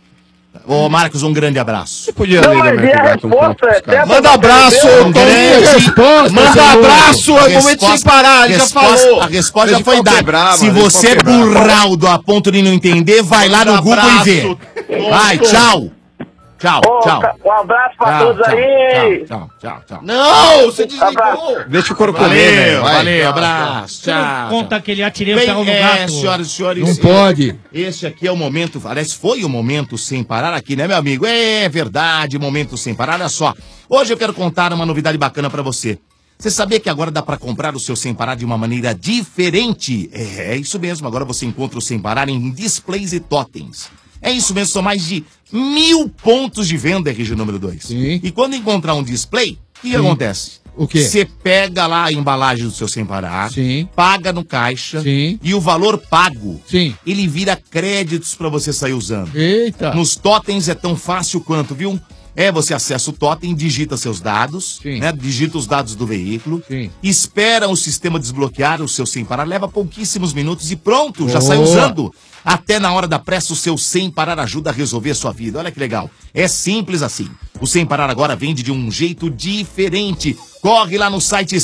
Ô, Marcos, um grande abraço. Podia Não, ler, mas Domênico, e a Gato, um resposta pouco, é cara. até Manda pra abraço, você Um Tom. grande- Manda abraço, é o momento Resposta- sem parar, ele já falou. A resposta Ele já foi ficou dada. quebrado, Se ele você é ficou quebrado. burraldo a ponto de não entender, vai lá no Google e vê. Vai, tchau. Tchau, Ô, tchau. um abraço pra Tchau, todos tchau, aí. tchau. Não, você Abraço. desligou. Deixa o couro comer, velho. Vai. Valeu, abraço. Você não Tchau. conta que ele atirei o Bem, carro no gato. senhoras e senhores. Não pode. Este aqui é o momento, aliás, foi o momento sem parar aqui, né, meu amigo? É verdade, momento sem parar. Olha só, hoje eu quero contar uma novidade bacana pra você. Você sabia que agora dá pra comprar o seu Sem Parar de uma maneira diferente? É isso mesmo, agora você encontra o Sem Parar em displays e totens. É isso mesmo, são mais de 1000 pontos de venda, RG número 2. Sim. E quando encontrar um display, o que acontece? O quê? Você pega lá a embalagem do seu Sem Parar, Sim. paga no caixa Sim. e o valor pago, Sim. ele vira créditos pra você sair usando. Eita. Nos totens é tão fácil quanto, viu? Você acessa o totem, digita seus dados, Sim. né? Digita os dados do veículo, Sim. espera o sistema desbloquear o seu Sem Parar, leva pouquíssimos minutos e pronto, já Boa. sai usando. Até na hora da pressa, o seu Sem Parar ajuda a resolver a sua vida. Olha que legal. É simples assim. O Sem Parar agora vende de um jeito diferente. Corre lá no site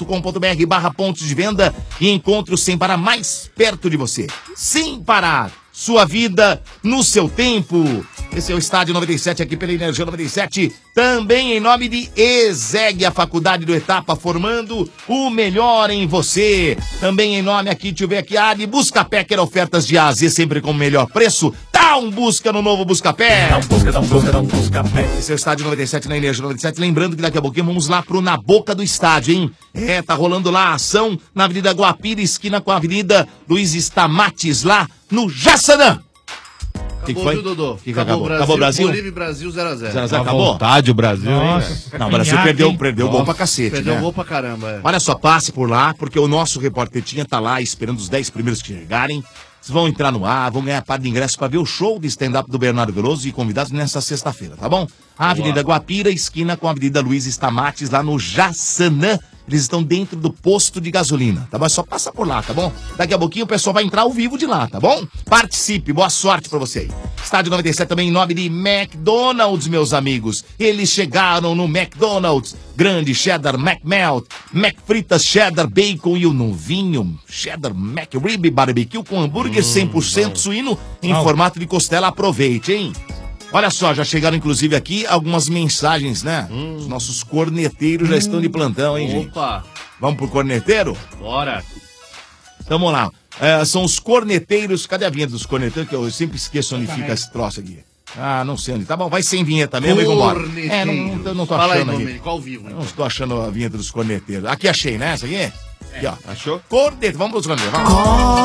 semparar.com.br/pontos de venda e encontre o Sem Parar mais perto de você. Sem Parar. sua vida no seu tempo. Esse é o Estádio 97 aqui pela Energia 97, também em nome de ESEG, a faculdade do Etapa, formando o melhor em você. Também em nome aqui, deixa eu ver aqui, de Buscapé, quer ofertas de A a Z sempre com o melhor preço. Dá um busca no novo Buscapé. Dá um Buscapé. Esse é o Estádio 97 na Energia 97. Lembrando que daqui a pouquinho vamos lá pro Na Boca do Estádio, hein? Tá rolando lá a ação na Avenida Guapira, esquina com a Avenida Luiz Stamates, lá no Jaçanã. Acabou, que foi? viu, Dodô? Que acabou? Acabou o Brasil? Bolívia e Brasil 0x0. 0x0, acabou? Vontade o Brasil, Nossa. hein? Não, o Brasil perdeu gol pra cacete, Perdeu né? gol pra caramba, é. Olha só, passe por lá, porque o nosso repórter Tinha tá lá esperando os 10 primeiros que chegarem. Vocês vão entrar no ar, vão ganhar par de ingresso pra ver o show de stand-up do Bernardo Veloso e convidados nessa sexta-feira, tá bom? A Avenida Guapira, esquina com a Avenida Luiz Stamates, lá no Jaçanã. Eles estão dentro do posto de gasolina, tá bom? É só passar por lá, tá bom? Daqui a pouquinho o pessoal vai entrar ao vivo de lá, tá bom? Participe, boa sorte pra você aí. Estádio 97 também em nome de McDonald's, meus amigos. Eles chegaram no McDonald's. Grande cheddar McMelt, McFritas cheddar bacon e o novinho cheddar McRib barbecue com hambúrguer 100% suíno em formato de costela. Aproveite, hein? Olha só, já chegaram inclusive aqui algumas mensagens, né? Os nossos corneteiros já estão de plantão, hein, gente? Opa! Vamos pro corneteiro? Bora! Tamo lá. São os corneteiros. Cadê a vinheta dos corneteiros? Que eu sempre esqueço onde fica esse troço aqui. Não sei onde. Tá bom, vai sem vinheta mesmo e vambora. Não tô Fala aí, achando aqui. Domênico, ao vivo. Não estou achando a vinheta dos corneteiros. Aqui achei, né? Essa aqui? Aqui, ó. Achou? Corneteiro. Vamos pros corneteiros. Vamos.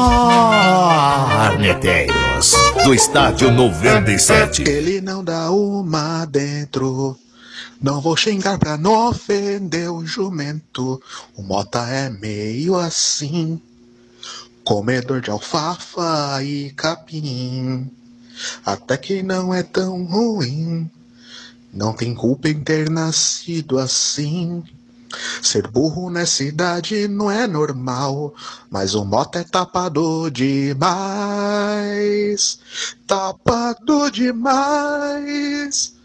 Corneteiros do Estádio 97. Ele não dá uma dentro. Não vou xingar pra não ofender o jumento. O Mota é meio assim, comedor de alfafa e capim. Até que não é tão ruim. Não tem culpa em ter nascido assim. Ser burro nessa idade não é normal, mas o Mota é tapado demais. Tapado demais.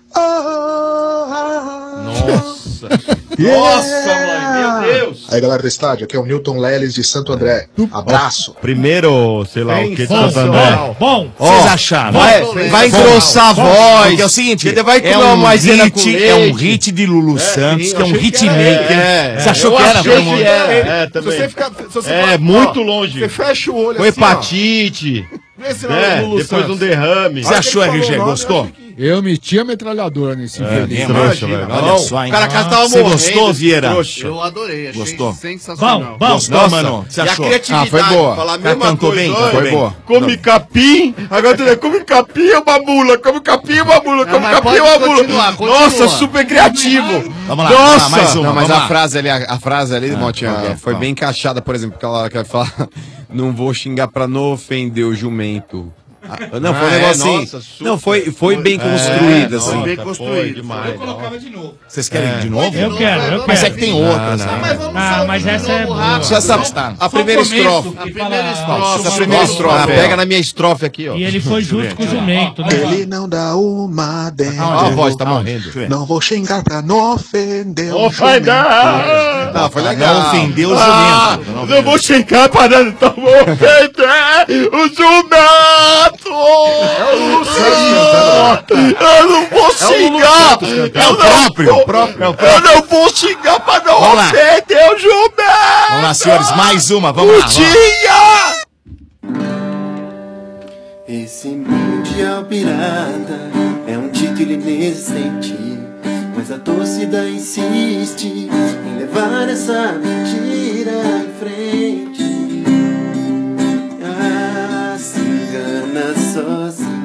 Nossa! Nossa, mãe, meu Deus! Aí, galera do estádio, aqui é o Newton Leles de Santo André. Abraço. Primeiro, sei lá o que de Santo André. Bom, vocês acharam? Vai engrossar a voz. Porque é o seguinte, Ele vai comer uma maisena com leite. É um hit de Lulu Santos, que é um hitmaker. Você achou que era? Também. Você muito longe. Você fecha o olho Com assim, hepatite. Vê se não é Lulu depois de um Santos. derrame. Você achou, RG? Gostou? Eu meti a metralhadora nesse vídeo. Olha só, hein? O cara tava Você morrendo. gostou, Vieira? Eu adorei, achei Gostou? sensacional. Gostou, mano? Você E a achou? criatividade, foi boa. falar a Cara, mesma cantou coisa. bem, olha, cantou bem. Come capim, agora tu come capim é uma mula, come capim é uma mula, come mas capim pode é uma mula. continuar, continua. Nossa, super criativo. Vamos lá, Nossa. mais uma. Não, mas vamos lá. a frase ali, Motinha, ok, foi bom. bem encaixada, por exemplo, que ela fala, não vou xingar pra não ofender o jumento. Não, foi um negócio assim. nossa, super. Não, foi bem construída, assim. Foi bem Pô, construído. demais. Eu colocava de novo. Vocês querem de novo? Eu quero. Mas é que tem outras. Não, né? Mas essa é boa. Já sabe, a primeira estrofe. A primeira estrofe. A primeira estrofe. Pega na minha estrofe aqui, ó. E ele foi junto com o jumento, né? Ele não dá uma dentro. Ó, a voz tá morrendo. Não vou xingar pra não ofender o Vai jumento. dar. Não, foi legal. Não ofendeu o jumento. Não vou xingar para não ofender o jumento. Eu não vou xingar. É o próprio. Eu não vou xingar para não Vamos lá. ofender o jumento. Vamos lá, senhores, mais uma. Vamos lá. Esse mundial pirata é um título inexistente, mas a torcida insiste em levar essa mentira em frente. Ah, se engana sozinha.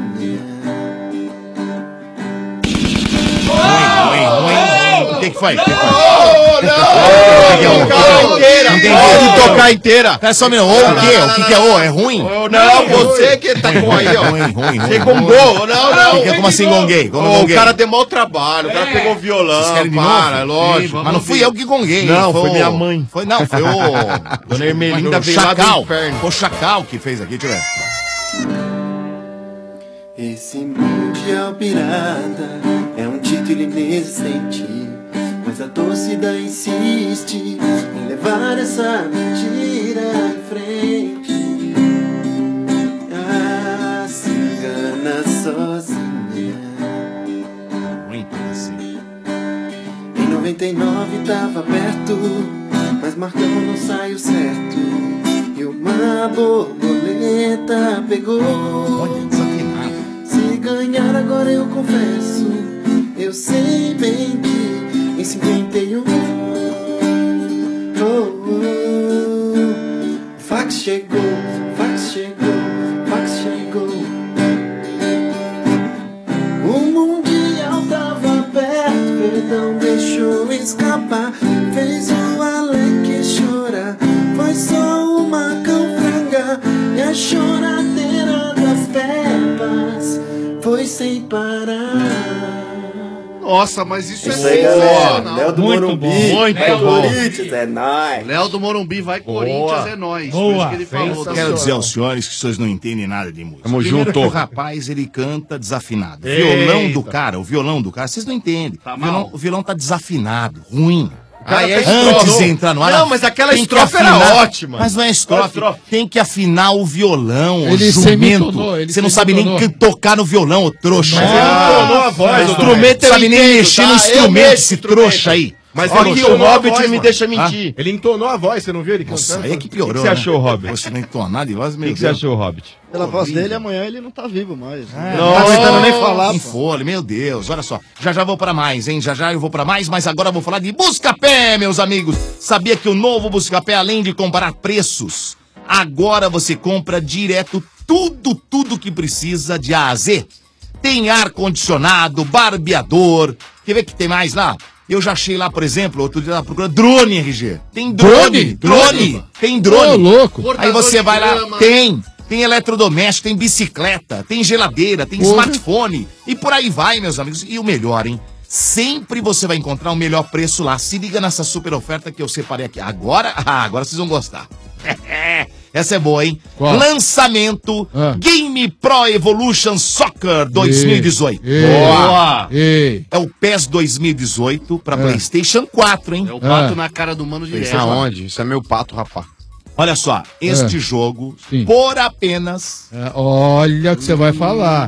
O que foi? Não tocar inteira. É só meu. O quê? O que é o? É ruim? Não, você que tá com aí, ó. Ruim. Você gongou? Não. Como assim gonguei? O cara deu mau trabalho, o cara pegou o violão. Vocês querem de para, novo? lógico. Mas não fui eu que gonguei. Não, foi minha mãe. Foi o... Dona Ermelinda veio lá do Chacal. inferno. Foi o Chacal que fez aqui, deixa eu ver. Esse mundial pirata é um título inexistente, mas a torcida insiste em levar essa mentira em frente. Ah, 99 tava perto, mas Marcão não saiu certo. E uma borboleta pegou. Se ganhar agora eu confesso, eu sei bem que em 51 fax chegou, fax chegou, fax chegou. O mundial tava perto, perdão deixou escapar, fez o Alec chorar. Foi só uma canfranga e a choradeira das pepas foi sem parar. Nossa, mas isso é aí, galera. Léo do Muito Morumbi. bom, muito É bom. Corinthians, é nóis. Léo do Morumbi vai Corinthians, é nóis. Foi isso que ele falou. Quero dizer aos senhores que vocês não entendem nada de música. Tamo Primeiro junto. que o rapaz, ele canta desafinado. Eita. O violão do cara, vocês não entendem. mal. O violão tá desafinado, ruim. Ah, é Antes estrofe. de entrar no ar... Não, mas aquela tem que estrofe era afinar. ótima. Mas não é estrofe. Tem que afinar o violão, Ele o jumento. semitonou, ele Você não sabe nem semitonou. tocar no violão, ô trouxa. Mas ele entonou a voz, O ô instrumento Dória. não sabe nem Eu entendo, mexer no tá? Eu instrumento, mexo esse instrumento. trouxa aí. Mas Olha, ele o entonou a Hobbit voz, não me mano. deixa mentir. Ele entonou a voz, você não viu ele Nossa, cantando? aí é que piorou, O que você né? achou, Hobbit? Você não entonar de voz, meu O que você Deus. achou, Hobbit? Pela voz Horrível. dele, amanhã ele não tá vivo mais. Não tá aguentando nem falar. Tem pô. folha, meu Deus, olha só. Já vou pra mais, hein? Já eu vou pra mais, mas agora eu vou falar de Buscapé, meus amigos. Sabia que o novo Buscapé, além de comparar preços, agora você compra direto tudo que precisa de A a Z. Tem ar-condicionado, barbeador. Quer ver que tem mais lá? Eu já achei lá, por exemplo, outro dia lá procurando drone, RG. Tem drone. Tem drone. Ô, louco. Aí você vai lá, Cortador de tem eletrodoméstico, tem bicicleta, tem geladeira, tem smartphone e por aí vai, meus amigos. E o melhor, hein? Sempre você vai encontrar o melhor preço lá. Se liga nessa super oferta que eu separei aqui. Agora vocês vão gostar. Essa é boa, hein? Qual? Lançamento Game Pro Evolution Soccer 2018. Boa! É o PES 2018 pra PlayStation 4, hein? É o pato na cara do mano direto. Aonde? Isso é meu pato, rapaz. Olha só, este jogo, por apenas... olha o que você vai falar.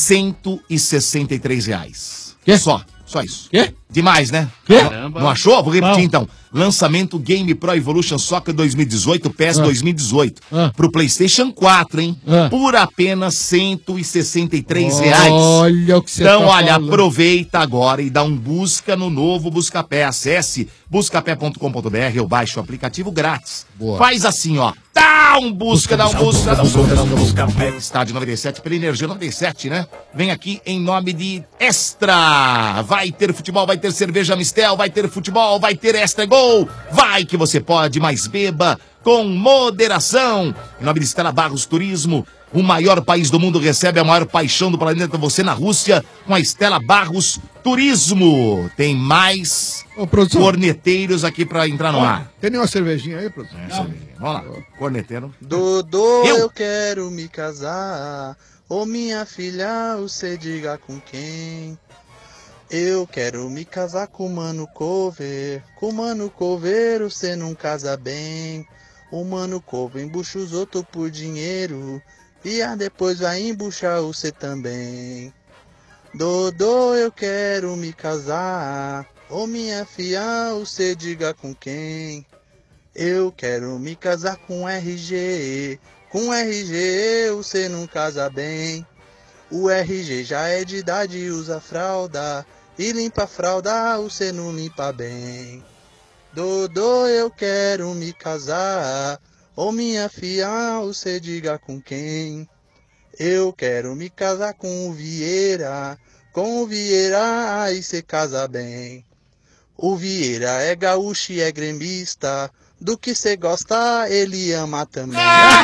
R$163. Quê? Só isso. Quê? Demais, né? Quê? Não achou? Vou repetir Não. então. Lançamento Game Pro Evolution Soccer 2018, PES 2018. Pro PlayStation 4, hein? Por apenas R$163. Olha o que você Então, tá olha, falando. aproveita agora e dá um busca no novo Buscapé. Acesse buscapé.com.br ou baixe o aplicativo grátis. Boa. Faz assim, ó. Dá um busca. Estádio 97 pela Energia 97, né? Vem aqui em nome de Extra. Vai ter futebol, vai ter cerveja Mistel, vai ter futebol, vai ter Extra Gol. Vai que você pode, mas beba com moderação. Em nome de Stella Barros Turismo, o maior país do mundo recebe a maior paixão do planeta, você na Rússia, com a Stella Barros Turismo. Tem mais corneteiros aqui pra entrar no ar. Tem nenhuma cervejinha aí, produção? Vamos lá, corneteiro. Dodô, eu quero me casar. Ô minha filha, você diga com quem? Eu quero me casar com o Mano Cover. Com o Mano Cover você não casa bem. O Mano Cover embucha os outros por dinheiro. E depois vai embuchar você também. Dodô, eu quero me casar. Ô minha filha, você diga com quem? Eu quero me casar com RG. Com RG você não casa bem. O RG já é de idade e usa fralda. E limpa a fralda, você não limpa bem. Dodô, eu quero me casar. Ô minha filha, você diga com quem? Eu quero me casar com o Vieira. Com o Vieira, aí cê casa bem. O Vieira é gaúcho e é gremista. Do que cê gosta, ele ama também.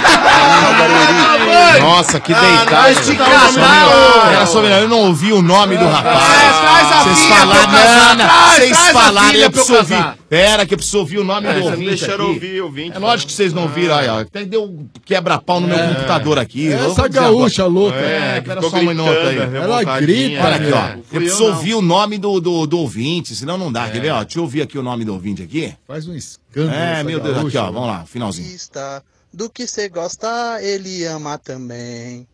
Nossa, que deitado. Era só eu não ouvi o nome do rapaz. Vocês falaram, vocês falaram, eu preciso ouvir. Pera que eu preciso ouvir o nome do Vocês não ouvinte deixaram aqui. ouvir o ouvinte. É lógico que vocês não ouviram, aí, ó. Até deu quebra-pau no meu computador aqui. Essa Eu vou dizer gaúcha agora. louca. Espera só um minuto aí. Ela grita. Olha aqui, ó. Fui Eu preciso ouvir o nome do ouvinte, senão não dá. Quer ver, ó? Deixa eu ouvir aqui o nome do ouvinte aqui. Faz um escândalo. É, essa meu Deus, aqui, gaúcha, ó. Vamos lá, finalzinho. Do que cê gosta, ele ama também.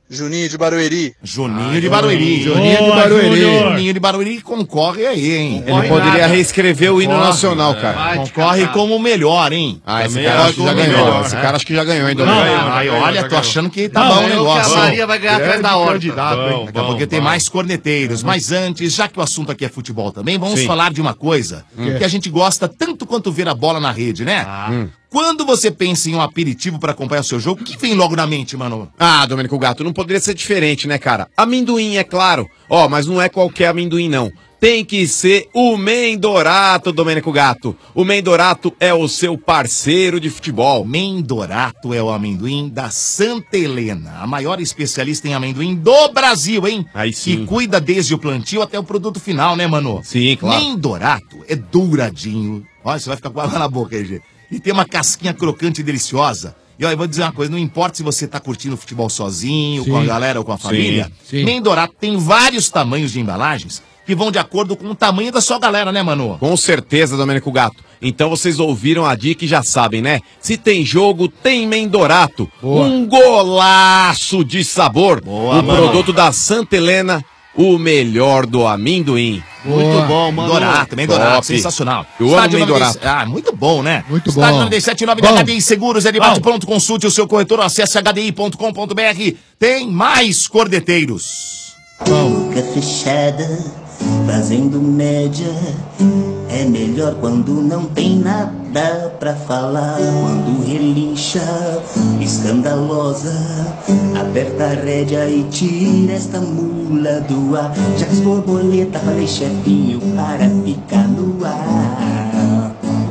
Juninho de Barueri. Juninho de Barueri. Juninho de Barueri. Juninho de Barueri concorre aí, hein? Ele poderia reescrever o hino nacional, cara. Concorre como o melhor, hein? Esse cara acho que já ganhou. Esse cara acho que já ganhou, hein, Aí, olha, tô achando que tá bom o negócio. A Maria vai ganhar atrás da hora. Daqui a pouco tem mais corneteiros. Mas antes, já que o assunto aqui é futebol também, vamos falar de uma coisa que a gente gosta tanto quanto ver a bola na rede, né? Quando você pensa em um aperitivo pra acompanhar o seu jogo, o que vem logo na mente, mano? Ah, Domênico Gato, não poderia ser diferente, né, cara? Amendoim, é claro. Ó, mas não é qualquer amendoim, não. Tem que ser o Mendorato, Domênico Gato. O Mendorato é o seu parceiro de futebol. Mendorato é o amendoim da Santa Helena, a maior especialista em amendoim do Brasil, hein? Aí sim. E cuida desde o plantio até o produto final, né, mano? Sim, claro. Mendorato é douradinho. Olha, você vai ficar com água na boca aí, gente. E tem uma casquinha crocante e deliciosa. E olha, eu vou dizer uma coisa, não importa se você tá curtindo futebol sozinho, com a galera ou com a família. Sim. Mendorato tem vários tamanhos de embalagens que vão de acordo com o tamanho da sua galera, né, mano? Com certeza, Domênico Gato. Então vocês ouviram a dica e já sabem, né? Se tem jogo, tem Mendorato. Boa. Um golaço de sabor. Boa, o mano. produto da Santa Helena, o melhor do amendoim. Muito bom, mano. Mendorato, Top. sensacional. Eu amo Estádio Mendorato. 96 muito bom, né? Muito Estádio bom. 97,9 Bom. da HDI Seguros, é de bate-pronto, consulte o seu corretor, acesse hdi.com.br. Tem mais cordeteiros. Boca fechada, fazendo média. É melhor quando não tem nada pra falar. Quando relincha, escandalosa, aperta a rédea e tira esta mula do ar. Já fiz borboleta, falei chefinho para ficar no ar.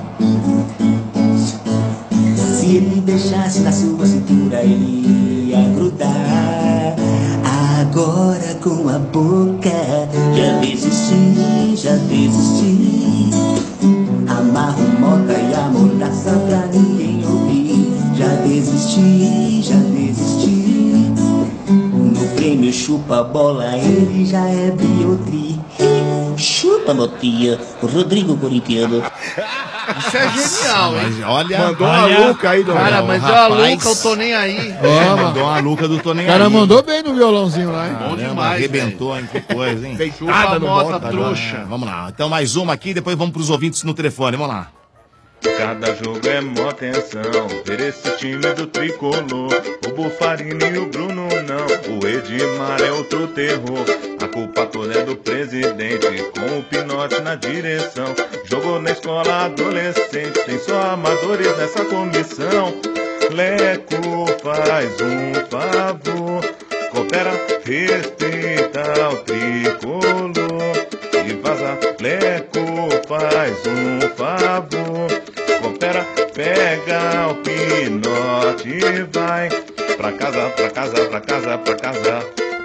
Se ele deixasse na sua cintura, ele ia grudar. Agora com a boca já desisti, já desisti. Amarro mota e amordaça pra ninguém ouvir. Já desisti, já desisti. No prêmio chupa bola, ele já é biotri. Chupa, motinha, Rodrigo Corintiano. Isso é genial, hein? Mas olha, Mandou a Luca aí, Domênico. Cara, mas deu a Luca, eu tô nem aí. mandou uma Luca do Tô Nem O cara Aí. mandou bem no violãozinho lá, hein? Bom Caramba, demais, arrebentou, hein? Que coisa, hein? Chupa mota, trouxa. Vamos lá. Então mais uma aqui, depois vamos pros ouvintes no telefone. Vamos lá. Cada jogo é mó tensão, ver esse time do tricolor. O Bufarini e o Bruno não, o Edmar é outro terror. A culpa toda é do presidente, com o Pinote na direção. Jogou na escola adolescente, tem só amadores nessa comissão. Leco faz um favor, coopera, respeita o tricolor. E vaza, Leco faz um favor, coopera, pega o pinote e vai pra casa, pra casa, pra casa, pra casa.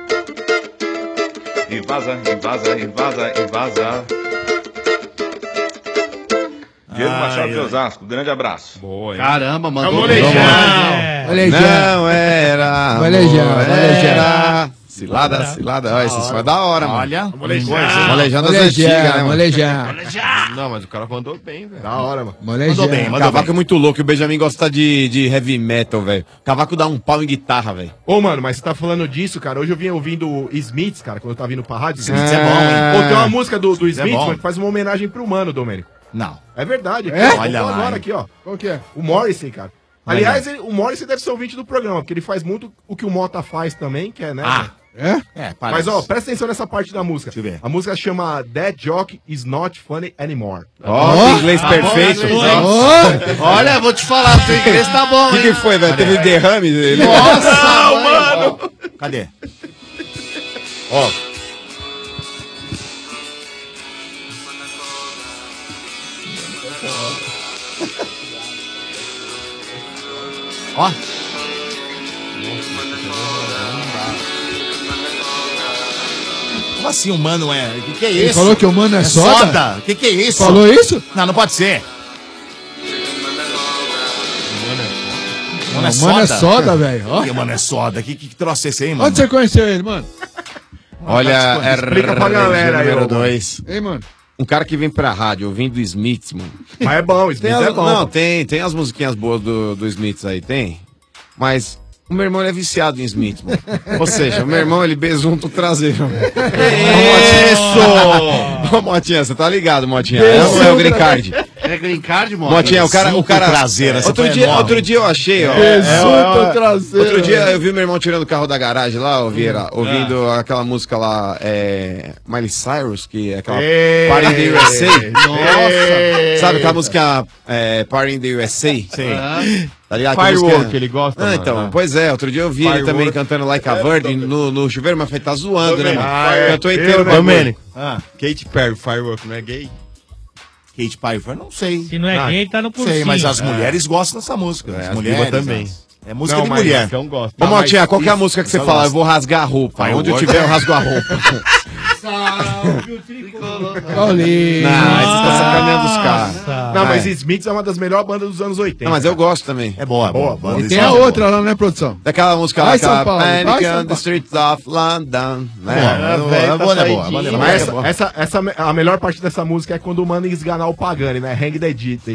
E vaza, e vaza, e vaza, e vaza. Diego Machado de Osasco, grande abraço. Boa, hein? Caramba, mandou Molejão. Não era. Molejão, amor, molejão. era. Cilada. Olha, isso foi da hora, mano. Olha, Molejão das antigas, né, mano? Molejão. Não, mas o cara mandou bem, velho. Da hora, mano. mandou bem, mandou Cavaco bem. é muito louco, e o Benjamin gosta de heavy metal, velho. Cavaco dá um pau em guitarra, velho. Ô, mano, mas você tá falando disso, cara. Hoje eu vim ouvindo Smiths, cara, quando eu tava vindo pra rádio. Smiths é bom, hein? Ô, tem uma música do é Smiths, bom. mano, que faz uma homenagem pro Mano, Domênico. Não. É verdade. É? Aqui, ó. Olha Vou lá, agora hein? aqui, ó. Qual que é? O Morrissey, cara. Aliás, o Morrissey deve ser ouvinte do programa, porque ele faz muito o que o Mota faz também, que é, né? É? Mas, ó, presta atenção nessa parte da música. Deixa eu ver. A música chama That Joke Is Not Funny Anymore. Ó, que inglês perfeito. Olha, vou te falar, seu inglês tá bom, O hein? que foi, velho? Teve derrame? Ele... Nossa, mano! Cadê? Ó. Ó. Como assim o mano é? O que é Ele isso? falou que o mano é soda? O que é isso? Falou isso? Não, não pode ser. Mano O mano é soda, velho. Ó. Que mano é soda? Que troço é esse aí, mano? Onde você conheceu ele, mano? Olha, Explica pra galera aí, número ô, 2. Ei, mano. Um cara que vem pra rádio ouvindo Smiths, mano. Mas é bom, Smiths é bom. Não, tem as musiquinhas boas do Smiths aí, tem. Mas O meu irmão ele é viciado em Smith, mano. Ou seja, o meu irmão ele besunta o traseiro. Isso! Ô, Motinha, você tá ligado, Motinha? É o Green Card. É Green Card, mano? Motinha, o cara... traseiro, essa outro foi dia, enorme. outro dia eu achei, ó. Besunta traseiro. Outro dia eu vi meu irmão tirando o carro da garagem lá, ouvindo aquela música lá, Miley Cyrus, que é aquela Party in the USA. Nossa! Sabe aquela música Party in the USA? Sim. Tá ligado? Firework, ele gosta, mano, então, né? pois é, outro dia eu vi ele Firework. também cantando Like a Virgin no chuveiro, mas ele tá zoando, né, mano? Cantou inteiro, inteiro, mano. Domênico. Katy Perry, Firework, não é gay? Katy Perry, não sei. Se não é gay, tá no por Sei, cima. mas as mulheres gostam dessa música. As mulheres também. É música Não, de mas mulher. então gosta. Ô, Motinha, qual que é a música que você Só fala? gosta. Eu vou rasgar a roupa. Onde eu tiver, eu rasgo a roupa. Olha. Não, aí você tá sacaneando os caras. Não, mas Smiths é uma das melhores bandas dos anos 80. Não, mas eu gosto também. É boa, E tem a outra lá, né, produção? Daquela música lá, Vai, São aquela Paulo, vai, Panic São on the Paulo. Streets of London. Mas a melhor parte dessa música é quando o mano esganar o Pagani, né? Hang the Dit.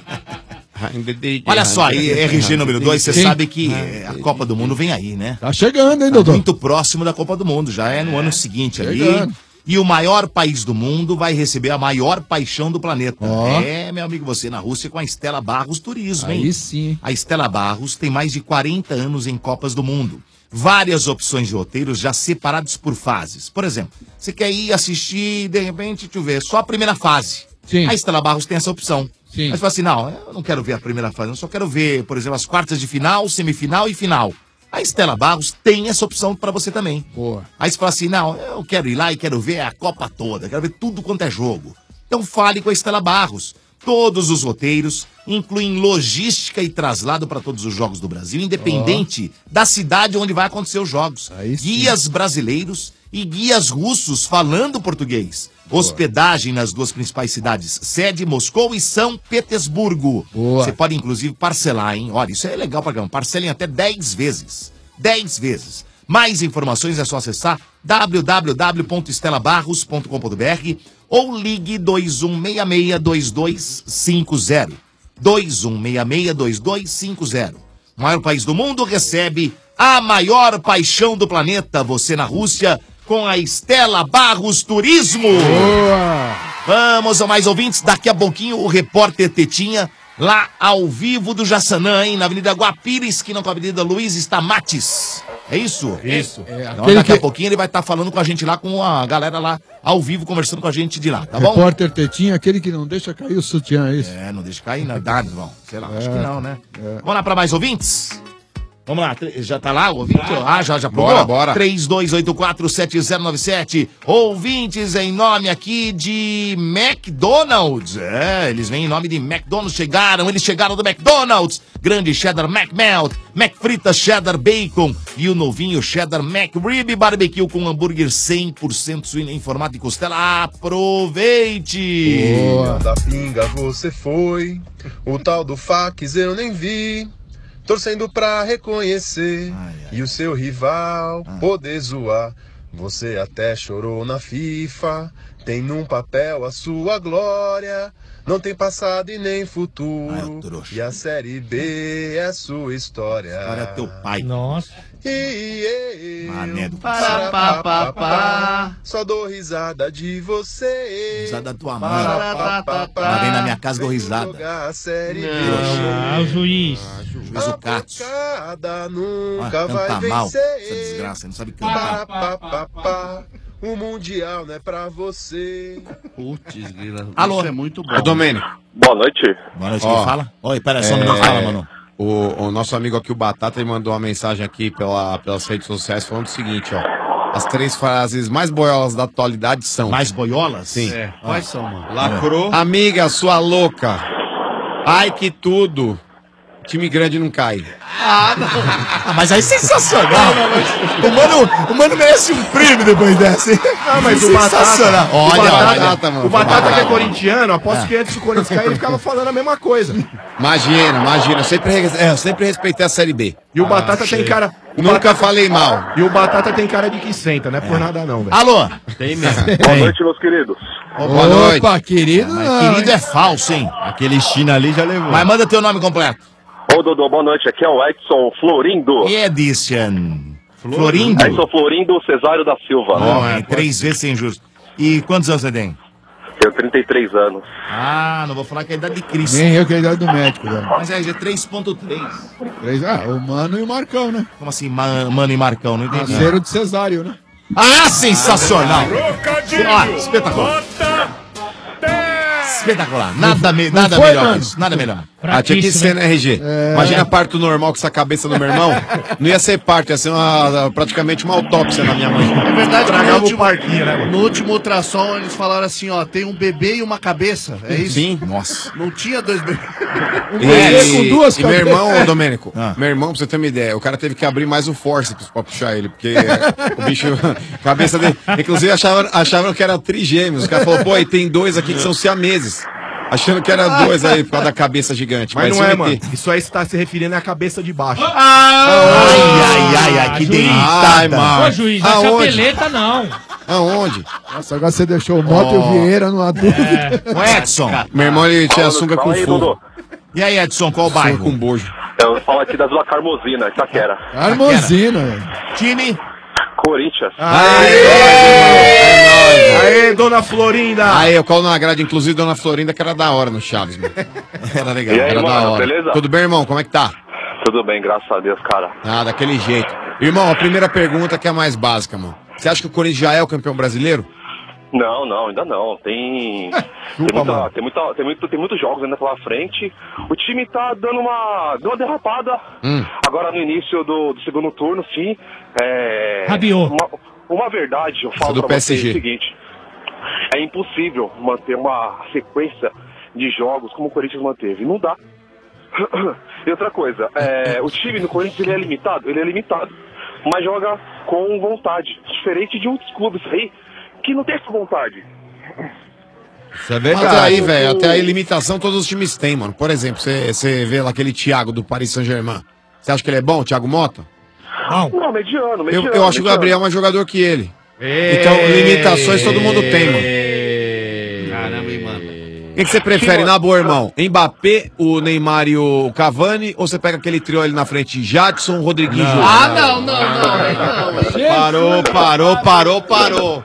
Olha só, e RG número 2, você Sim. sabe que a Copa do Mundo vem aí, né? Tá chegando, hein, Tá doutor? muito próximo da Copa do Mundo, já é no ano seguinte ali. Chegando. E o maior país do mundo vai receber a maior paixão do planeta. Ó. É, meu amigo, você na Rússia com a Stella Barros Turismo, hein? Aí sim. A Stella Barros tem mais de 40 anos em Copas do Mundo. Várias opções de roteiros já separados por fases. Por exemplo, você quer ir assistir, de repente, deixa eu ver, só a primeira fase. Sim. A Stella Barros tem essa opção. Sim. Mas você fala assim, não, eu não quero ver a primeira fase, eu só quero ver, por exemplo, as quartas de final, semifinal e final. A Stella Barros tem essa opção para você também. Boa. Aí você fala assim, não, eu quero ir lá e quero ver a Copa toda, quero ver tudo quanto é jogo. Então fale com a Stella Barros. Todos os roteiros incluem logística e traslado para todos os jogos do Brasil, independente da cidade onde vai acontecer os jogos. Guias brasileiros e guias russos falando português. Hospedagem nas duas principais cidades, sede Moscou e São Petersburgo. Boa. Você pode inclusive parcelar, hein? Olha, isso é legal pra caramba. Parcelem até 10 vezes. 10 vezes. Mais informações é só acessar www.estelabarros.com.br ou ligue 2166-2250. 2166-2250. O maior país do mundo recebe a maior paixão do planeta. Você na Rússia com a Stella Barros Turismo. Boa. Vamos a mais ouvintes. Daqui a pouquinho o repórter Tetinha lá ao vivo do Jaçanã, hein? Na Avenida Guapira, esquina com a Avenida Luiz Stamatis. É isso? Isso. Então, daqui a pouquinho ele vai estar falando com a gente lá, com a galera lá ao vivo, conversando com a gente de lá, tá bom? Repórter Tetinha, aquele que não deixa cair o sutiã, é isso? É, não deixa cair nada, irmão. Sei lá, acho que não, né? Vamos lá para mais ouvintes? Vamos lá, já tá lá o ouvinte? Ah, já Bora, pulou? bora. 32847097. Ouvintes em nome aqui de McDonald's. É, eles vêm em nome de McDonald's. Eles chegaram do McDonald's. Grande cheddar McMelt, McFritas cheddar bacon e o novinho cheddar McRib barbecue com hambúrguer 100% suíno em formato de costela. Aproveite! Da pinga você foi, o tal do fax eu nem vi. Torcendo pra reconhecer e o seu rival poder zoar. Você até chorou na FIFA, tem num papel a sua glória. Não tem passado e nem futuro. E a Série B é sua história. Olha teu pai. Nossa. Mané do Parapapapá, só dou risada de você. Risada da tua mãe. Ela vem na minha casa, dou risada. Jogar a Série B. Ah, o juiz. Juiz o Catos. Nunca vai Canta mal, vencer. essa desgraça, não sabe cantar. Parapapapá, o Mundial não é pra você. Putz, grila. Alô? Isso é muito bom. Ô, Domênico. Boa noite. Boa noite, quem fala? Oi, pera, só um minuto, fala, mano. O nosso amigo aqui, o Batata, ele mandou uma mensagem aqui pelas redes sociais falando o seguinte, ó. As 3 frases mais boiolas da atualidade são... Mais boiolas? Sim. Quais são, mano? Lacrou. Amiga, sua louca. Ai, que tudo. Time grande não cai. Ah, mas aí é sensacional. O mano merece um prêmio depois dessa, hein? Não, mas o Sensacional. Batata, mano. o Batata que é corintiano, aposto que antes do Corinthians cair, ele ficava falando a mesma coisa. Imagina. Eu sempre respeitei a Série B. E o Batata tem cara... Nunca falei mal. E o Batata tem cara de que senta, não é por nada não, velho. Alô? Tem mesmo. Boa noite, meus queridos. Boa noite. Opa, querido. Mas querido é falso, hein? Aquele China ali já levou. Mas manda teu nome completo. Ô, Dodô, boa noite. Aqui é o Edson Florindo. Edson. Florindo? Edson Florindo Cesário da Silva. Homem, 3 vezes sem justo. E quantos anos você tem? Tenho 33 anos. Ah, não vou falar que é a idade de Cristo. Nem eu que é a idade do médico, velho. Mas é 3.3. O Mano e o Marcão, né? Como assim, Mano e Marcão? Não entendi. Nasceram de cesário, né? Ah, sensacional! Ah, espetacular. Espetacular. Nada melhor que isso. Nada melhor. Ah, tinha que ser, né, RG? Imagina a parto normal com essa cabeça do meu irmão. Não ia ser parto, ia ser praticamente uma autópsia na minha mãe. É verdade, Estragava no último, o parquinho, né, mano? no último ultrassom eles falaram assim, ó, tem um bebê e uma cabeça, é isso? Sim. Nossa. Não tinha 2 bebês. E meu irmão, ô, Domênico, meu irmão, pra você ter uma ideia, o cara teve que abrir mais o forceps pra puxar ele, porque o bicho, cabeça dele, inclusive achavam que era trigêmeos. O cara falou, pô, e tem 2 aqui que são siameses. Achando que era 2 aí por causa da cabeça gigante. Mas não é, mano. Isso aí está se referindo à cabeça de baixo. Ai, que deitada. Ô, juiz, a chapeleta não. Aonde? Nossa, agora você deixou o Mota e o Vieira numa dúvida. O Edson. Meu irmão, ele tinha a sunga com fogo. E aí, Edson, qual bairro? Com bojo. Eu falo aqui da Vila Carmozina, Itaquera. Carmozina, velho. Time? Corinthians. Aê, dona Florinda! Aí, eu colo na grade, inclusive, dona Florinda, que era da hora no Chaves, mano. Era legal. E aí, era da mano, hora. beleza? Tudo bem, irmão? Como é que tá? Tudo bem, graças a Deus, cara. Ah, daquele jeito. Irmão, a primeira pergunta que é a mais básica, mano. Você acha que o Corinthians já é o campeão brasileiro? Não, ainda não. Tem muitos jogos ainda pela frente. O time tá deu uma derrapada. Agora no início do segundo turno, sim. Rabiou. Uma verdade, eu Essa falo do pra vocês PSG. o seguinte. É impossível manter uma sequência de jogos como o Corinthians manteve. Não dá. E outra coisa, o time do Corinthians ele é limitado, mas joga com vontade. Diferente de outros clubes aí que não tem essa vontade. Isso é verdade. Mas aí, velho, até aí limitação todos os times têm, mano. Por exemplo, você vê lá aquele Thiago do Paris Saint-Germain. Você acha que ele é bom, Thiago Mota? Não, mediano. Eu acho que o Gabriel é mais jogador que ele. Então, limitações todo mundo tem, mano. Caramba, hein, mano. Quem que você prefere, na boa, irmão? Mbappé, o Neymar e o Cavani? Ou você pega aquele trio ali na frente, Jadson, Rodriguinho e Júnior? Parou.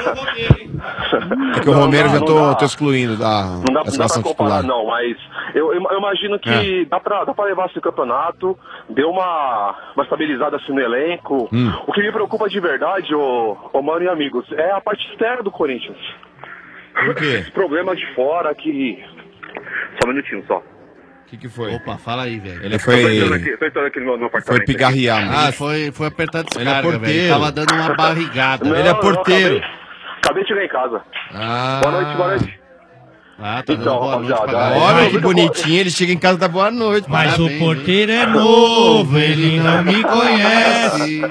É que o Romero já tô excluindo da Não dá pra escalação comparar, titular. não, mas eu imagino que dá pra levar esse campeonato, deu uma estabilizada assim no elenco. O que me preocupa de verdade, ô mano e amigos, é a parte externa do Corinthians. Por quê? Esse problema de fora que... Só um minutinho, só. O que foi? Opa, fala aí, velho. Ele foi... Tô entrando aqui no apartamento. Foi pigarrear, mano. Ah, foi apertar Ele é descarga, velho. porteiro. Tava dando uma barrigada. Não, Ele é porteiro. Acabei de chegar em casa. Ah. Boa noite. Ah, tá Então, dando boa noite pra rapaziada, galera. Olha que bonitinho, ele chega em casa e dá boa noite. Mas Parabéns, o porteiro é novo, ele não me conhece.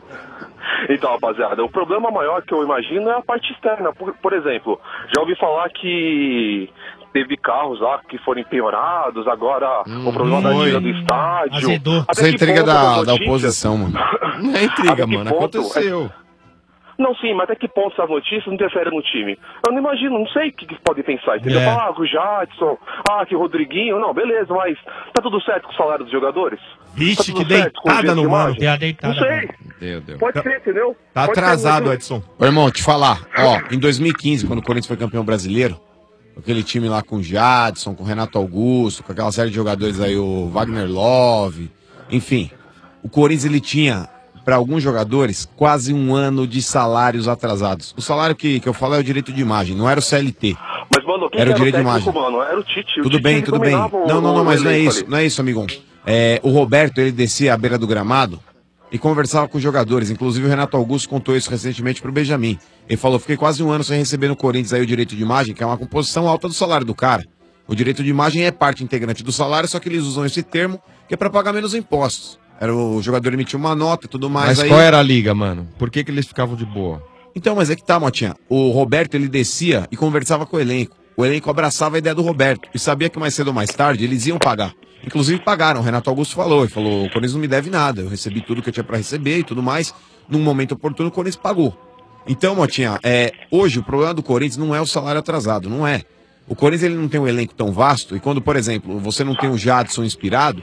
Então, rapaziada, o problema maior que eu imagino é a parte externa. Por exemplo, já ouvi falar que teve carros lá que foram empenhorados, agora o problema da tira do estádio. Azedou. Até Isso é que intriga ponto essas da notícias- oposição, mano. Não é intriga, Até que mano. ponto Aconteceu. Não, sim, mas até que ponto essas notícias interferem no time? Eu não imagino, não sei o que podem pensar, entendeu? É. Ah, que o Jadson, que o Rodriguinho, não, beleza, mas tá tudo certo com o salário dos jogadores? Vixe, Tá tudo que certo com o deitada jeito no de mano. imagem? Deu a deitada. Não sei, Deu. pode ser, entendeu? Tá Pode ser, atrasado, mas- Edson. Ô, irmão, te falar, ó, em 2015, quando o Corinthians foi campeão brasileiro, aquele time lá com o Jadson, com o Renato Augusto, com aquela série de jogadores aí, o Wagner Love, enfim, o Corinthians ele tinha, para alguns jogadores, quase um ano de salários atrasados. O salário que eu falo é o direito de imagem, não era o CLT. Mas, mano, quem Era o que direito de técnico, imagem. mano? Era o Tite. Tudo bem, ele tudo bem. dominava o- Não, o mas não é elenco isso, ali. não é isso, amigão. O Roberto, ele descia à beira do gramado e conversava com os jogadores. Inclusive o Renato Augusto contou isso recentemente pro Benjamin. Ele falou, fiquei quase um ano sem receber no Corinthians aí o direito de imagem, que é uma composição alta do salário do cara. O direito de imagem é parte integrante do salário, só que eles usam esse termo que é pra pagar menos impostos. O jogador emitiu uma nota e tudo mais. Mas aí... qual era a liga, mano? Por que eles ficavam de boa? Então, mas é que tá, Motinha. O Roberto, ele descia e conversava com o elenco. O elenco abraçava a ideia do Roberto e sabia que mais cedo ou mais tarde eles iam pagar. Inclusive pagaram. O Renato Augusto falou. Ele falou, o Corinthians não me deve nada. Eu recebi tudo que eu tinha pra receber e tudo mais. Num momento oportuno, o Corinthians pagou. Então, Motinha, hoje o problema do Corinthians não é o salário atrasado, não é. O Corinthians ele não tem um elenco tão vasto e quando, por exemplo, você não tem o Jadson inspirado,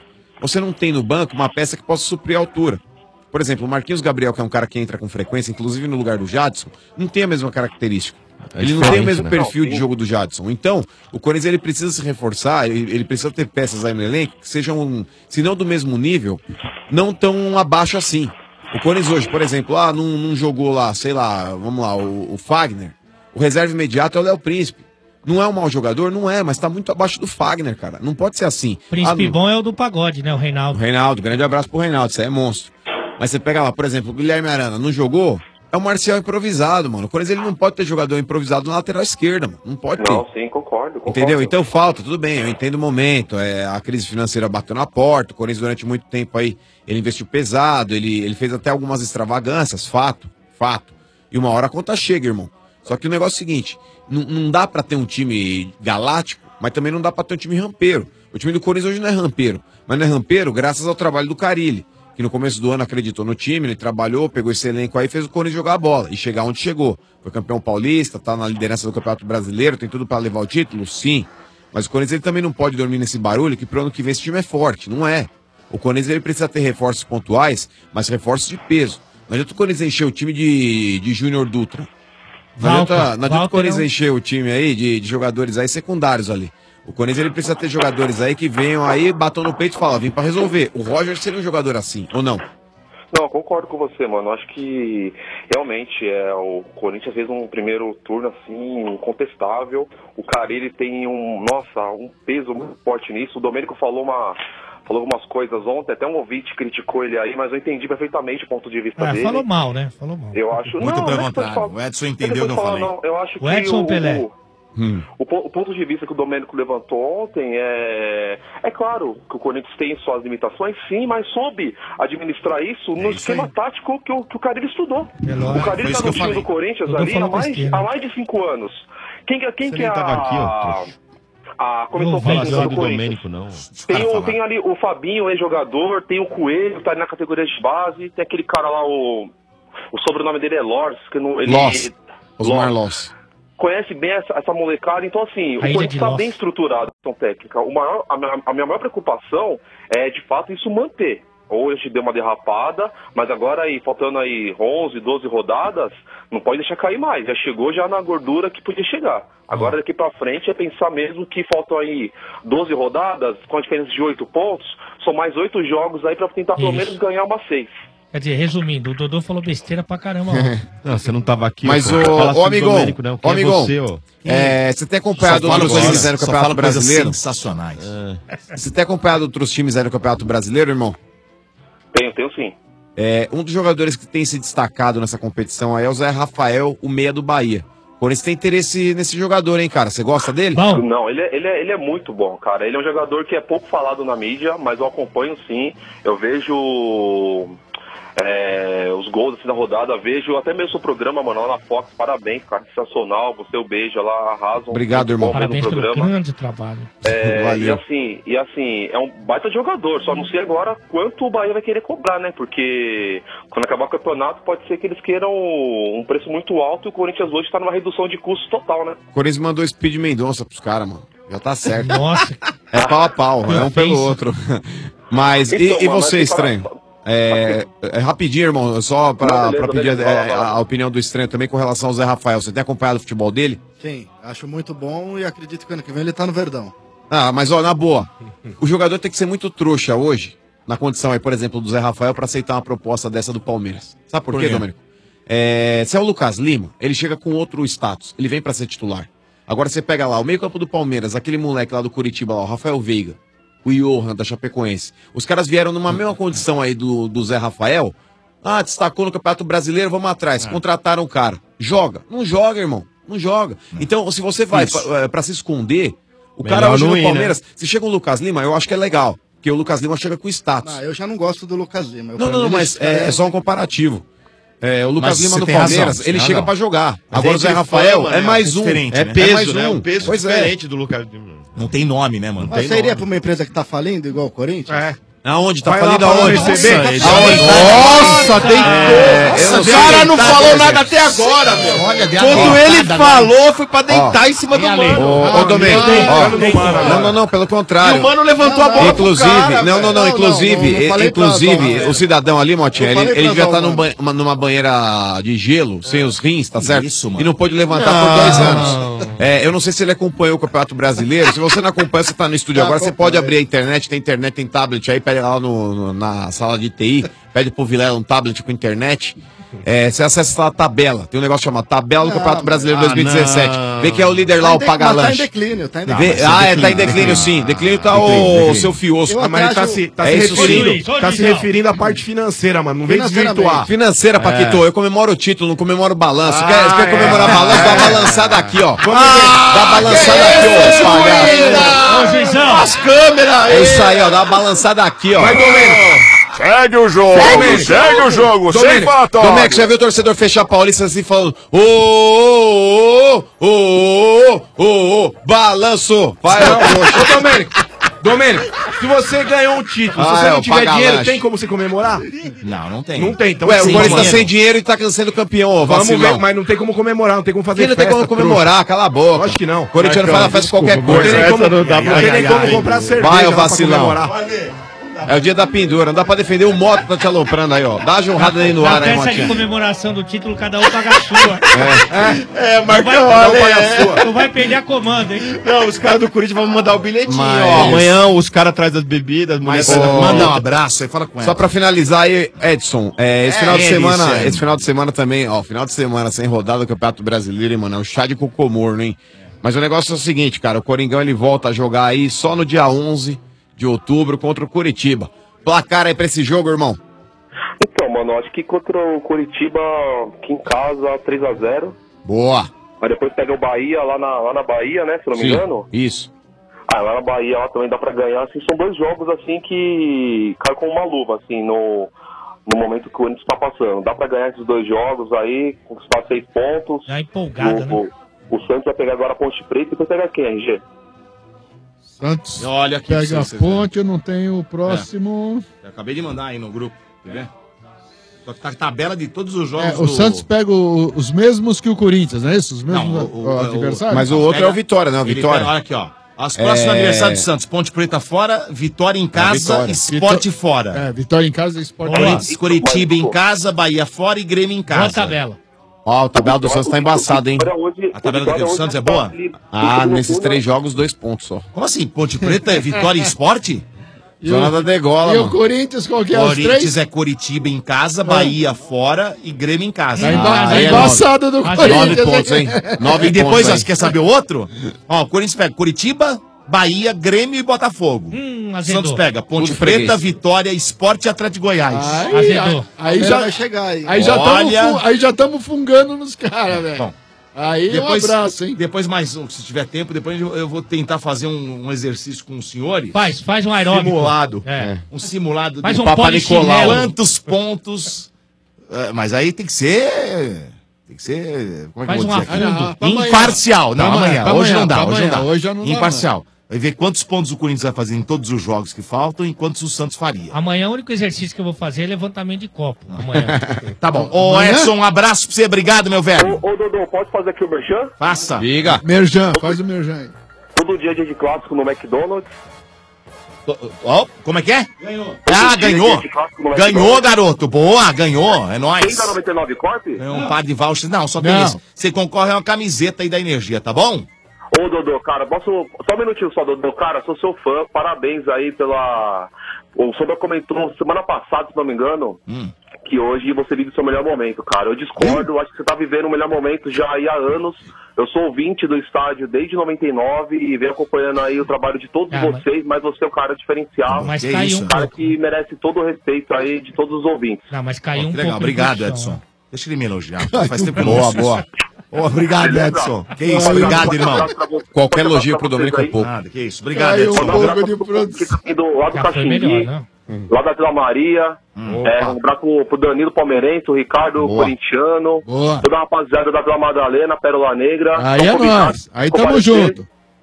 você não tem no banco uma peça que possa suprir a altura. Por exemplo, o Marquinhos Gabriel, que é um cara que entra com frequência, inclusive no lugar do Jadson, não tem a mesma característica. Ele não tem o mesmo perfil de jogo do Jadson. Então, o Corinthians ele precisa se reforçar, ele precisa ter peças aí no elenco que sejam, se não do mesmo nível, não tão abaixo assim. O Corinthians hoje, por exemplo, não jogou lá, sei lá, vamos lá, o Fagner. O reserva imediato é o Léo Príncipe. Não é um mau jogador? Não é, mas tá muito abaixo do Fagner, cara. Não pode ser assim. Príncipe bom é o do pagode, né? O Reinaldo. O Reinaldo, grande abraço pro Reinaldo, isso aí é monstro. Mas você pega lá, por exemplo, o Guilherme Arana, não jogou? É um Marcial improvisado, mano. O Corinthians ele não pode ter jogador improvisado na lateral esquerda, mano. Não pode ter. Não, sim, concordo. Entendeu? Então falta, tudo bem, eu entendo o momento. A crise financeira bateu na porta. O Corinthians durante muito tempo aí, ele investiu pesado, ele fez até algumas extravagâncias, fato. E uma hora a conta chega, irmão. Só que o negócio é o seguinte, não dá pra ter um time galáctico, mas também não dá pra ter um time rampeiro. O time do Corinthians hoje não é rampeiro, mas não é rampeiro graças ao trabalho do Carille, que no começo do ano acreditou no time, ele trabalhou, pegou esse elenco aí e fez o Corinthians jogar a bola e chegar onde chegou. Foi campeão paulista, tá na liderança do Campeonato Brasileiro, tem tudo pra levar o título? Sim. Mas o Corinthians ele também não pode dormir nesse barulho que pro ano que vem esse time é forte, não é. O Corinthians ele precisa ter reforços pontuais, mas reforços de peso. Não adianta o Corinthians encher o time de Júnior Dutra. Não adianta o Corinthians encher o time aí de jogadores aí secundários ali. O Corinthians ele precisa ter jogadores aí que venham aí, batam no peito e falam, vim pra resolver. O Roger seria um jogador assim, ou não? Não, concordo com você, mano. Acho que realmente o Corinthians fez um primeiro turno assim, incontestável. O Carille tem um peso muito forte nisso. O Domênico falou algumas coisas ontem, até um ouvinte criticou ele aí, mas eu entendi perfeitamente o ponto de vista dele. Falou mal, né? Falou mal. Eu acho... Muito não, pelo contrário. O Edson entendeu o que eu falei. Eu acho o Edson Pelé. O ponto de vista que o Domênico levantou ontem é claro que o Corinthians tem suas limitações, sim, mas soube administrar isso no esquema tático que o Carille estudou. O Carille está no time do Corinthians ali há mais de 5 anos. Quem que é a comissão técnica do Corinthians? Não. Tem ali o Fabinho, ex-jogador, tem o Coelho, que tá ali na categoria de base, tem aquele cara lá, o sobrenome dele é Loss, que não... Osmar Loss. Conhece bem essa molecada, então assim, o Corinthians está bem estruturado, a questão técnica. A minha maior preocupação é, de fato, isso manter. Hoje deu uma derrapada, mas agora aí, faltando aí 11, 12 rodadas, não pode deixar cair mais. Já chegou já na gordura que podia chegar. Agora daqui pra frente é pensar mesmo que faltam aí 12 rodadas, com a diferença de 8 pontos, são mais 8 jogos aí pra tentar pelo menos ganhar uma 6. Quer dizer, resumindo, o Dodô falou besteira pra caramba. Não, você não tava aqui. Mas ô amigão, você tem acompanhado outros times aí no Campeonato Brasileiro? Sensacionais. Você tem acompanhado outros times aí no Campeonato Brasileiro, irmão? Tenho sim. Um dos jogadores que tem se destacado nessa competição aí é o Zé Rafael, o meia do Bahia. O Corinthians tem interesse nesse jogador, hein, cara? Você gosta dele? Não, ele é muito bom, cara. Ele é um jogador que é pouco falado na mídia, mas eu acompanho sim. Eu vejo os gols assim, da rodada, vejo até mesmo o programa, mano, lá na Fox. Parabéns, cara, sensacional. Você, o beijo lá, arrasam. Obrigado, irmão. Parabéns pelo grande trabalho. E assim, é um baita jogador. Só não sei agora quanto o Bahia vai querer cobrar, né? Porque quando acabar o campeonato, pode ser que eles queiram um preço muito alto e o Corinthians hoje tá numa redução de custo total, né? O Corinthians mandou Speed Mendonça pros caras, mano. Já tá certo. Nossa. É pau a pau, é um pelo outro. Mas, então, e você, estranho? Rapidinho, irmão, só pra pedir a opinião do estranho também com relação ao Zé Rafael. Você tem acompanhado o futebol dele? Sim, acho muito bom e acredito que ano que vem ele tá no Verdão. Mas ó, na boa, o jogador tem que ser muito trouxa hoje, na condição aí, por exemplo, do Zé Rafael, pra aceitar uma proposta dessa do Palmeiras. Sabe por quê, Domênico? Se é o Lucas Lima, ele chega com outro status, ele vem pra ser titular. Agora você pega lá, o meio campo do Palmeiras, aquele moleque lá do Curitiba, lá, o Rafael Veiga, o Johan da Chapecoense. Os caras vieram numa mesma condição aí do Zé Rafael. Destacou no Campeonato Brasileiro, vamos atrás. Contrataram o cara. Joga. Não joga, irmão. Não joga. Então, se você vai pra se esconder, o cara hoje no Palmeiras, se chega um Lucas Lima, eu acho que é legal. Porque o Lucas Lima chega com status. Eu já não gosto do Lucas Lima. Não, mas é só um comparativo. O Lucas Lima no Palmeiras, ele chega pra jogar. Agora o Zé Rafael é mais um. É peso, né? Um peso diferente do Lucas Lima. Não tem nome, né, mano? Mas você iria pra uma empresa que tá falindo, igual o Corinthians? Aonde? Tá Vai falido lá pra aonde? receber? Nossa, tem O cara não falou nada até agora, meu. Olha, Quando ele falou, foi pra deitar em cima do mano. Ô, Domênico, não, pelo contrário. E o mano levantou a bola Inclusive, pro cara, inclusive, o cidadão ali, Motinha, ele devia estar numa banheira de gelo, sem os rins, tá certo? Isso, mano. E não pôde levantar por 2 anos. Eu não sei se ele acompanhou o Campeonato Brasileiro. Se você não acompanha, você tá no estúdio agora, você pode abrir a internet, tem tablet aí, pede lá na sala de TI, pede pro Vilela um tablet com internet. Você acessa a tabela. Tem um negócio chamado Tabela do Campeonato Brasileiro 2017. Vê que é o líder lá, o Pagalanche. Tá em declínio, tá em Tá declínio. em declínio sim. Declínio tá o seu Fiosco. Mas ele tá se referindo à parte financeira, mano. Não vem desvirtuar. Financeira, Paquito. Eu comemoro o título, não comemoro o balanço. Quer comemorar o balanço? Dá uma balançada aqui, ó. Dá uma balançada aqui, ó. Ô, Juizão. As câmeras. É isso aí, ó. Dá uma balançada aqui, ó. Vai, Domênico. Segue o jogo, segue o jogo, sem fatório. Domênico, já viu o torcedor fechar a Paulista assim falando balanço. Vai, Ô, Domênico, se você ganhou um título, se você não tiver dinheiro, tem como você comemorar? Não tem. Não tem, então Ué, o Corinthians tá sem dinheiro e tá sendo campeão, ó, Vamos vacilão. ver, mas não tem como comemorar, não tem como fazer Quem não festa. tem como comemorar, cala a boca. Acho que não. O Corintiano faz a festa qualquer coisa. Não tem nem como comprar cerveja. Vai, ô lá pra vacilão. comemorar. É o dia da pendura, não dá pra defender o moto que tá te aloprando aí, ó. Dá uma jorrada aí no Na ar aí, festa de Motinha. comemoração do título, cada um paga a sua. Marcão, Não vai perder a comanda, hein? Não, os caras do Corinthians vão mandar o bilhetinho, Mas- ó. Amanhã os caras trazem as bebidas, Mas, Manda um abraço aí, fala com ela. Só pra finalizar aí, Edson, esse final de semana também, ó, final de semana sem rodada do Campeonato Brasileiro, hein, mano, é um chá de cocô morno, hein. Mas o negócio é o seguinte, cara, o Coringão ele volta a jogar aí só no dia 11 de outubro contra o Curitiba. Placar aí pra esse jogo, irmão. Então, mano, acho que contra o Curitiba, aqui em casa, 3x0. Boa. Mas depois pega o Bahia lá na Bahia, né? Se não me engano. Isso. Lá na Bahia lá também dá pra ganhar. Assim, são 2 jogos assim que caem com uma luva, assim, no momento que o Corinthians tá passando. Dá pra ganhar esses 2 jogos aí, conquistar 6 pontos. Já empolgada, né? O Santos vai pegar agora a Ponte Preta e depois pega quem, RG? Santos Olha aqui, pega a você, ponte, eu não tenho o próximo. Eu acabei de mandar aí no grupo, quer ver? Só que tá a tabela de todos os jogos O Santos pega os mesmos que o Corinthians, não é isso? Os mesmos adversários? Mas o outro é o Vitória, né? O Vitória. Olha aqui, ó. As próximas aniversários do Santos, Ponte Preta fora, Vitória em casa, Sport fora. Vitória em casa e Sport Corinthians, Curitiba em casa, Bahia fora e Grêmio em casa. Boa tabela. Ó, a tabela do Santos tá embaçada, hein? A tabela do Santos é boa? Nesses 3 jogos, 2 pontos só. Como assim? Ponte Preta é Vitória em esporte? Zona da degola, E mano. o Corinthians, qual que é os Corinthians 3? é Curitiba em casa, Bahia fora e Grêmio em casa. Tá embaçado do Corinthians. 9 pontos, hein? 9 E depois, pontos, ó, você quer saber o outro? Ó, o Corinthians pega Curitiba, Bahia, Grêmio e Botafogo. Azedou. Santos pega Ponte Tudo Preta, freguês. Vitória, Sport e Atlético Goiás. Aí já vai chegar aí. Aí já estamos fungando nos caras, velho. Bom, Aí depois, um abraço, hein? Depois mais, se tiver tempo, depois eu vou tentar fazer um exercício com os senhores. Faz um aeróbico. Simulado. É. Um simulado Faz de um Papa polichinelo. Nicolau. Quantos pontos? Mas aí tem que ser. Como é que Faz eu vou um dizer aqui? afundo. Pra amanhã. Imparcial. Não, Pra amanhã. amanhã, Hoje não pra dá. amanhã. Hoje não dá. Hoje já não dá Imparcial. Vai ver quantos pontos o Corinthians vai fazer em todos os jogos que faltam e quantos o Santos faria. Amanhã o único exercício que eu vou fazer é levantamento de copo. Amanhã. Tá bom. Ô, Edson, um abraço pra você. Obrigado, meu velho. Ô, Dodô, pode fazer aqui o merchan? Faça. Liga. Merjan, faz o Merjan aí. Todo dia é dia de clássico no McDonald's. Ó, como é que é? Ganhou. Ah, ganhou. Ganhou, garoto. Boa, ganhou. É nóis. Quem da 99 Corp? Ganhou um par de vouchers. Não, só tem Não. esse. Você concorre a uma camiseta aí da Energia, tá bom? Ô, Dodô, cara, posso... Só um minutinho só, Dodô. Cara, sou seu fã. Parabéns aí pela... O Sombra comentou semana passada, se não me engano, que hoje você vive o seu melhor momento, cara. Eu discordo, acho que você tá vivendo o melhor momento já aí há anos. Eu sou ouvinte do estádio desde 99 e venho acompanhando aí o trabalho de todos vocês, mas você é um cara diferencial. Mas Que caiu isso, um cara pouco. que merece todo o respeito aí de todos os ouvintes. Não, mas caiu Ó, um que pouco. legal. de Obrigado, produção. Edson. Deixa ele me elogiar. Faz tempo que eu não Boa, ouço boa. isso. Ô, obrigado, Edson. Que isso, obrigado, irmão. Qualquer elogio pro Domênico é pouco. Nada, que isso. Obrigado, Caiu Edson. um pouco de produção. Lá do Já foi melhor, Caxingui, né? lá da Vila Maria, um abraço pro Danilo Palmeirense, o Ricardo Corintiano, Boa. toda a rapaziada da Vila Madalena, Pérola Negra. Aí é Só convidar, nóis. Aí tamo comparecer. junto.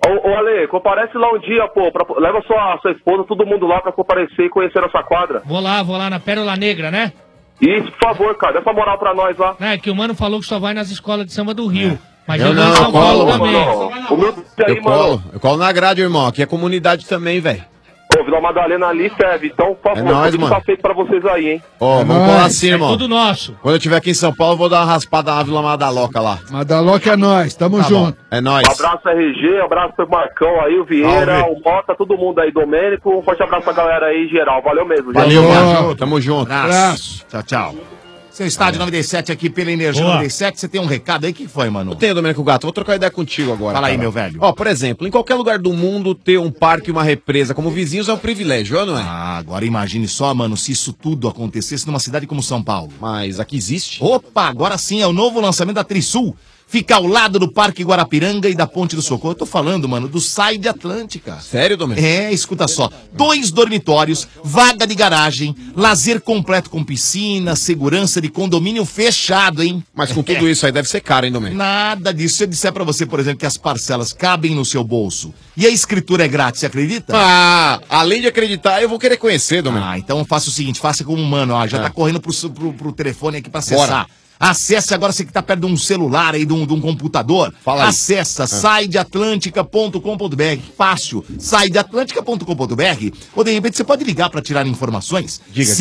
Ô Ale, comparece lá um dia, pô. Leva sua esposa, todo mundo lá pra comparecer e conhecer a sua quadra. Vou lá na Pérola Negra, né? Isso, por favor, cara. Dá essa moral pra nós lá. É que o mano falou que só vai nas escolas de samba do Rio. Mas Eu vou em não, São eu Paulo colo, também. Eu colo na grade, irmão. Aqui é comunidade também, velho. Pô, Vila Madalena ali serve. Então, por favor, nóis, tudo mano. tá feito pra vocês aí, hein? Ó, vamos colar assim, irmão. tudo nosso. Quando eu estiver aqui em São Paulo, eu vou dar uma raspada na Vila Madaloca lá. Madaloca é nós, tamo junto. É nóis. Abraço RG, abraço pro Marcão aí, o Vieira, Salve. o Mota, todo mundo aí, Domênico. Um forte abraço pra galera aí, geral. Valeu mesmo, gente. Valeu, mano. Tamo junto. Abraço. Tchau, tchau. Seu estádio 97 aqui pela Energia Boa. 97. Você tem um recado aí? O que foi, mano? Eu tenho, Domênico Gato. Vou trocar ideia contigo agora. Fala aí, cara. meu velho. Ó, por exemplo, em qualquer lugar do mundo, ter um parque e uma represa como vizinhos é um privilégio, ou não é? Ah, agora imagine só, mano, se isso tudo acontecesse numa cidade como São Paulo. Mas aqui existe? Opa, agora sim, é o novo lançamento da Trisul. Fica ao lado do Parque Guarapiranga e da Ponte do Socorro. Eu tô falando, mano, do Side Atlântica. Sério, Domênico? É, escuta só. 2 dormitórios, vaga de garagem, lazer completo com piscina, segurança de condomínio fechado, hein? Mas com tudo isso aí deve ser caro, hein, Domênico? Nada disso. Se eu disser pra você, por exemplo, que as parcelas cabem no seu bolso e a escritura é grátis, você acredita? Ah, além de acreditar, eu vou querer conhecer, Domênico. Ah, então faça o seguinte, faça como um mano, ó, já tá correndo pro telefone aqui pra acessar. Bora. Acesse agora, você que tá perto de um celular aí, de um computador. Fala aí. Acessa sideatlantica.com.br. Fácil. Sideatlantica.com.br. Ou de repente você pode ligar pra tirar informações. Diga.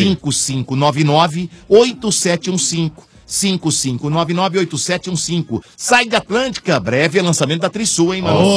5599-8715. 5599-8715. Sai de Atlântica, breve lançamento da Trisul, hein, mano?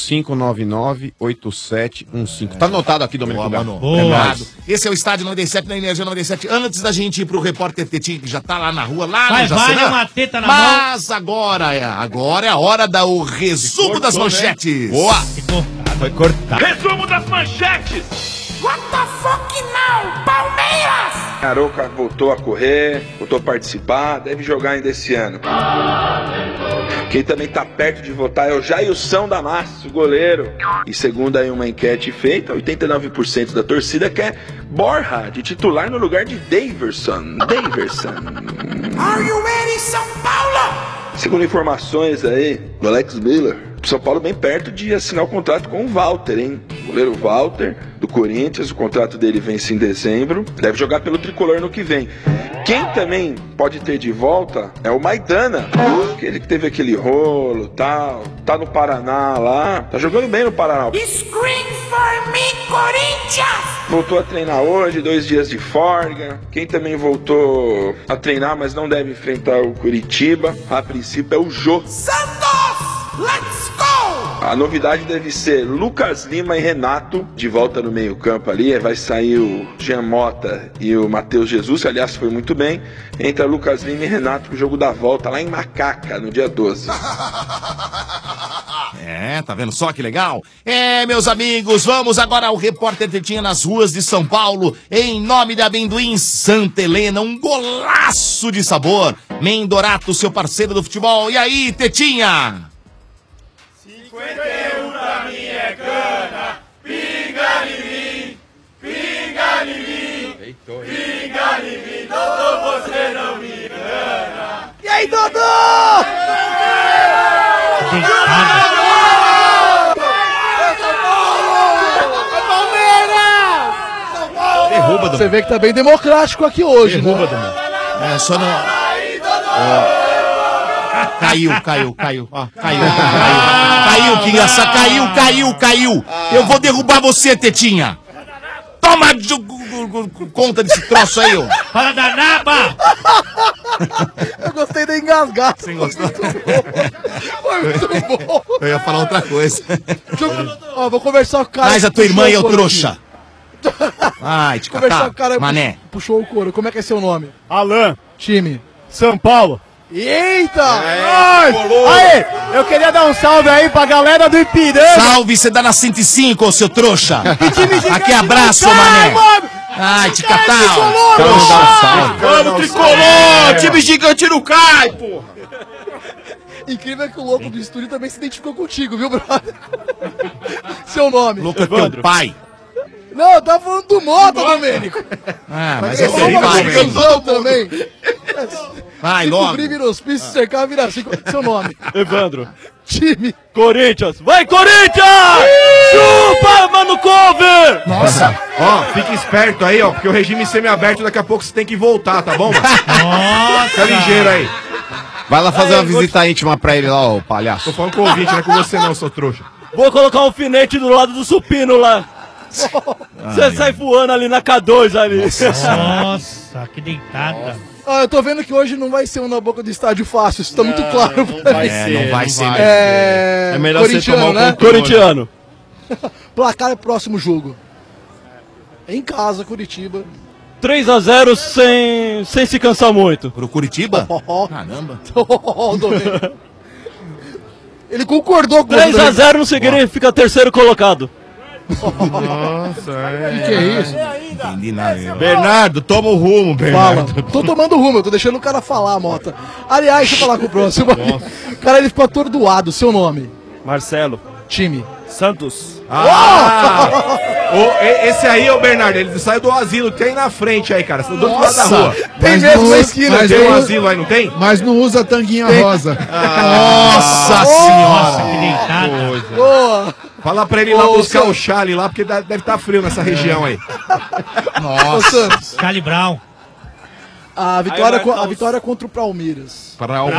5599-8715. Tá anotado aqui, Domênico Gato. Obrigado. Esse é o Estádio 97 na Energia 97. Antes da gente ir pro repórter Tetinho, que já tá lá na rua, lá Vai, no Jaçanã. vale uma teta na Mas agora é a hora do resumo das manchetes. Boa. Foi cortado. Resumo das manchetes. What the fuck now, Palmeiras? Arouca voltou a correr, voltou a participar, deve jogar ainda esse ano. Quem também tá perto de votar é o Jailson Damasio, goleiro. E segundo aí uma enquete feita, 89% da torcida quer Borja de titular no lugar de Daverson. Are you ready, São Paulo? Segundo informações aí do Alex Miller, o São Paulo bem perto de assinar o contrato com o Walter, hein? O goleiro Walter, do Corinthians, o contrato dele vence em dezembro, deve jogar pelo Tricolor no que vem. Quem também pode ter de volta é o Maidana, aquele que teve aquele rolo e tal, tá no Paraná lá, tá jogando bem no Paraná. Scream for me, Corinthians! Voltou a treinar hoje, 2 dias de folga. Quem também voltou a treinar, mas não deve enfrentar o Curitiba, a princípio é o Jô. Santos, let's go! A novidade deve ser Lucas Lima e Renato de volta no meio campo ali. Vai sair o Jean Mota e o Matheus Jesus, que aliás foi muito bem. Entra Lucas Lima e Renato pro jogo da volta lá em Macaca, no dia 12. É, tá vendo só que legal? É, meus amigos, vamos agora ao repórter Tetinha nas ruas de São Paulo, em nome da Amendoim Santa Helena, um golaço de sabor. Mendorato, seu parceiro do futebol. E aí, Tetinha? 51 pra mim é cana, pinga em mim, pinga em mim, pinga em mim, Dodô, você não me engana. E aí, Dodô? Derruba, Dom. Você vê que tá bem democrático aqui hoje, Derruba, né? Dom. É, só não... Caiu. Ó, caiu. Caiu, que engraçado. Caiu. Eu vou derrubar você, Tetinha. Toma conta desse troço aí, ó. Fala da naba! Eu gostei da engasgada. Você gostou? Foi muito bom. Eu ia falar outra coisa. Ó, vou conversar com o cara. Traz a que tua irmã puxou e o o couro trouxa. aqui. Ai, te Conversar catar, com o cara mané. puxou o couro. Como é que é seu nome? Alan. Time. São Paulo. Eita! Aê, eu queria dar um salve aí pra galera do Ipiranga. Salve, você dá na 105, ô seu trouxa. Aqui abraço, Ai, mané. mano. Ai, te catar. Vamos, tricolor! Time gigante não cai, porra! Incrível que o louco do estúdio também se identificou contigo, viu, brother? Seu nome? Louco é teu pai. Não, eu tava falando do Mota, Domênico. Ah, mas é é seu pai. confusão também. Vai, Se logo. cobrir, vira hospício, cercar, vira 5. Seu nome. Evandro. Time. Corinthians. Vai, Corinthians! Chupa, mano, cover! Nossa. Ó, fica esperto aí, ó, porque o regime semiaberto daqui a pouco você tem que voltar, tá bom, mano? Nossa. Fica ligeiro aí. Vai lá fazer uma visita íntima pra ele lá, ô palhaço. Tô falando com o ouvinte, não é com você não, seu trouxa. Vou colocar um alfinete do lado do supino lá. Você sai voando ali na K2 ali. Nossa, que deitada. Ah, eu tô vendo que hoje não vai ser um na boca do estádio fácil, isso tá muito claro pra mim. Não vai ser mesmo. É melhor você tomar um controle. Corintiano. Placar é próximo jogo. Em casa, Curitiba. 3-0 sem se cansar muito. Pro Curitiba? Caramba. Ele concordou com 3-0 não significa terceiro colocado. Nossa, que é isso? Entendi nada. Bernardo, toma o rumo, Bernardo. Fala. Tô tomando rumo, eu tô deixando o cara falar, Mota. Aliás, deixa eu falar com o próximo. O cara, ele ficou atordoado. Seu nome? Marcelo. Time? Santos. Esse aí, ô Bernardo, ele saiu do asilo que tem na frente aí, cara. Do outro lado da rua. Tem mesmo na esquina. Tem um asilo aí, não tem? Mas não usa tanguinha rosa. Nossa senhora. Que deitada. Boa. Fala pra ele ir lá buscar o Charlie lá, porque deve estar frio nessa região aí. Nossa. Charlie Brown. A vitória contra o Palmeiras.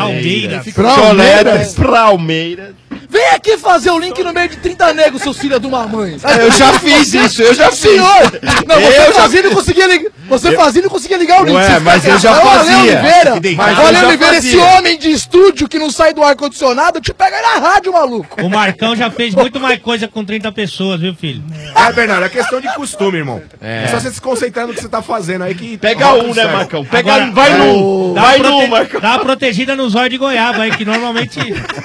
Palmeiras. Vem aqui fazer o link no meio de 30 negros, seus filhos de uma mãe. Eu já fiz isso, eu já fiz. Senhor! Não, você fazia e não conseguia ligar. Você fazia e não conseguia ligar o link. Ué, mas eu já fazia. Olha, Oliveira, esse homem de estúdio que não sai do ar-condicionado, te pega na rádio, maluco. O Marcão já fez muito mais coisa com 30 pessoas, viu, filho? Bernardo, é questão de costume, irmão. É só você se concentrar no que você tá fazendo aí que... Pega um, né, Marcão? Pega Agora, um, vai num. Vai num, Marcão. Dá uma protegida no zóio de goiaba aí, que normalmente...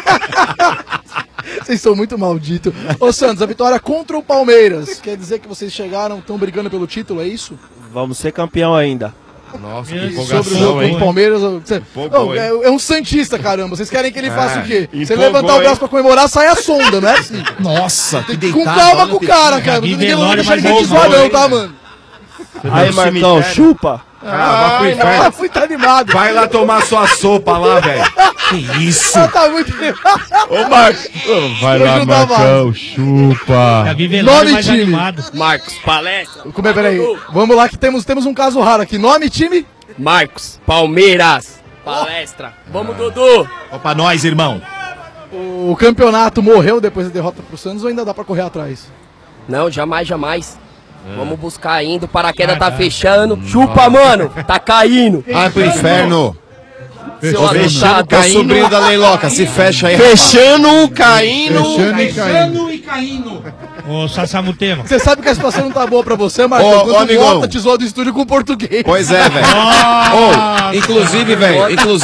Vocês são muito malditos. Ô Santos, a vitória contra o Palmeiras. Quer dizer que vocês chegaram, estão brigando pelo título, é isso? Vamos ser campeão ainda. Nossa, que Sobre o empolgação, jogo hein? do Palmeiras. Empolgou, hein? É um santista, caramba. Vocês querem que ele faça o quê? Você empolgou, levantar o braço hein? pra comemorar, sai a sonda, não é assim? Nossa, que Com deitado. calma olha com o cara, cara. Ninguém vai deixar mas ninguém zoar não, tá, mano? Aí, Marcão, chupa. Vai pro inferno. Ah, fui tá animado. Vai lá tomar sua sopa lá, velho. Que isso? Tá muito Ô, Marcos. Vai Vou lá, ajudar Marcão, chupa. Já vi velório Nome e mais time. animado. Marcos, palestra. Como é, peraí. Vamos lá que temos um caso raro aqui. Nome e time? Marcos, Palmeiras. Palestra. Vamos, Dudu. Opa, nós, irmão. O campeonato morreu depois da derrota pro Santos ou ainda dá pra correr atrás? Não, jamais. Vamos buscar ainda, o paraquedas tá fechando. Chupa, mano, tá caindo. Vai pro inferno. Seu Fechando, adotado. é o sobrinho da Leiloca, se fecha aí. Fechando, caindo. Fechando e caindo. Ô, Sassamutema. Você sabe que a situação não tá boa pra você, Marcão. Ô, Quando o amigão. Mota te zoou do estúdio com português. Pois é, velho. Inclusive, velho,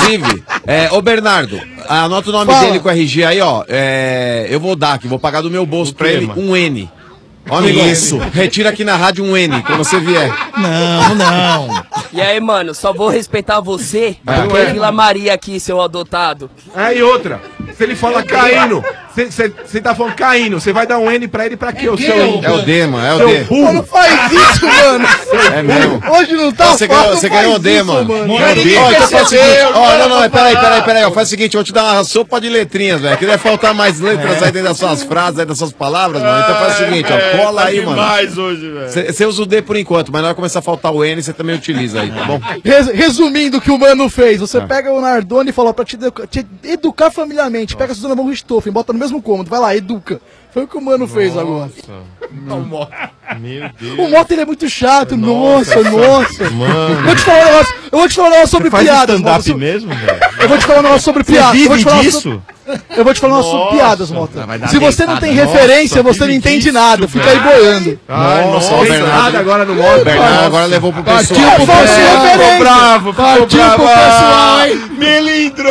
ô Bernardo, anota o nome Fala. dele com o RG aí, ó. Eu vou dar aqui, vou pagar do meu bolso pra ele um N. Ó, amigo, Isso. retira aqui na rádio um N, quando você vier. Não. E aí, mano, só vou respeitar você, porque é Vila Maria aqui, seu adotado. E outra, se ele fala caindo, você tá falando caindo, você vai dar um N pra ele pra quê? O seu É o D, mano, é o Seu D. burro. Não faz isso, mano. É mesmo. Hoje não tá Você fácil, ganhou, não você faz ganhou o D, isso, mano. mano. Ninguém Ó, então faz o seguinte, percebeu, ó, não, peraí, ó, faz o seguinte, eu vou te dar uma sopa de letrinhas, velho, que deve faltar mais letras aí dentro das suas frases, aí das suas palavras, mano, então faz o seguinte, ó, cola aí, mano. Mais hoje, velho. Você usa o D por enquanto, mas na hora que começar a faltar o N, você também utiliza aí, tá bom? Resumindo o que o mano fez, você pega o Nardoni e fala pra te educar familiarmente, pega a Suzana von Richthofen, bota no mesmo cômodo, vai lá, educa. Foi o que o mano fez agora. Meu Deus. O Mota ele é muito chato, nossa. Mano. Eu vou te falar um negócio sobre Faz piadas, stand-up Mota. mesmo, velho? Eu vou te falar um negócio sobre piadas. Você vive disso? Eu vou te falar um negócio sobre piadas, Mota. Se você não tem referência, você não entende nada, fica aí boiando. Nossa, o o Bernardo- Bernardo agora no modo. O Bernardo agora levou pro pessoal. Partiu pro pessoal. Ficou bravo, Partiu pro pessoal, hein? Melindrão!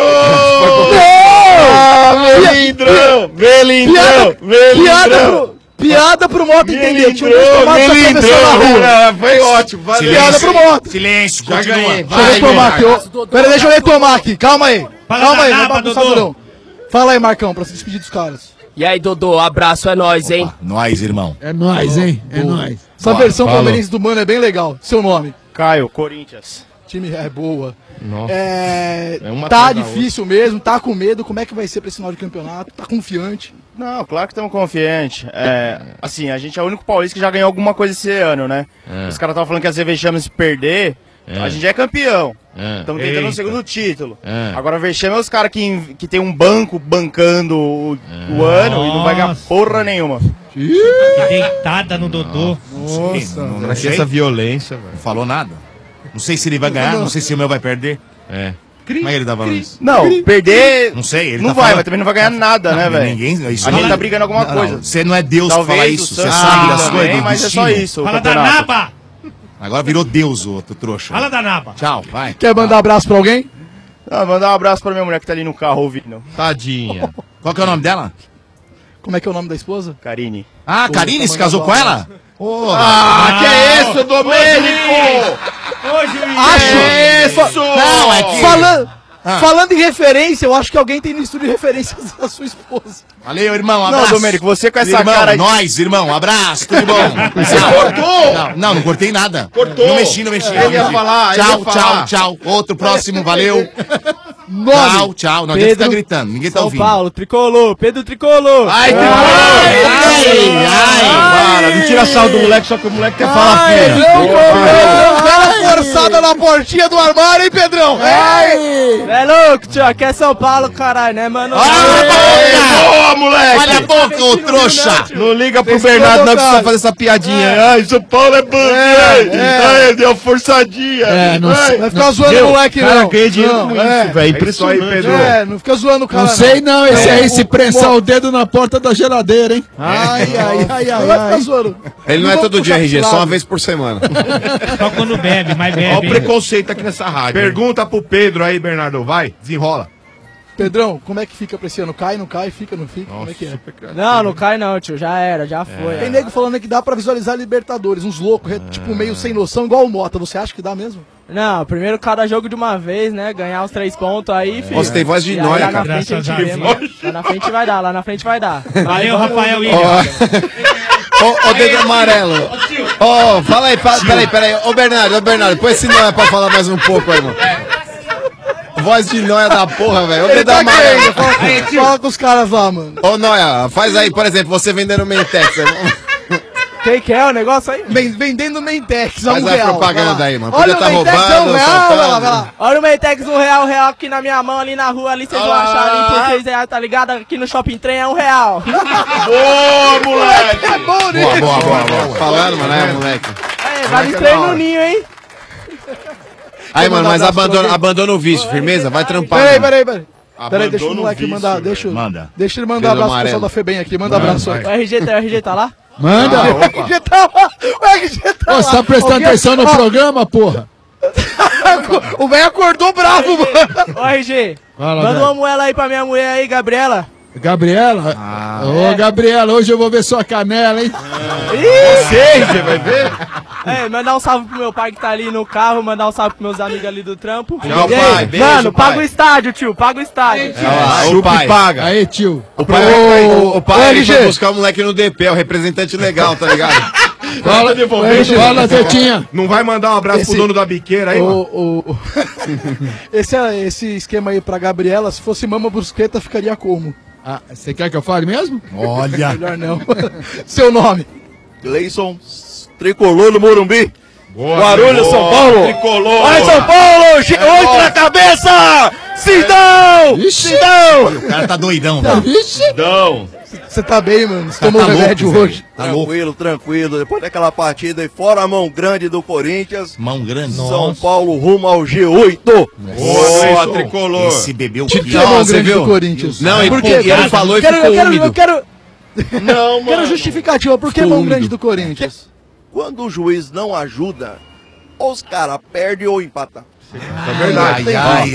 Piada pro Mota entender. Tinha um tomate atravessando na rua. Foi ótimo, valeu. Piada pro Mota. Silêncio, Já continua. ganhei. Deixa eu retomar aqui. Pera, deixa eu retomar aqui. Calma aí. Calma aí, não é bagunçado não. Fala aí, Marcão, pra se despedir dos caras. E aí, Dodô, abraço, é nóis, hein? Nós, irmão. É nóis, hein? É nóis. Essa versão palmeirense do mano é bem legal. Seu nome? Caio, Corinthians. Time é boa. Nossa. uma Tá atrás da difícil mesmo, tá com medo. Como é que vai ser pra esse final de campeonato? Tá confiante? Não, claro que estamos confiantes. Assim, a gente é o único paulista que já ganhou alguma coisa esse ano, né? Os caras estavam falando que às vezes vexame se perder. A gente é campeão. Estamos tentando o segundo título. Agora, vexame é os caras que tem um banco bancando o ano e não vai ganhar porra nenhuma. Que deitada no Dodô. Não Pra que essa violência, velho? Não falou nada. Não sei se ele vai ganhar, não sei se o meu vai perder. Como é que ele tá falando isso? Não, perder. Não sei, ele não tá vai, falando... mas também não vai ganhar nada, né, velho? Ninguém. Isso a gente tá brigando alguma coisa. Você não é Deus pra Talvez falar isso. o Você Santos sabe das também, coisas. Do mas é só destino. isso. Fala da Naba! Agora virou Deus, o outro trouxa. Fala da Naba. Tchau, vai. Quer mandar abraço pra alguém? Mandar um abraço pra minha mulher que tá ali no carro ouvindo. Tadinha. Qual que é o nome dela? Como é que é o nome da esposa? Karine. Ah, Karine se casou com ela? Que é isso, Domênico? Acho. Não, é que... Falando em referência, eu acho que alguém tem no estúdio referências da sua esposa. Valeu, irmão, abraço. Não, Domênico, você com essa irmão, cara aí... Nós, irmão, abraço, tudo bom? Você cortou! Não mexi nada. Cortou. Não mexi. Ele ia falar, Tchau. Outro próximo, valeu. Tchau. Não adianta ficar gritando, ninguém tá ouvindo. São Paulo, tricolor, Pedro Tricolor. Ai, para, não tira sal do moleque, só que o moleque quer falar Bela forçada na portinha do armário, hein, Pedrão? É louco, tio, aqui é São Paulo, caralho, né, mano? Boa, moleque! Olha a boca, ô trouxa! Não liga pro Bernardo, não, que precisa fazer essa piadinha. Ai, São Paulo é bandido! Ai, deu forçadinha! Não vai ficar zoando o moleque, não. Cara, ganha dinheiro com isso, velho. Impressionante. Não fica zoando o cara. Não sei não, esse aí se prensar o dedo na porta da geladeira, hein? Ai. Não vai ficar zoando. Ele não é todo dia, RG, só uma vez por semana. Só quando bebe, mas bebe. Olha o preconceito aqui nessa rádio. Pergunta pro Pedro aí, Bernardo. Vai, desenrola. Pedrão, como é que fica pra esse ano? Cai, não cai? Fica, não fica? Como é que é? Não cai não, tio, já era, já foi. Tem nego falando que dá pra visualizar Libertadores, uns loucos, tipo meio sem noção, igual o Mota. Você acha que dá mesmo? Não, primeiro cada jogo de uma vez, né? Ganhar os 3 pontos aí, filho. Você tem voz de nóia, cara. Lá na frente a gente vê, mano. Lá na frente vai dar. Valeu, Rafael William. Ô, dedo amarelo. Fala aí, peraí. Ô, Bernardo, põe esse nóia pra falar mais um pouco aí, mano. Voz de nóia da porra, velho. Ô, dedo amarelo. Fala com os caras lá, mano. Ô, nóia, faz aí, por exemplo, você vendendo Mentex. Quem que é o negócio aí? Vendendo Mentex a Faz R$1. a propaganda aí, mano. Olha Podia o tá Mentex roubando, vai lá. Olha o Mentex R$1 aqui na minha mão, ali na rua, ali vocês vão achar ali por R$6, tá ligado? Aqui no Shopping Trem é R$1. Boa, moleque! É bom, né? Boa. Falando, mano, né, moleque? Vale trem no ninho, hein? Aí, mano, mas abandona o vício, firmeza? Vai trampar. Peraí, deixa o moleque mandar. Deixa ele mandar abraço pro pessoal da FEBEM aqui. Manda abraço aí. O RG tá lá? Manda! O RG tá lá! Você tá prestando atenção no programa, porra? O velho acordou bravo, mano! Ô, RG, manda uma moela aí pra minha mulher aí, Gabriela. Gabriela? Gabriela, hoje eu vou ver sua canela, hein? Você vai ver? Mandar um salve pro meu pai que tá ali no carro, mandar um salve pros meus amigos ali do trampo. Tchau, pai. Beijo, mano, pai. paga o estádio, tio, paga o estádio. O pai paga. Aí, tio. O pai foi buscar o moleque no DP, é o representante legal, tá ligado? Fala, Zetinha. Não vai mandar um abraço pro dono da biqueira aí, mano? Esse esquema aí pra Gabriela, se fosse Mama Brusqueta, ficaria como? Você quer que eu fale mesmo? Olha. Melhor não. Seu nome? Gleison, tricolor no Morumbi. Guarulhos, São Paulo. Tricolor. Vai, São Paulo! 8 na cabeça! Sidão! O cara tá doidão, Sidão. Você tá bem, mano? Você tomou remédio hoje. Tá louco. Tranquilo. Depois daquela partida aí, fora a mão grande do Corinthians. Mão grande. São Paulo rumo ao G8. Boa, Tricolor. Esse bebeu Que é mão grande do Corinthians? Não, e porque ele falou e ficou úmido. Eu quero justificativa. Por que mão grande do Corinthians? Quando o juiz não ajuda, os caras perdem ou empatam. É verdade.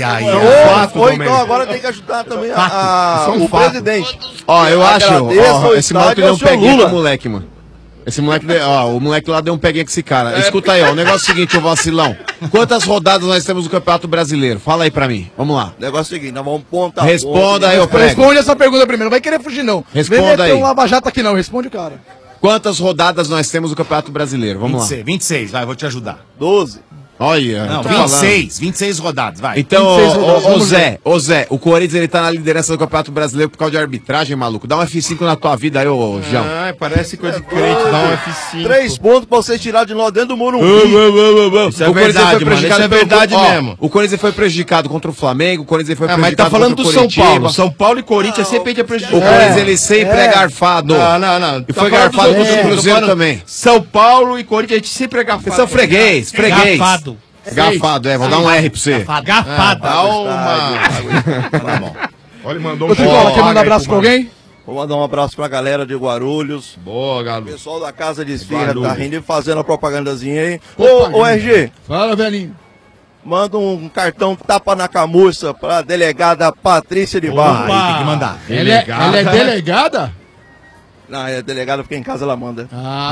Ou então agora tem que ajudar também o presidente. Ó, eu acho, Agradeço esse ao moleque deu um estádio ao peguinha Lula. com o moleque, mano. Esse moleque, o moleque lá deu um peguinha com esse cara. Escuta aí, ó, o negócio é o seguinte, ô vacilão. Quantas rodadas nós temos no Campeonato Brasileiro? Fala aí pra mim, vamos lá. O negócio é o seguinte, nós vamos pontar. Responda aí, ô prego. Responde essa pergunta primeiro, não vai querer fugir não. Responda aí. Tem um lava-jato aqui não, responde o cara. Quantas rodadas nós temos no Campeonato Brasileiro? Vamos lá. 26, vai, vou te ajudar. 12. Olha, Não, tô 26 rodadas, vai. Então, 26 rodadas, ô vamos Zé, o Corinthians ele tá na liderança do Campeonato Brasileiro por causa de arbitragem, maluco. Dá um F5 na tua vida aí, ô João. Ai, parece coisa de crente, dá um F5. 3 pontos pra você tirar de nós dentro do Morumbi. Isso é verdade, mano, isso é verdade mesmo. O Corinthians foi prejudicado contra o Flamengo, o Corinthians foi Mas prejudicado tá falando do contra o São Coritiba. Paulo. São Paulo e Corinthians sempre é prejudicado. O Corinthians ele sempre é garfado. Não. E foi garfado contra o Cruzeiro também. São Paulo e Corinthians a gente sempre é garfado. Eles são freguês. Garfado. Gafado, vou dar um R pra você. Gafado. Dá uma. Tá bom. Olha, mandou Ô, Tricola, quer mandar abraço pra alguém? Vou mandar um abraço pra galera de Guarulhos. Boa, Galo. Pessoal da Casa de Esfirra Guarulhos. tá rindo e fazendo a propagandazinha aí. Ô, RG. Fala, velhinho. Manda um cartão tapa na camuça pra delegada Patrícia de Barros. Aí tem que mandar. Ela é delegada? Não, é delegada, porque em casa ela manda.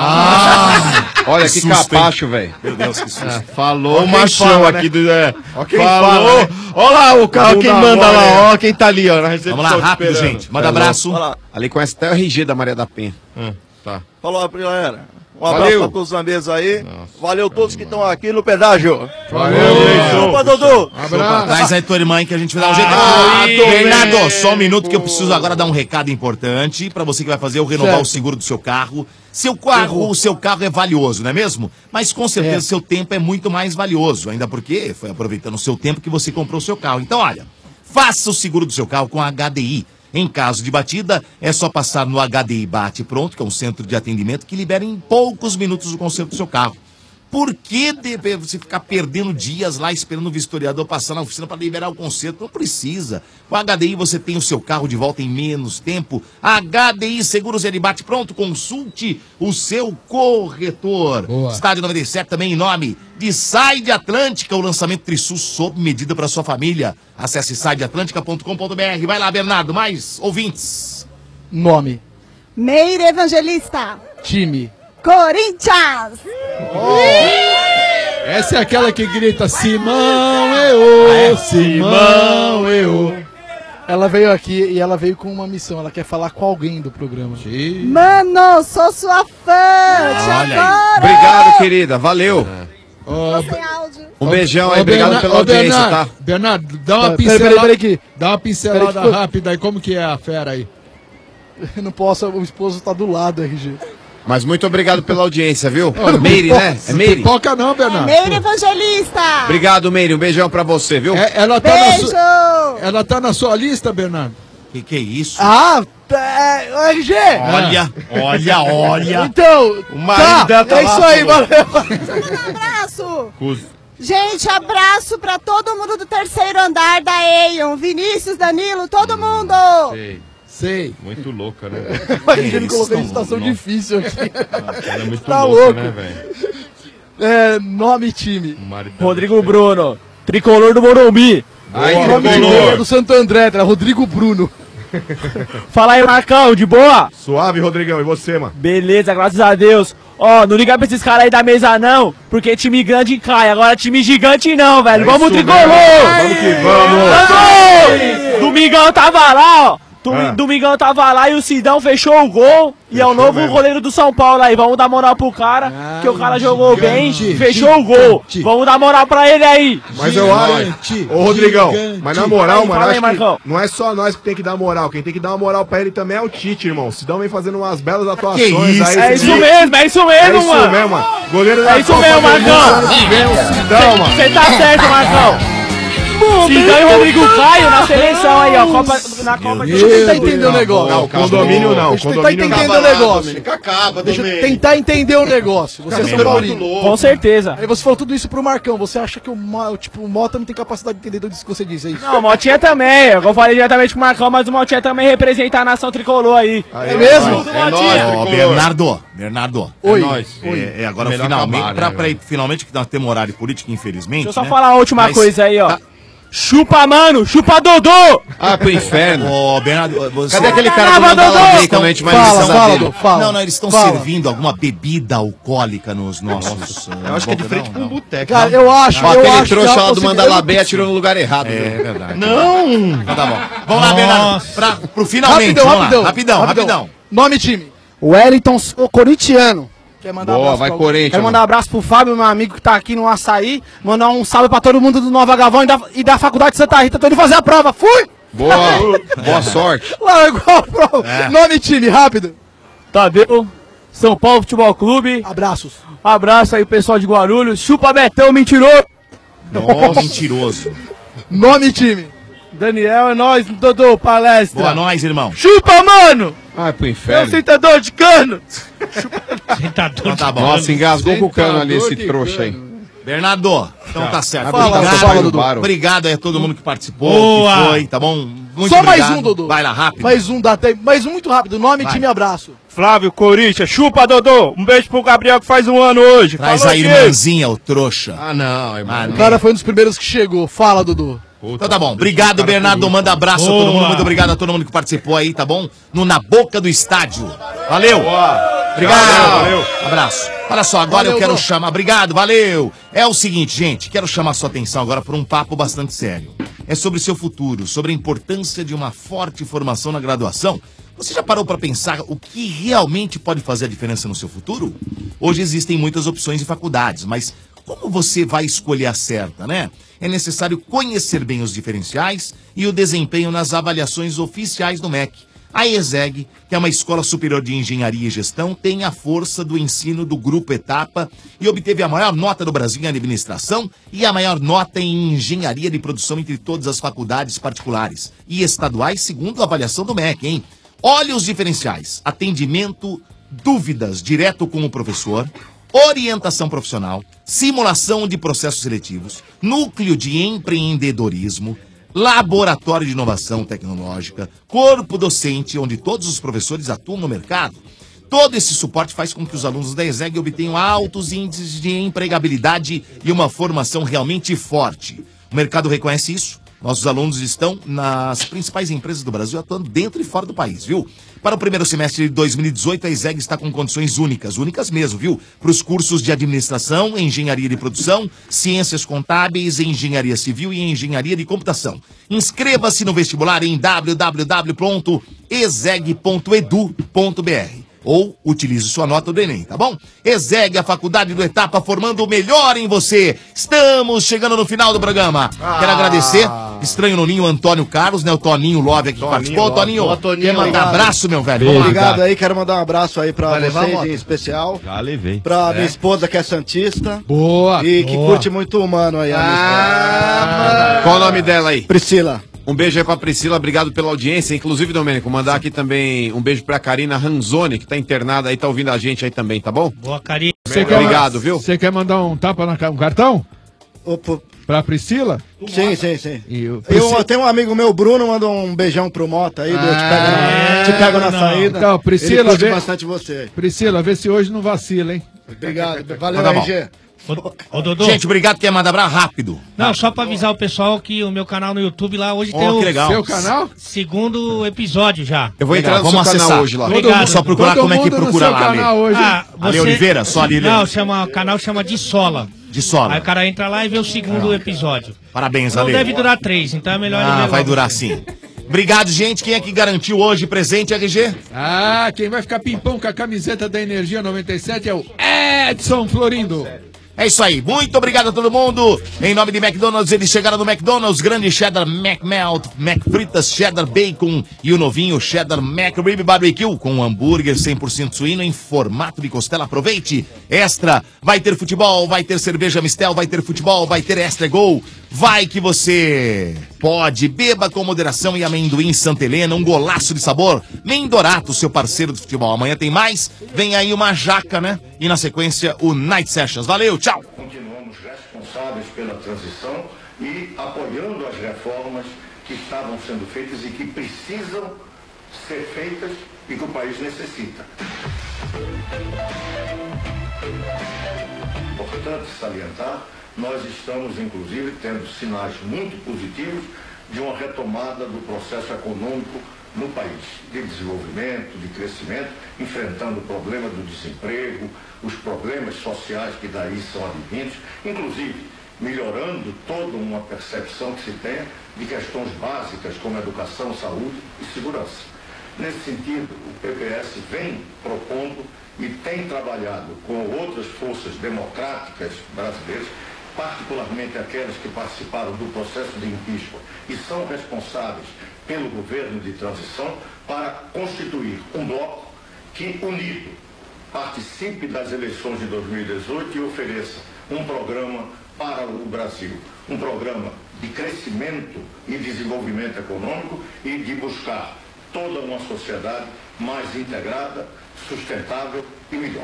Olha Que que susto, capacho, velho. Meu Deus, que susto. Falou o quem machão fala, aqui né? do. Ó quem Falou. fala, né? Olha lá o carro, quem Bunda manda mole, lá, ó, quem tá ali, ó. Na Vamos lá, rápido, gente. Manda abraço. Ali conhece até o RG da Maria da Penha. Tá. Falou, galera. Um abraço Valeu. pra todos na mesa aí. Valeu todos que estão aqui no pedágio. Valeu, Opa, Dudu. Traz aí tua irmã que a gente vai dar um jeito. Bernardo, só um minuto que eu preciso agora dar um recado importante pra você que vai fazer o renovar Certo. o seguro do seu carro. O seu carro é valioso, não é mesmo? Mas com certeza seu tempo é muito mais valioso, ainda porque foi aproveitando o seu tempo que você comprou o seu carro. Então, olha, faça o seguro do seu carro com a HDI. Em caso de batida, é só passar no HDI Bate Pronto, que é um centro de atendimento que libera em poucos minutos o conserto do seu carro. Por que você ficar perdendo dias lá esperando o vistoriador passar na oficina para liberar o conserto? Não precisa. Com a HDI você tem o seu carro de volta em menos tempo. HDI Seguros ele Bate Pronto. Consulte o seu corretor. Boa. Estádio 97 também em nome de Side Atlântica, o lançamento Trisul sob medida para sua família. Acesse sideatlântica.com.br. Vai lá, Bernardo, mais ouvintes. Nome, Meire Evangelista. time. Corinthians. Essa é aquela que grita Simão, eu, Simão, eu. Ela veio aqui e ela veio com uma missão. Ela quer falar com alguém do programa. Mano, sou sua fã. Te adoro. Obrigado, querida. Valeu. Sem áudio. Um beijão aí, obrigado pela audiência, tá? Bernardo, dá uma Peraí, pincelada. peraí aqui. Dá uma pincelada Peraí que- rápida aí, como que é a fera aí? Eu não posso, o esposo tá do lado, RG. Mas muito obrigado pela audiência, viu? Meire, né? É Meire? Pipoca não, Bernardo. Meire Evangelista. Obrigado, Meire. Um beijão pra você, viu? Ela tá Beijo. ela tá na sua lista, Bernardo? Que é isso? Ah, RG! Olha. Então, O marido dela tá é isso lá, aí, falou. valeu. Abraço. Cuso. Gente, abraço pra todo mundo do terceiro andar da Eion. Vinícius, Danilo, todo mundo. Sei. Muito louca, né? Ele colocou em situação difícil aqui. Ela é muito Tá louca, louco. né, velho? Nome e time. O marido Rodrigo Bruno, tricolor do Morumbi. Aí, Nome e time tricolor. é do Santo André, tá? Rodrigo Bruno. Fala aí, Marcão, de boa? Suave, Rodrigão. E você, mano? Beleza, graças a Deus. Ó, não liga pra esses caras aí da mesa não, porque time grande cai, agora time gigante não, velho. Vamos, isso tricolor! mesmo. Vamos que vamos. Vamos! Domingão eu tava lá, ó. Ah. Domingão eu tava lá e o Sidão fechou o gol. E é o novo mesmo. goleiro do São Paulo aí. Vamos dar moral pro cara, que o cara jogou bem, gigante, fechou o gol. gigante. Vamos dar moral pra ele aí. Mas eu acho. Ô, Rodrigão, Gigante. mas na moral, Aí, mano, fala aí, acho que Marcão. não é só nós que tem que dar moral. Quem tem que dar uma moral pra ele também é o Tite, irmão. O Sidão vem fazendo umas belas atuações isso? aí. É isso Sidão. mesmo, é isso É mesmo, isso mano. mesmo, mano. Goleiro É isso mesmo, Marcão. Vem o Sidão, mano. Você tá certo, Marcão. Sidão e Rodrigo Caio na seleção aí, ó. Na Copa de Deixa eu tentar entender o negócio. Não, condomínio não. Deixa eu tentar Condomínio entender não. o negócio. Acaba, Deixa eu tentar entender o negócio. Você é São Paulino. Com certeza. Aí você falou tudo isso pro Marcão. Você acha que o Mota não tem capacidade de entender tudo isso que você disse, é isso? Não, o Motinha também. Eu falei diretamente com o Marcão, mas o Motinha também representa a nação tricolor aí. É mesmo? É nóis, Ó, tricolor. Bernardo. Oi. É nóis. Agora Melhor finalmente, acabar, né, velho? finalmente que nós temos horário político, infelizmente. Deixa eu só né? falar a última Mas coisa aí, ó. tá- Chupa, mano! Chupa, Dodô! Ah, pro inferno. Ô, Bernardo, você... Cadê aquele cara do Fala, Mandala Dodô. Bay quando a gente vai Fala, precisar fala, dele? fala. Não, eles estão Fala. servindo alguma bebida alcoólica nos nossos... Eu acho que é de frente com um boteco. Cara, eu acho, Ó, eu aquele acho trouxa que lá do você- Mandala Bay atirou no lugar errado. É viu? verdade. Não! Então tá bom. Vamos lá, Bernardo. Pro finalmente, Rapidão, vamos rapidão, lá. Rapidão. Nome e time. Wellington, o corintiano. Quer mandar Boa, abraço vai pra- Corinthians. Quero mandar um abraço pro Fábio, meu amigo que tá aqui no Açaí. Mandar um salve pra todo mundo do Nova Gavão e da Faculdade de Santa Rita. Tô indo fazer a prova. Fui! Boa, boa sorte. Largou a prova. Nome e time, rápido. Tadeu, São Paulo Futebol Clube. Abraços. Abraço aí, pessoal de Guarulhos. Chupa Betão, mentiroso. Nossa, mentiroso. Nome e time. Daniel, é nóis, Dodô, palestra. Boa nós, irmão. Chupa, mano! Vai pro É um inferno. sentador de cano. Sentador Então tá bom. Nossa, engasgou com o cano ali esse de trouxa aí. Bernardo, então tá certo. Fala, Obrigado, fala, Dudu. obrigado aí a todo mundo que participou, Boa. que foi, tá bom? Muito Só obrigado. mais um, Dodô. Vai lá, rápido. Mais um, dá tempo. Mais um muito rápido. Nome, Vai. time e abraço. Flávio, Corinthians, chupa, Dodô. Um beijo pro Gabriel que faz um ano hoje. Traz Falou, a gente. irmãzinha, o trouxa. Ah, não, irmão. O cara foi um dos primeiros que chegou. Fala, Dudu. Então tá bom. Obrigado, Bernardo. Manda abraço a todo mundo. Muito obrigado a todo mundo que participou aí, tá bom? No Na Boca do Estádio. Valeu. Obrigado. Valeu. Abraço. Olha só, agora Valeu, eu quero Dom. chamar. Obrigado, valeu. É o seguinte, gente. Quero chamar sua atenção agora por um papo bastante sério. É sobre seu futuro, sobre a importância de uma forte formação na graduação. Você já parou para pensar o que realmente pode fazer a diferença no seu futuro? Hoje existem muitas opções de faculdades, mas como você vai escolher a certa, né? É necessário conhecer bem os diferenciais e o desempenho nas avaliações oficiais do MEC. A ESEG, que é uma escola superior de engenharia e gestão, tem a força do ensino do Grupo Etapa e obteve a maior nota do Brasil em administração e a maior nota em engenharia de produção entre todas as faculdades particulares e estaduais, segundo a avaliação do MEC, hein? Olha os diferenciais: atendimento, dúvidas direto com o professor, orientação profissional, simulação de processos seletivos, núcleo de empreendedorismo, laboratório de inovação tecnológica, corpo docente, onde todos os professores atuam no mercado. Todo esse suporte faz com que os alunos da ESEG obtenham altos índices de empregabilidade e uma formação realmente forte. O mercado reconhece isso. Nossos alunos estão nas principais empresas do Brasil, atuando dentro e fora do país, viu? Para o primeiro semestre de 2018, a ESEG está com condições únicas mesmo, viu? Para os cursos de administração, engenharia de produção, ciências contábeis, engenharia civil e engenharia de computação. Inscreva-se no vestibular em www.eseg.edu.br ou utilize sua nota do Enem, tá bom? ESEG, a faculdade do Etapa, formando o melhor em você. Estamos chegando no final do programa. Quero agradecer, estranho no ninho, Antônio Carlos, né? O Toninho Love aqui que participou. Love. Toninho, Boa, Toninho, quer mandar obrigado. abraço, meu velho? Vamos lá. Obrigado aí, quero mandar um abraço aí pra Vai levar a vocês moto? em especial. Já levei. Pra minha esposa que é santista. Boa. E que Boa. curte muito o humano aí. Qual o nome dela aí? Priscila. Um beijo aí pra Priscila, obrigado pela audiência. Inclusive, Domênico, mandar aqui também um beijo pra Karina Ranzoni, que tá internada aí, tá ouvindo a gente aí também, tá bom? Boa, Karina. Obrigado, viu? Você quer mandar um tapa um cartão? Opa. Pra Priscila? Sim, sim, sim. Eu Tenho um amigo meu, Bruno, mandou um beijão pro Mota aí, te pego na saída. Então, Priscila, Ele curte vê- bastante você aí. Priscila, vê se hoje não vacila, hein? Obrigado. Valeu, Tá bom. RG. Ô, Dodô. Gente, obrigado. Quer mandar abraço rápido? Não, só pra avisar o pessoal que o meu canal no YouTube lá hoje Ó, tem o que legal. Seu canal? segundo episódio já. Eu vou Legal, entrar no vamos seu canal acessar. hoje lá. Todo Obrigado. mundo só procurar Todo como é que mundo no procura seu lá, canal Ale. hoje. Ale Oliveira, só ali, Não, né? o canal chama de Sola. De sola. Aí o cara entra lá e vê o segundo episódio. Parabéns, Não Ale. deve durar 3, então é melhor ele ver Vai logo. durar sim. Obrigado, gente. Quem é que garantiu hoje presente, RG? Ah, quem vai ficar pimpão com a camiseta da Energia 97 é o Edson Florindo. É isso aí. Muito obrigado a todo mundo. Em nome de McDonald's, eles chegaram no McDonald's. Grande cheddar McMelt, McFritas, cheddar bacon e o novinho cheddar McRib Barbecue com hambúrguer 100% suíno em formato de costela. Aproveite. Extra. Vai ter futebol, vai ter cerveja Mistel, vai ter futebol, vai ter Extra Gol. Vai que você pode. Beba com moderação e amendoim Santa Helena, um golaço de sabor. Mendorato, seu parceiro de futebol. Amanhã tem mais. Vem aí uma jaca, né? E na sequência o Night Sessions. Valeu, tchau. Continuamos responsáveis pela transição e apoiando as reformas que estavam sendo feitas e que precisam ser feitas e que o país necessita. Importante salientar, nós estamos inclusive tendo sinais muito positivos de uma retomada do processo econômico no país, de desenvolvimento, de crescimento, enfrentando o problema do desemprego, os problemas sociais que daí são advindos, inclusive melhorando toda uma percepção que se tem de questões básicas como educação, saúde e segurança. Nesse sentido, o PPS vem propondo e tem trabalhado com outras forças democráticas brasileiras, particularmente aquelas que participaram do processo de impeachment e são responsáveis pelo governo de transição, para constituir um bloco que, unido, participe das eleições de 2018 e ofereça um programa para o Brasil, um programa de crescimento e desenvolvimento econômico e de buscar toda uma sociedade mais integrada, sustentável e melhor.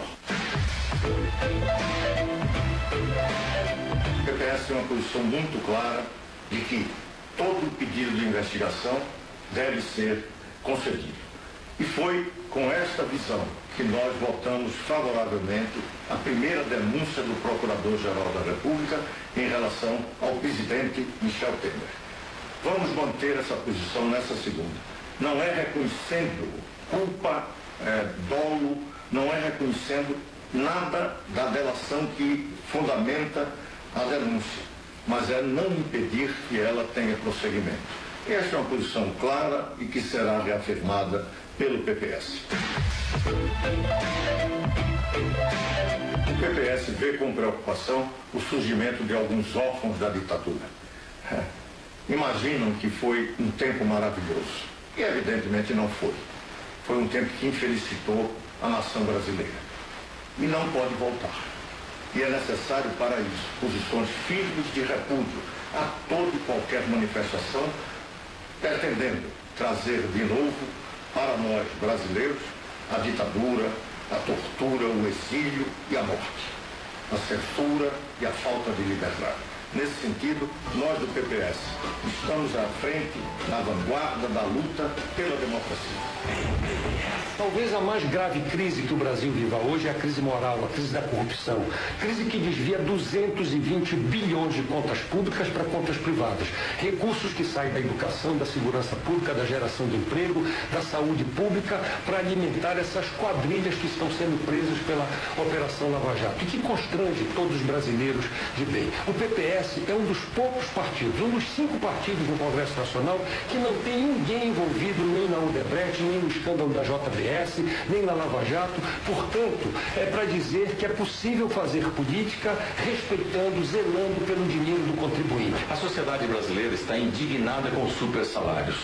O PPS tem uma posição muito clara de que todo pedido de investigação deve ser concedido. E foi com esta visão que nós votamos favoravelmente a primeira denúncia do Procurador-Geral da República em relação ao presidente Michel Temer. Vamos manter essa posição nessa segunda. Não é reconhecendo culpa, dolo, não é reconhecendo nada da delação que fundamenta a denúncia, mas é não impedir que ela tenha prosseguimento. Esta é uma posição clara e que será reafirmada pelo PPS. O PPS vê com preocupação o surgimento de alguns órfãos da ditadura. Imaginam que foi um tempo maravilhoso. E evidentemente não foi. Foi um tempo que infelicitou a nação brasileira. E não pode voltar. E é necessário para isso posições firmes de repúdio a toda e qualquer manifestação pretendendo trazer de novo para nós brasileiros a ditadura, a tortura, o exílio e a morte, a censura e a falta de liberdade. Nesse sentido, nós do PPS estamos à frente, na vanguarda da luta pela democracia. Talvez a mais grave crise que o Brasil viva hoje é a crise moral, a crise da corrupção. Crise que desvia 220 bilhões de contas públicas para contas privadas. Recursos que saem da educação, da segurança pública, da geração de emprego, da saúde pública, para alimentar essas quadrilhas que estão sendo presas pela Operação Lava Jato e que constrange todos os brasileiros de bem. O PPS é um dos poucos partidos, um dos 5 partidos no Congresso Nacional que não tem ninguém envolvido nem na Odebrecht, nem no escândalo da JBS, nem na Lava Jato. Portanto, é para dizer que é possível fazer política respeitando, zelando pelo dinheiro do contribuinte. A sociedade brasileira está indignada com os super salários.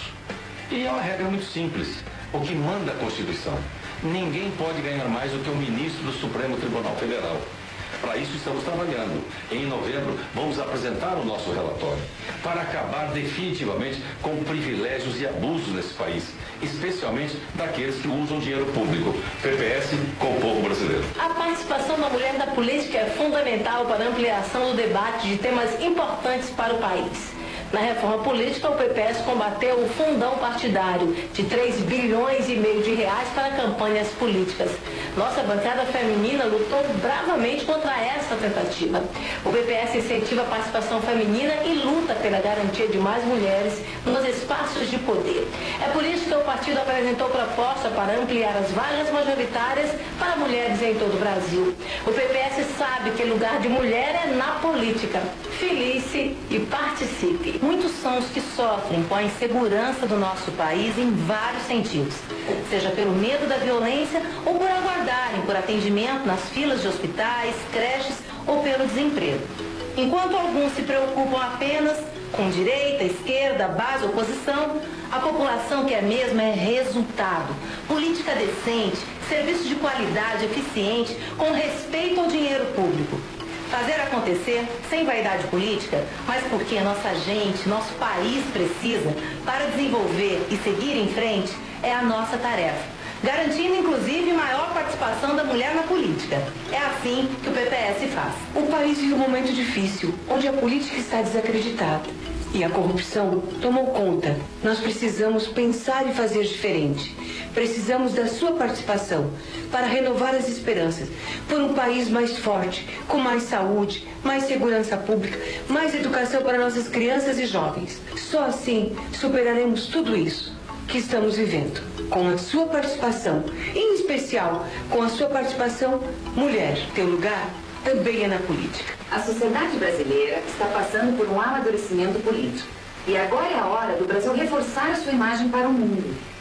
E é uma regra muito simples. O que manda a Constituição? Ninguém pode ganhar mais do que o ministro do Supremo Tribunal Federal. Para isso estamos trabalhando. Em novembro vamos apresentar o nosso relatório para acabar definitivamente com privilégios e abusos nesse país, especialmente daqueles que usam dinheiro público. PPS com o povo brasileiro. A participação da mulher na política é fundamental para a ampliação do debate de temas importantes para o país. Na reforma política, o PPS combateu o fundão partidário de 3 bilhões e meio de reais para campanhas políticas. Nossa bancada feminina lutou bravamente contra essa tentativa. O PPS incentiva a participação feminina e luta pela garantia de mais mulheres nos espaços de poder. É por isso que o partido apresentou proposta para ampliar as vagas majoritárias para mulheres em todo o Brasil. O PPS sabe que lugar de mulher é na política. Felice e participe. Muitos são os que sofrem com a insegurança do nosso país em vários sentidos, seja pelo medo da violência ou por aguardarem por atendimento nas filas de hospitais, creches ou pelo desemprego. Enquanto alguns se preocupam apenas com direita, esquerda, base, oposição, a população quer mesmo é resultado, política decente, serviço de qualidade eficiente, com respeito ao dinheiro público. Fazer acontecer sem vaidade política, mas porque nossa gente, nosso país precisa para desenvolver e seguir em frente, é a nossa tarefa. Garantindo, inclusive, maior participação da mulher na política. É assim que o PPS faz. O país vive um momento difícil, onde a política está desacreditada. E a corrupção tomou conta. Nós precisamos pensar e fazer diferente. Precisamos da sua participação para renovar as esperanças por um país mais forte, com mais saúde, mais segurança pública, mais educação para nossas crianças e jovens. Só assim superaremos tudo isso que estamos vivendo. Com a sua participação, em especial com a sua participação, mulher, teu lugar também é na política. A sociedade brasileira está passando por um amadurecimento político. E agora é a hora do Brasil reforçar a sua imagem para o mundo.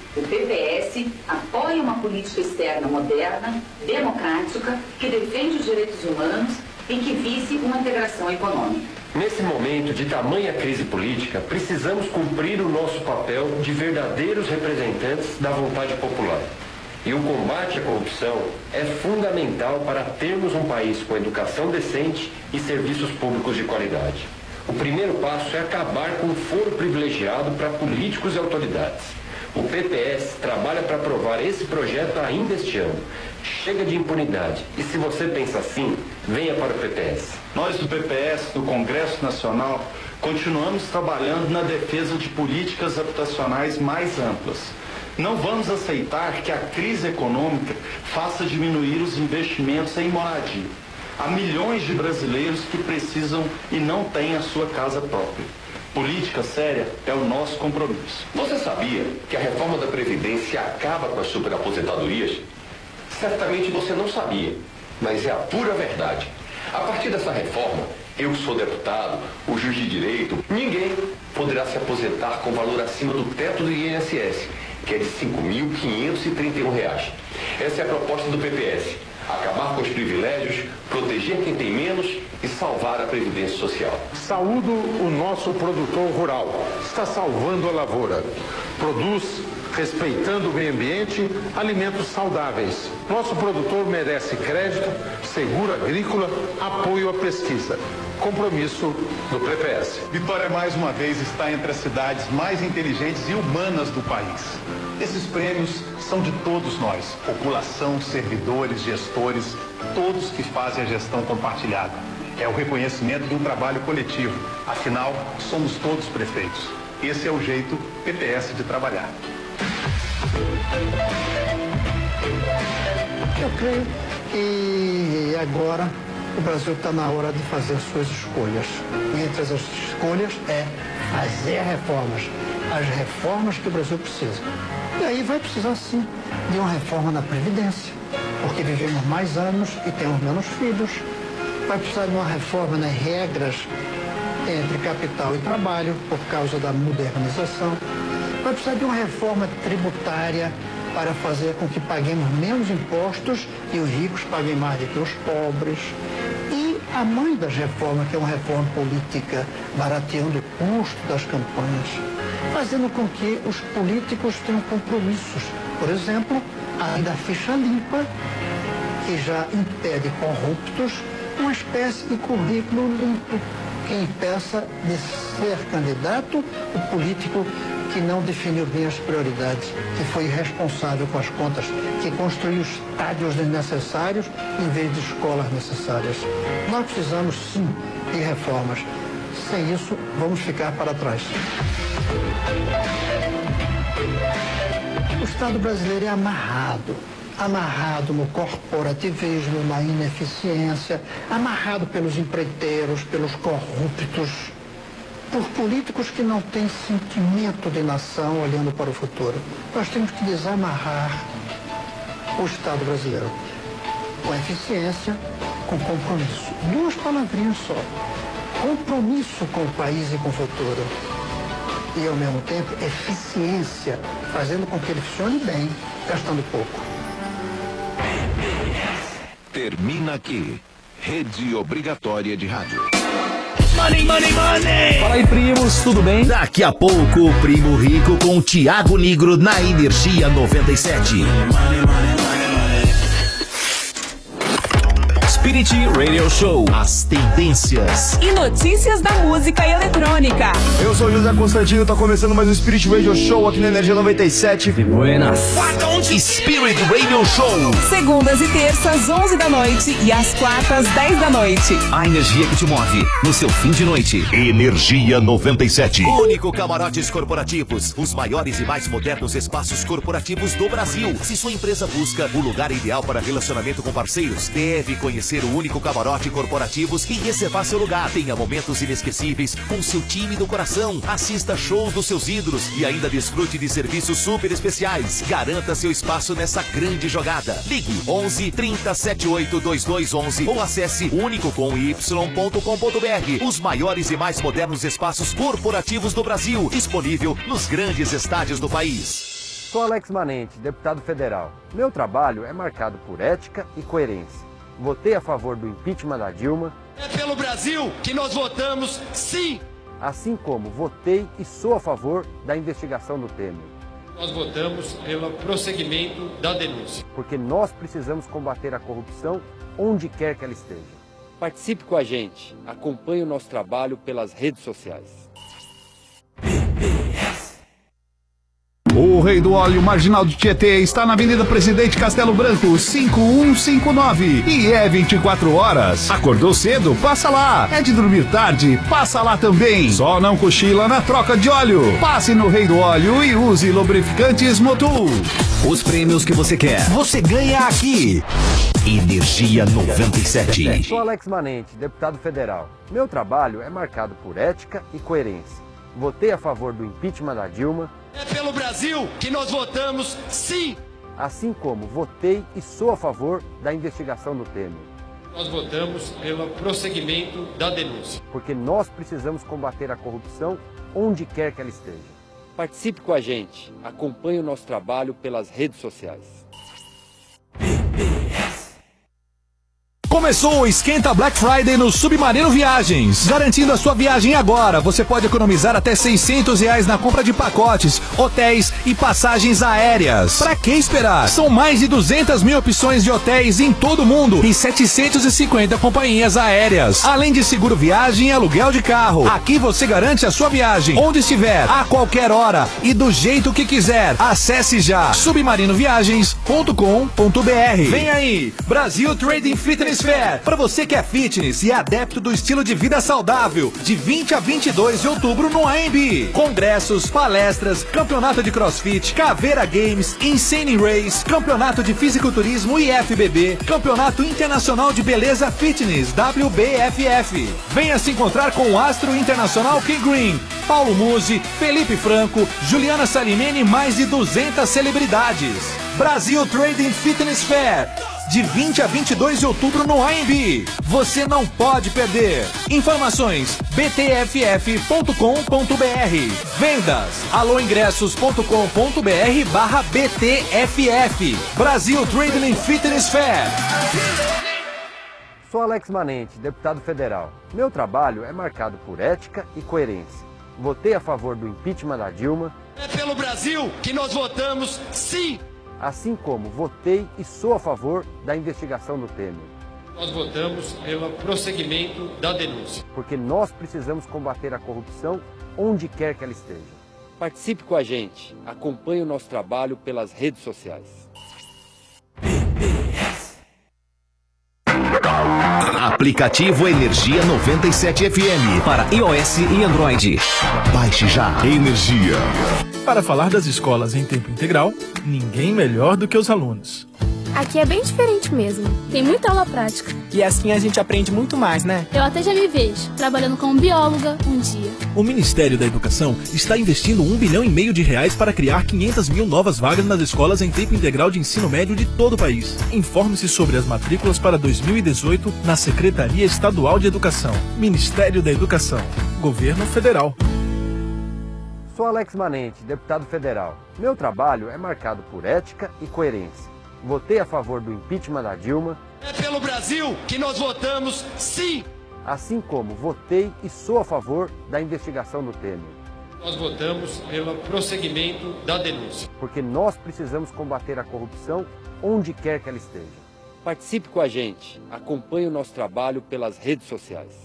O PPS apoia uma política externa moderna, democrática, que defende os direitos humanos e que vise uma integração econômica. Nesse momento de tamanha crise política, precisamos cumprir o nosso papel de verdadeiros representantes da vontade popular. E o combate à corrupção é fundamental para termos um país com educação decente e serviços públicos de qualidade. O primeiro passo é acabar com o foro privilegiado para políticos e autoridades. O PPS trabalha para aprovar esse projeto ainda este ano. Chega de impunidade. E se você pensa assim, venha para o PPS. Nós do PPS, do Congresso Nacional, continuamos trabalhando na defesa de políticas habitacionais mais amplas. Não vamos aceitar que a crise econômica faça diminuir os investimentos em moradia. Há milhões de brasileiros que precisam e não têm a sua casa própria. Política séria é o nosso compromisso. Você sabia que a reforma da Previdência acaba com as superaposentadorias? Certamente você não sabia, mas é a pura verdade. A partir dessa reforma, eu que sou deputado, o juiz de direito, ninguém poderá se aposentar com valor acima do teto do INSS, que é de R$ 5.531. Essa é a proposta do PPS. Acabar com os privilégios, proteger quem tem menos e salvar a Previdência Social. Saúdo o nosso produtor rural. Está salvando a lavoura. Produz, respeitando o meio ambiente, alimentos saudáveis. Nosso produtor merece crédito, seguro agrícola, apoio à pesquisa. Compromisso do PPS. Vitória, mais uma vez, está entre as cidades mais inteligentes e humanas do país. Esses prêmios são de todos nós, população, servidores, gestores, todos que fazem a gestão compartilhada. É o reconhecimento de um trabalho coletivo. Afinal, somos todos prefeitos. Esse é o jeito PPS de trabalhar. Eu creio que agora o Brasil está na hora de fazer suas escolhas. E entre as escolhas é fazer reformas. As reformas que o Brasil precisa. E aí vai precisar, sim, de uma reforma na Previdência, porque vivemos mais anos e temos menos filhos. Vai precisar de uma reforma nas regras entre capital e trabalho, por causa da modernização. Vai precisar de uma reforma tributária para fazer com que paguemos menos impostos e os ricos paguem mais do que os pobres. E a mãe das reformas, que é uma reforma política, barateando o custo das campanhas, fazendo com que os políticos tenham compromissos. Por exemplo, a lei da ficha limpa, que já impede corruptos, uma espécie de currículo limpo, que impeça de ser candidato o político que não definiu bem as prioridades, que foi irresponsável com as contas, que construiu estádios desnecessários em vez de escolas necessárias. Nós precisamos, sim, de reformas. Sem isso, vamos ficar para trás. O Estado brasileiro é amarrado no corporativismo, na ineficiência, amarrado pelos empreiteiros, pelos corruptos, por políticos que não têm sentimento de nação olhando para o futuro. Nós temos que desamarrar o Estado brasileiro com eficiência, com compromisso. Duas palavrinhas só. Compromisso com o país e com o futuro. E, ao mesmo tempo, eficiência, fazendo com que ele funcione bem, gastando pouco. Termina aqui. Rede Obrigatória de Rádio. Money, money, money! Fala aí, primos, tudo bem? Daqui a pouco, o Primo Rico com o Thiago Nigro na Energia 97. Spirit Radio Show. As tendências e notícias da música eletrônica. Eu sou o José Constantino, tá começando mais um Spirit Radio Show aqui na Energia 97. Buenas. Spirit Radio Show. Segundas e terças, 11 da noite e às quartas, 10 da noite. A energia que te move no seu fim de noite. Energia 97. Único Camarotes Corporativos. Os maiores e mais modernos espaços corporativos do Brasil. Se sua empresa busca o lugar ideal para relacionamento com parceiros, deve conhecer o Único Camarote Corporativos e reservar seu lugar. Tenha momentos inesquecíveis com seu time do coração. Assista shows dos seus ídolos e ainda desfrute de serviços super especiais. Garanta seu espaço nessa grande jogada. Ligue 11 30 78 2211 ou acesse unicocomy.com.br. Os maiores e mais modernos espaços corporativos do Brasil. Disponível nos grandes estádios do país. Sou Alex Manente, deputado federal. Meu trabalho é marcado por ética e coerência. Votei a favor do impeachment da Dilma. É pelo Brasil que nós votamos sim! Assim como votei e sou a favor da investigação do Temer. Nós votamos pelo prosseguimento da denúncia. Porque nós precisamos combater a corrupção onde quer que ela esteja. Participe com a gente. Acompanhe o nosso trabalho pelas redes sociais. O Rei do Óleo Marginal de Tietê está na Avenida Presidente Castelo Branco, 5159. E é 24 horas. Acordou cedo? Passa lá. É de dormir tarde? Passa lá também. Só não cochila na troca de óleo. Passe no Rei do Óleo e use lubrificantes Motul. Os prêmios que você quer, você ganha aqui. Energia 97. Sou Alex Manente, deputado federal. Meu trabalho é marcado por ética e coerência. Votei a favor do impeachment da Dilma. É pelo Brasil que nós votamos sim! Assim como votei e sou a favor da investigação do Temer. Nós votamos pelo prosseguimento da denúncia. Porque nós precisamos combater a corrupção onde quer que ela esteja. Participe com a gente. Acompanhe o nosso trabalho pelas redes sociais. Começou o Esquenta Black Friday no Submarino Viagens. Garantindo a sua viagem agora, você pode economizar até R$600 na compra de pacotes, hotéis e passagens aéreas. Pra que esperar? São mais de 200 mil opções de hotéis em todo o mundo e 750 companhias aéreas. Além de seguro viagem e aluguel de carro. Aqui você garante a sua viagem, onde estiver, a qualquer hora e do jeito que quiser. Acesse já submarinoviagens.com.br. Vem aí, Brasil Trading Fitness Fair, para você que é fitness e adepto do estilo de vida saudável, de 20 a 22 de outubro no AMB. Congressos, palestras, campeonato de crossfit, Caveira Games, Insane Race, campeonato de fisiculturismo IFBB, campeonato internacional de beleza fitness WBFF. Venha se encontrar com o astro internacional King Green, Paulo Musi, Felipe Franco, Juliana Salimene e mais de 200 celebridades. Brasil Trading Fitness Fair, de 20 a 22 de outubro no AMB. Você não pode perder. Informações: btff.com.br. Vendas: aloingressos.com.br/btff. Brasil Trading Fitness Fair. Sou Alex Manente, deputado federal. Meu trabalho é marcado por ética e coerência. Votei a favor do impeachment da Dilma. É pelo Brasil que nós votamos sim! Assim como votei e sou a favor da investigação do Temer. Nós votamos pelo prosseguimento da denúncia. Porque nós precisamos combater a corrupção onde quer que ela esteja. Participe com a gente. Acompanhe o nosso trabalho pelas redes sociais. Aplicativo Energia 97 FM para iOS e Android. Baixe já. Energia. Para falar das escolas em tempo integral, ninguém melhor do que os alunos. Aqui é bem diferente mesmo. Tem muita aula prática. E assim a gente aprende muito mais, né? Eu até já me vejo trabalhando como bióloga um dia. O Ministério da Educação está investindo R$1,5 bilhão para criar 500 mil novas vagas nas escolas em tempo integral de ensino médio de todo o país. Informe-se sobre as matrículas para 2018 na Secretaria Estadual de Educação. Ministério da Educação. Governo Federal. Sou Alex Manente, deputado federal. Meu trabalho é marcado por ética e coerência. Votei a favor do impeachment da Dilma. É pelo Brasil que nós votamos sim! Assim como votei e sou a favor da investigação do Temer. Nós votamos pelo prosseguimento da denúncia. Porque nós precisamos combater a corrupção onde quer que ela esteja. Participe com a gente. Acompanhe o nosso trabalho pelas redes sociais.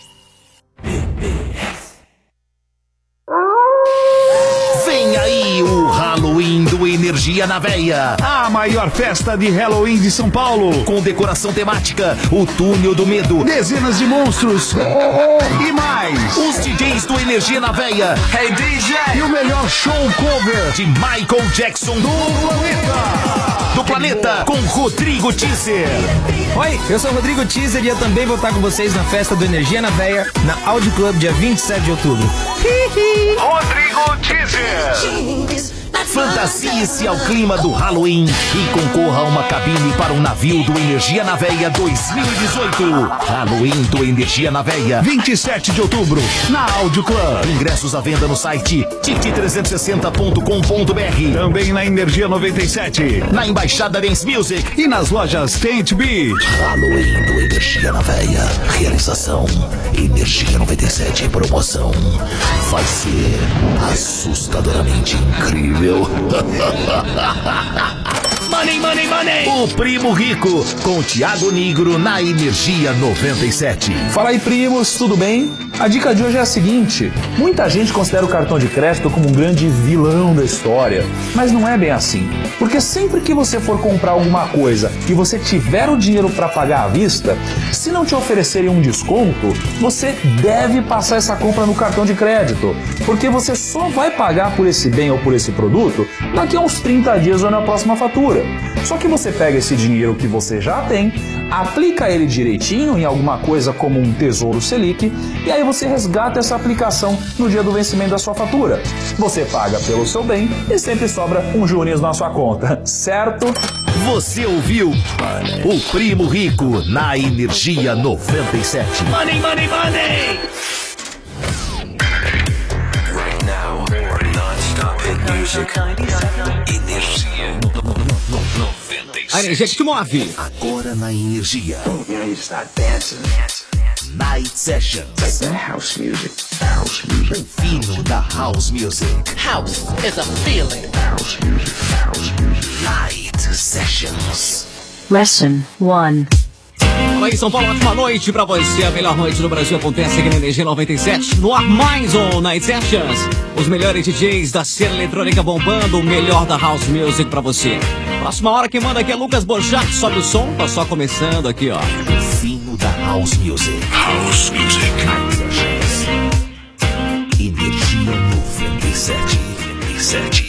Vem aí o Halloween do Energia na Veia. A maior festa de Halloween de São Paulo. Com decoração temática, o Túnel do Medo, dezenas de monstros e mais. Os DJs do Energia na Veia. Hey DJ! E o melhor show cover de Michael Jackson do planeta. do planeta, com Rodrigo Teaser. Oi, eu sou o Rodrigo Teaser e eu também vou estar com vocês na festa do Energia na Veia, na Audi Club, dia 27 de outubro. Rodrigo Teaser. Fantasie-se ao clima do Halloween e concorra a uma cabine para um navio do Energia na Veia 2018. Halloween do Energia na Veia, 27 de outubro, na Audio Club. Ingressos à venda no site tit360.com.br. Também na Energia 97. Na Embaixada Dance Music. E nas lojas Tent Beat. Halloween do Energia na Veia. Realização Energia 97. Promoção. Vai ser assustadoramente incrível. Money, money, money! O Primo Rico, com o Thiago Nigro na Energia 97. Fala aí, primos, tudo bem? A dica de hoje é a seguinte: muita gente considera o cartão de crédito como um grande vilão da história, mas não é bem assim. Porque sempre que você for comprar alguma coisa e você tiver o dinheiro para pagar à vista, se não te oferecerem um desconto, você deve passar essa compra no cartão de crédito, porque você só vai pagar por esse bem ou por esse produto daqui a uns 30 dias ou na próxima fatura. Só que você pega esse dinheiro que você já tem, aplica ele direitinho em alguma coisa como um Tesouro Selic e aí você resgata essa aplicação no dia do vencimento da sua fatura. Você paga pelo seu bem e sempre sobra um juros na sua conta, certo? Você ouviu o Primo Rico na Energia 97. Money, money, money! Energia 97. A energia que te move. Agora na Energia. Night Sessions. House music. House music. O fino da House Music. House is a feeling. House music. House music. Night Sessions. Lesson 1. Fala aí, São Paulo, ótima noite pra você. A melhor noite do Brasil acontece aqui na Energia 97. No ar mais um Night Sessions. Os melhores DJs da cena eletrônica bombando, o melhor da House Music pra você. Próxima hora quem manda aqui é Lucas Borchardt. Sobe o som, tá só começando aqui, ó. O fino da House Music. House music. Night Sessions. Energia 97. 97.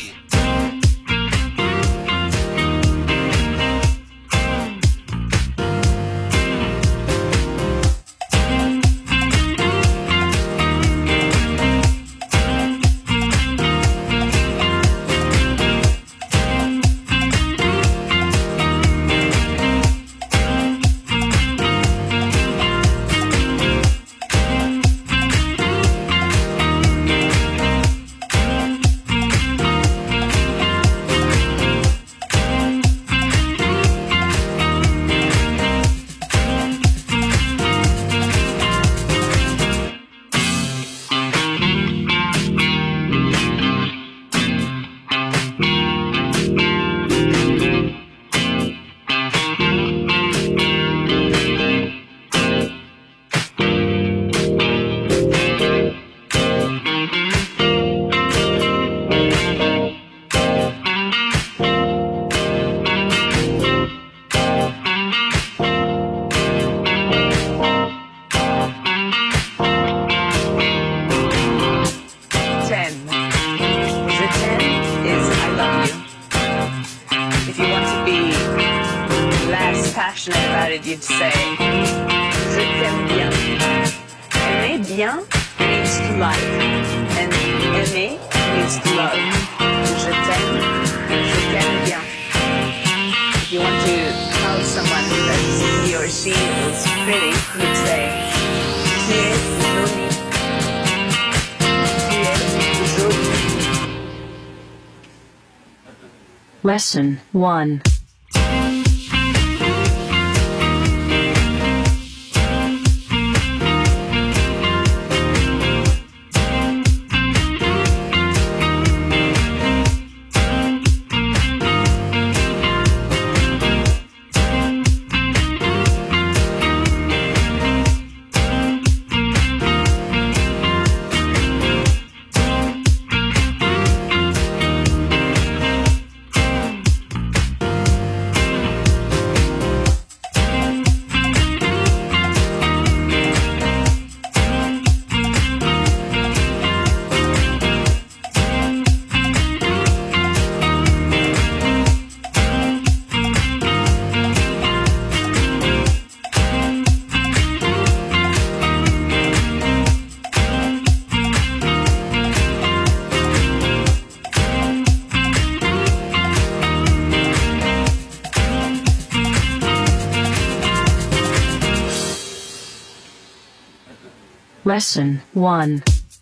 You'd say, je t'aime bien. Aimer bien means to like, and aimer means to love. Je t'aime bien. If you want to tell someone that he or she is pretty, you'd say, tu es jolie. Tu es jolie. Lesson 1. Lesson 1.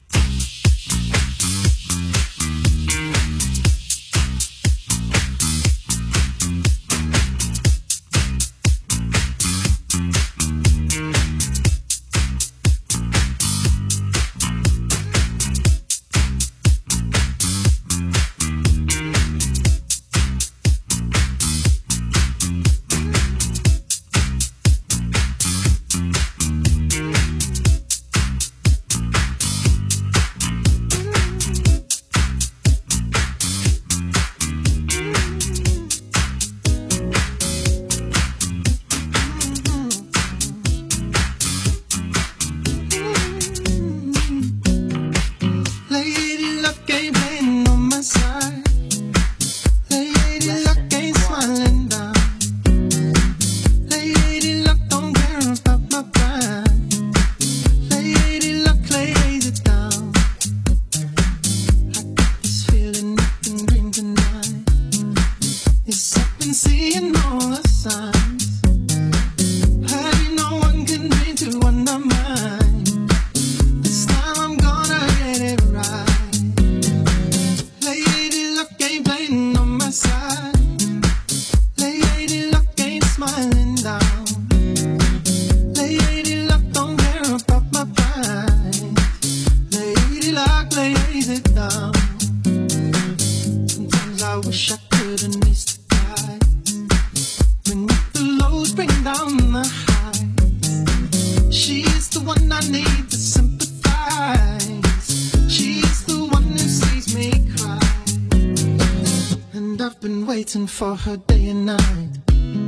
For her day and night,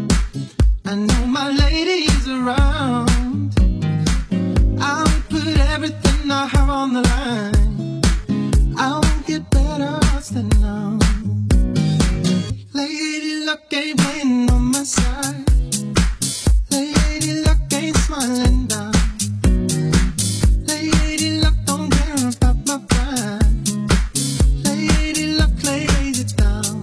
I know my lady is around. I will put everything I have on the line. I won't get better odds than now. Lady luck ain't playing on my side. Lady luck ain't smiling down. Lady luck don't care about my pride. Lady luck lays it down.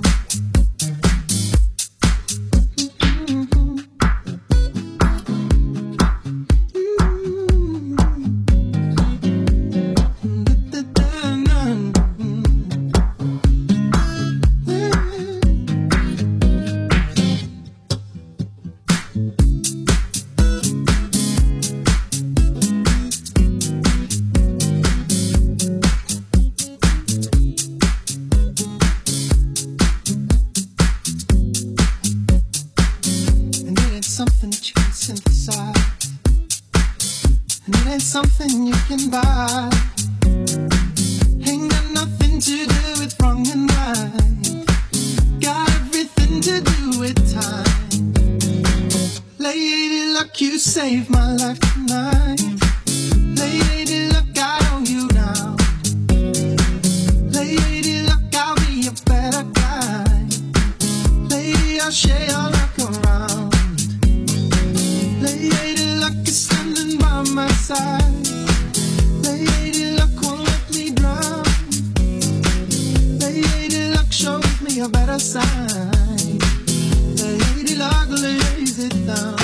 Something that you can synthesize, and it ain't something you can buy. Ain't got nothing to do with wrong and right. Got everything to do with time. Lady luck, you saved my life tonight. Lady luck, I owe you now. Lady luck, I'll be a better guy. Lady, I'll share your luck around. Lady luck is standing by my side. Lady luck won't let me drown. Lady luck shows me a better side. Lady luck lays it down.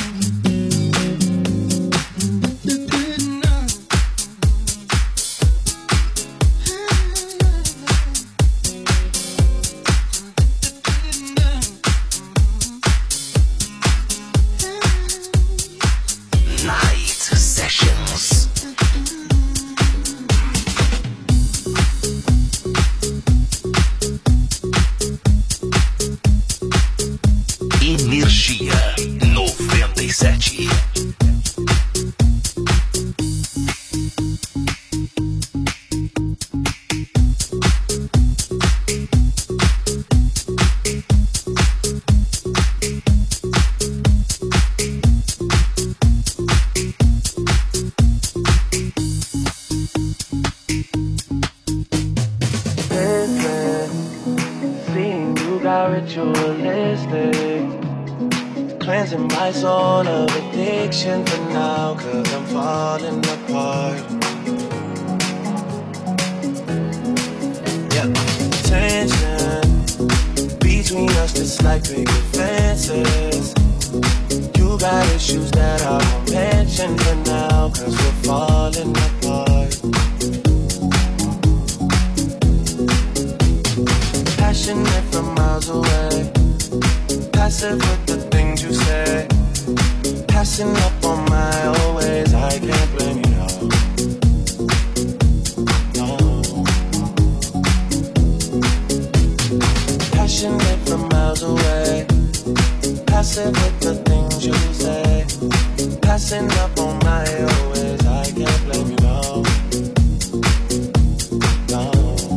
Energia 97. Seeing you got ritualistic, cleansing my soul of addiction for now, 'cause I'm falling apart. Yeah, tension between us just like picket fences. You got issues that I won't mention for now, 'cause we're falling apart. Passing up on my old ways, I can't blame you, no. No.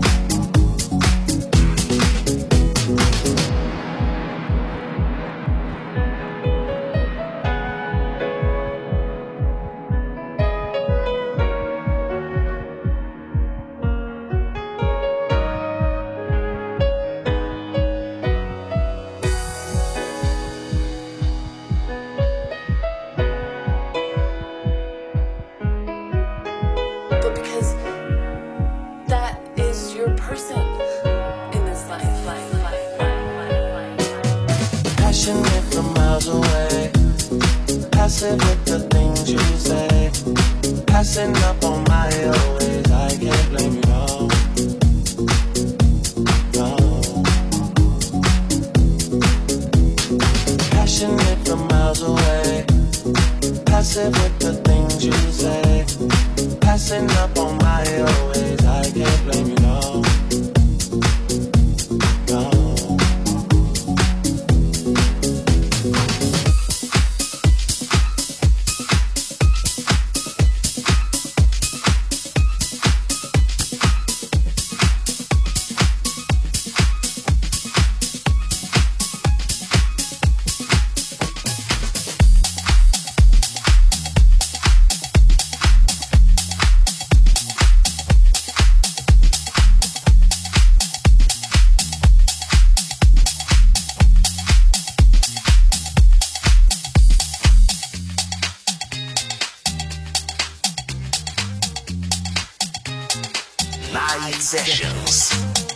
But because that is your person in this life. Passionate from miles away, passive with the things you say. Passing up on my old ways, I can't blame you, no. No. Passionate from miles away, passive with the things you say. Passing up on my old ways, I can't blame you, no. No. Night Sessions.